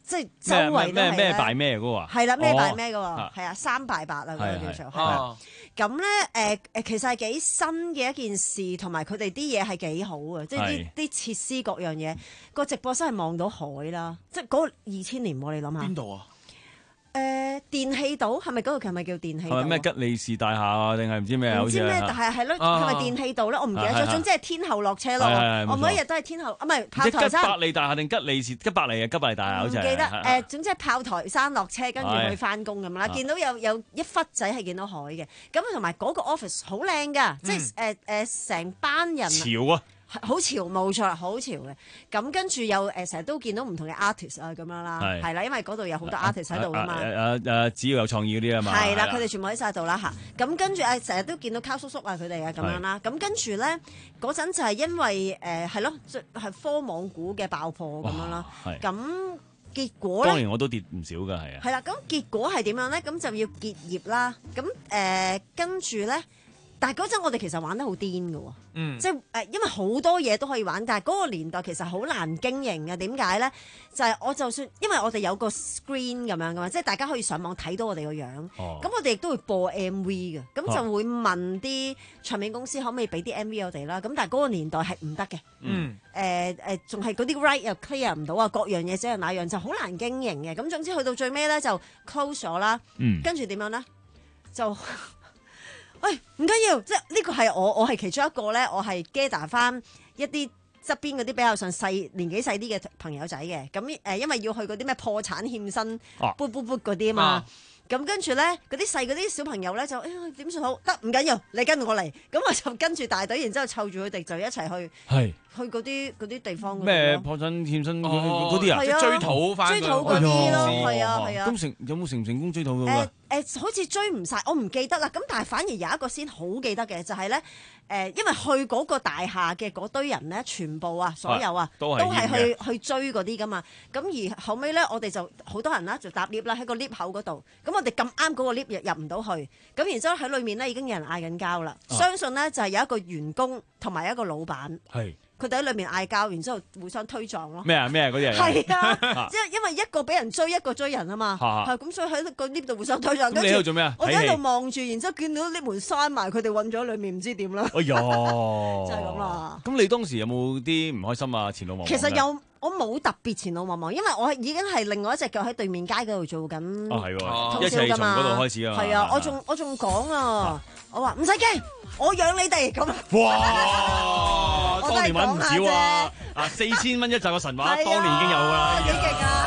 即係周圍都係咩咩敗咩嗰個啊？ 係啦，咩敗咩嗰個係啊，三敗八啊嗰個叫做係。咁咧誒誒，其實係幾新嘅一件事，同埋佢哋啲嘢係幾好嘅，即係啲啲設施各樣嘢。個直播室係望到海啦，即係嗰二千年喎，你諗下。 邊度啊？ 誒、呃、電氣島係咪嗰個係咪叫電氣島？ 係咪咩吉利士大廈啊？定係唔知咩啊？ 唔知咩？但係係咯，係咪電氣島咧？我唔記得咗。總之係天后落車咯。我每一日都係天后，啊唔係炮台山。 吉百利大廈定吉利士吉百利啊？吉百利大廈好似係。 唔記得誒，總之係炮台山落車，跟住去翻工咁啦。見到有有一忽仔係見到海嘅，咁同埋嗰個 office 好靚㗎，即係誒誒成班人。 潮啊！ 好潮冇錯，好潮嘅。咁跟住又誒，成日都見到唔同嘅 artist 啊咁樣啦，係啦，因為嗰度有好多 artist 喺度㗎嘛。 誒誒誒，只要有創意嗰啲啊嘛。 係啦，佢哋全部喺晒度啦嚇。咁跟住誒，成日都見到卡叔叔啊佢哋啊咁樣啦。咁跟住咧嗰陣就係因為誒係咯，係科網股嘅爆破咁樣啦。咁結果咧， 當年我都跌唔少㗎，係啊。 係啦，咁結果係點樣咧？咁就要結業啦。咁誒跟住咧。但係嗰陣我哋其實玩得好癲㗎喎，嗯、即係誒，因為好多嘢都可以玩，但係嗰個年代其實好難經營嘅。點解咧？就係、是、我就算，因為我哋有個 screen 咁樣㗎嘛，即係大家可以上網睇到我哋個樣。咁、哦、我哋亦都會播 M V 嘅，咁就會問啲唱片公司可唔可以俾啲 M V 我哋啦。咁但係嗰個年代係唔得嘅。嗯。誒誒，仲係嗰啲 right 又 clear 唔到啊，各樣嘢即係那樣就好難經營嘅。咁總之去到最尾咧就 close 咗啦。嗯。跟住點樣咧？就喂，唔緊要，即係呢個係我，我係其中一個咧，我係 gather 翻一啲側邊嗰啲比較上細年紀細啲嘅朋友仔嘅，咁誒，因為要去嗰啲咩破產欠薪，卜卜卜嗰啲啊嘛，咁、啊、跟住咧嗰啲細嗰啲小朋友咧就誒點算好？得唔緊要，你跟我嚟，咁我就跟住大隊，然之後湊住佢哋就一齊去。係。去嗰啲嗰啲地方咩破產欠薪嗰啲啊， 即係追討翻追討嗰啲咯，係啊係啊。 咁成有冇成唔成功追討㗎？ 誒誒，好似追唔晒，我唔記得啦。咁但係反而有一個先好記得嘅，就係咧誒，因為去嗰個大廈嘅嗰堆人咧，全部啊，所有啊，都係去去追嗰啲㗎嘛。咁而後尾咧，我哋就好多人啦，就搭 lift 啦，喺個 lift 口嗰度。咁我哋咁啱嗰個 lift 入入唔到去，咁然之後喺裏面咧已經有人嗌緊交啦。相信咧就係有一個員工同埋一個老闆。係。佢哋喺裏面嗌交，然之後互相推撞咯。咩啊咩啊嗰啲人。 係啊，即係因為一個俾人追，一個追人啊嘛。係咁，所以喺個 lift 度互相推撞。 咁你喺度做咩啊？ 我喺度望住，然之後見到 lift 門閂埋，佢哋韞咗喺裏面，唔知點啦。 哎呀， 就係咁啦。 咁你當時有冇啲唔開心啊？前路茫茫。 其實有。我冇特別前路茫茫，因為我已經係另外一隻腳喺對面街嗰度做緊通宵㗎嘛。 一齊從嗰度開始啊！ 係啊，我仲我仲講啊，我話唔使驚，我養你哋咁。 哇！當年揾唔少啊！啊，四千蚊一集嘅神話，當年已經有㗎啦。 幾勁啊！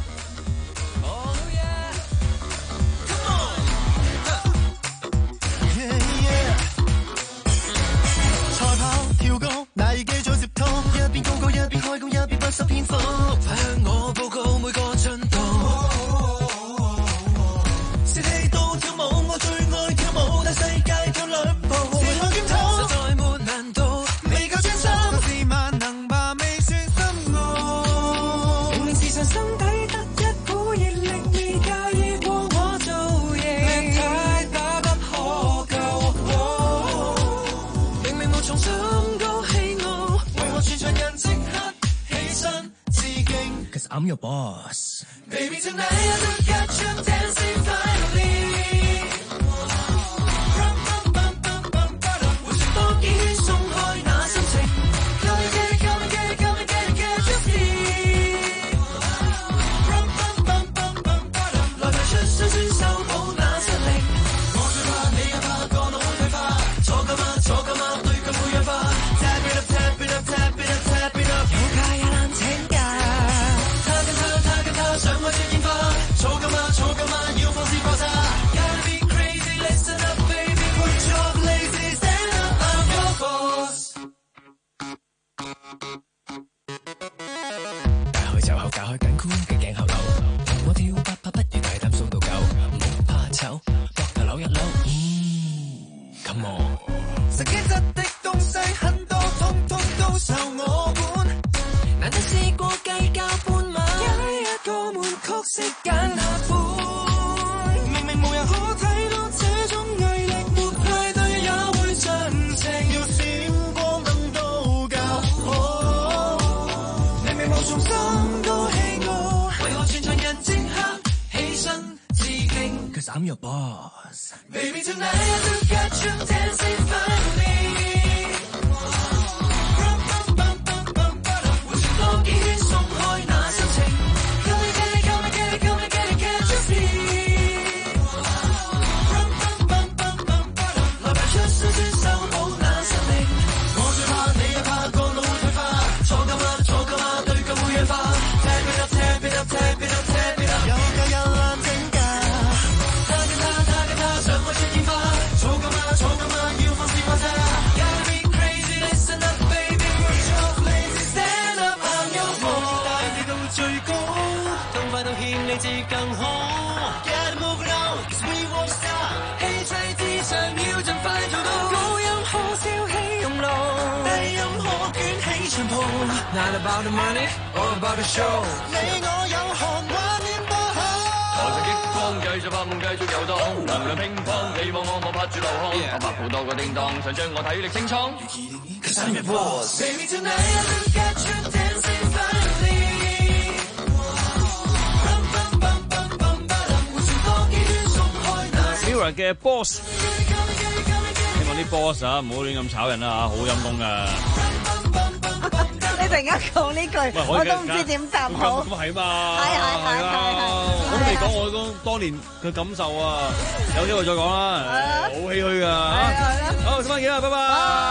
賽跑跳高，那已記咗接通，一邊高歌一邊開工，一邊不失篇幅，快向我報告每個進度。士氣到跳舞，我最愛跳舞，但世界跳兩步，時候檢討，實在沒難度，未夠專心，自萬能吧，未算深奧。明明時常心底得一股熱力，未介意過我造型，力太大不可救。明明無從心高氣傲，為何全場人即刻起身致敬 ？Cause I'm your boss. Baby tonight I look at you dancing finally. 回旋多幾圈鬆開那心情 ，Come and get it, come and get it, come and get it, get your feet. 來排出雙雙手抱那實力，我最怕你也怕個腦退化，坐緊嗎？坐緊嗎？對腳會氧化 ，tap it up, tap it up, tap it up, tap it up， 有假也難請假。他跟他，他跟他，想開始煙花，坐緊嗎？坐緊嗎？要放肆爆炸 ，Gotta be crazy, listen up, baby, put your lazy stand up, I'm your boss。 大開就口，解開緊箍嘅頸後流，同我跳八拍不如大膽數到九，唔好怕醜，膊頭扭一扭，嗯 ，Come on。 實機質的東西很多，通通都受我管。難得試過計較半晚，有一個悶曲式揀下款。明明無人可睇到這種毅力，沒派對也會盡情。要閃光燈都較好。明明無從心高氣傲，為何全場 boss. Baby, tonight I look at you dancing finally.更好 Get moving on Cause we won't stop 氣勢之上要盡快做到高音好燒起用路低音可捲起長袍 Not about the money All about the show 你我有汗畫面多好來勢激光繼續發夢繼續遊蕩能量乒乓你望我我拍住流汗我拍好多個叮當想將我體力清倉 Cause I'm your boss Baby tonight I look at you dancing finally Mirror 嘅 boss， 希望啲 boss 啊唔好亂咁炒人啦嚇，好陰功噶。 你突然間講呢句，我都唔知點答好。 咁係嘛？ 係係係係係。 我都未講我當當年嘅感受啊，有機會再講啦，好唏噓噶嚇。好，十蚊幾啦，拜拜。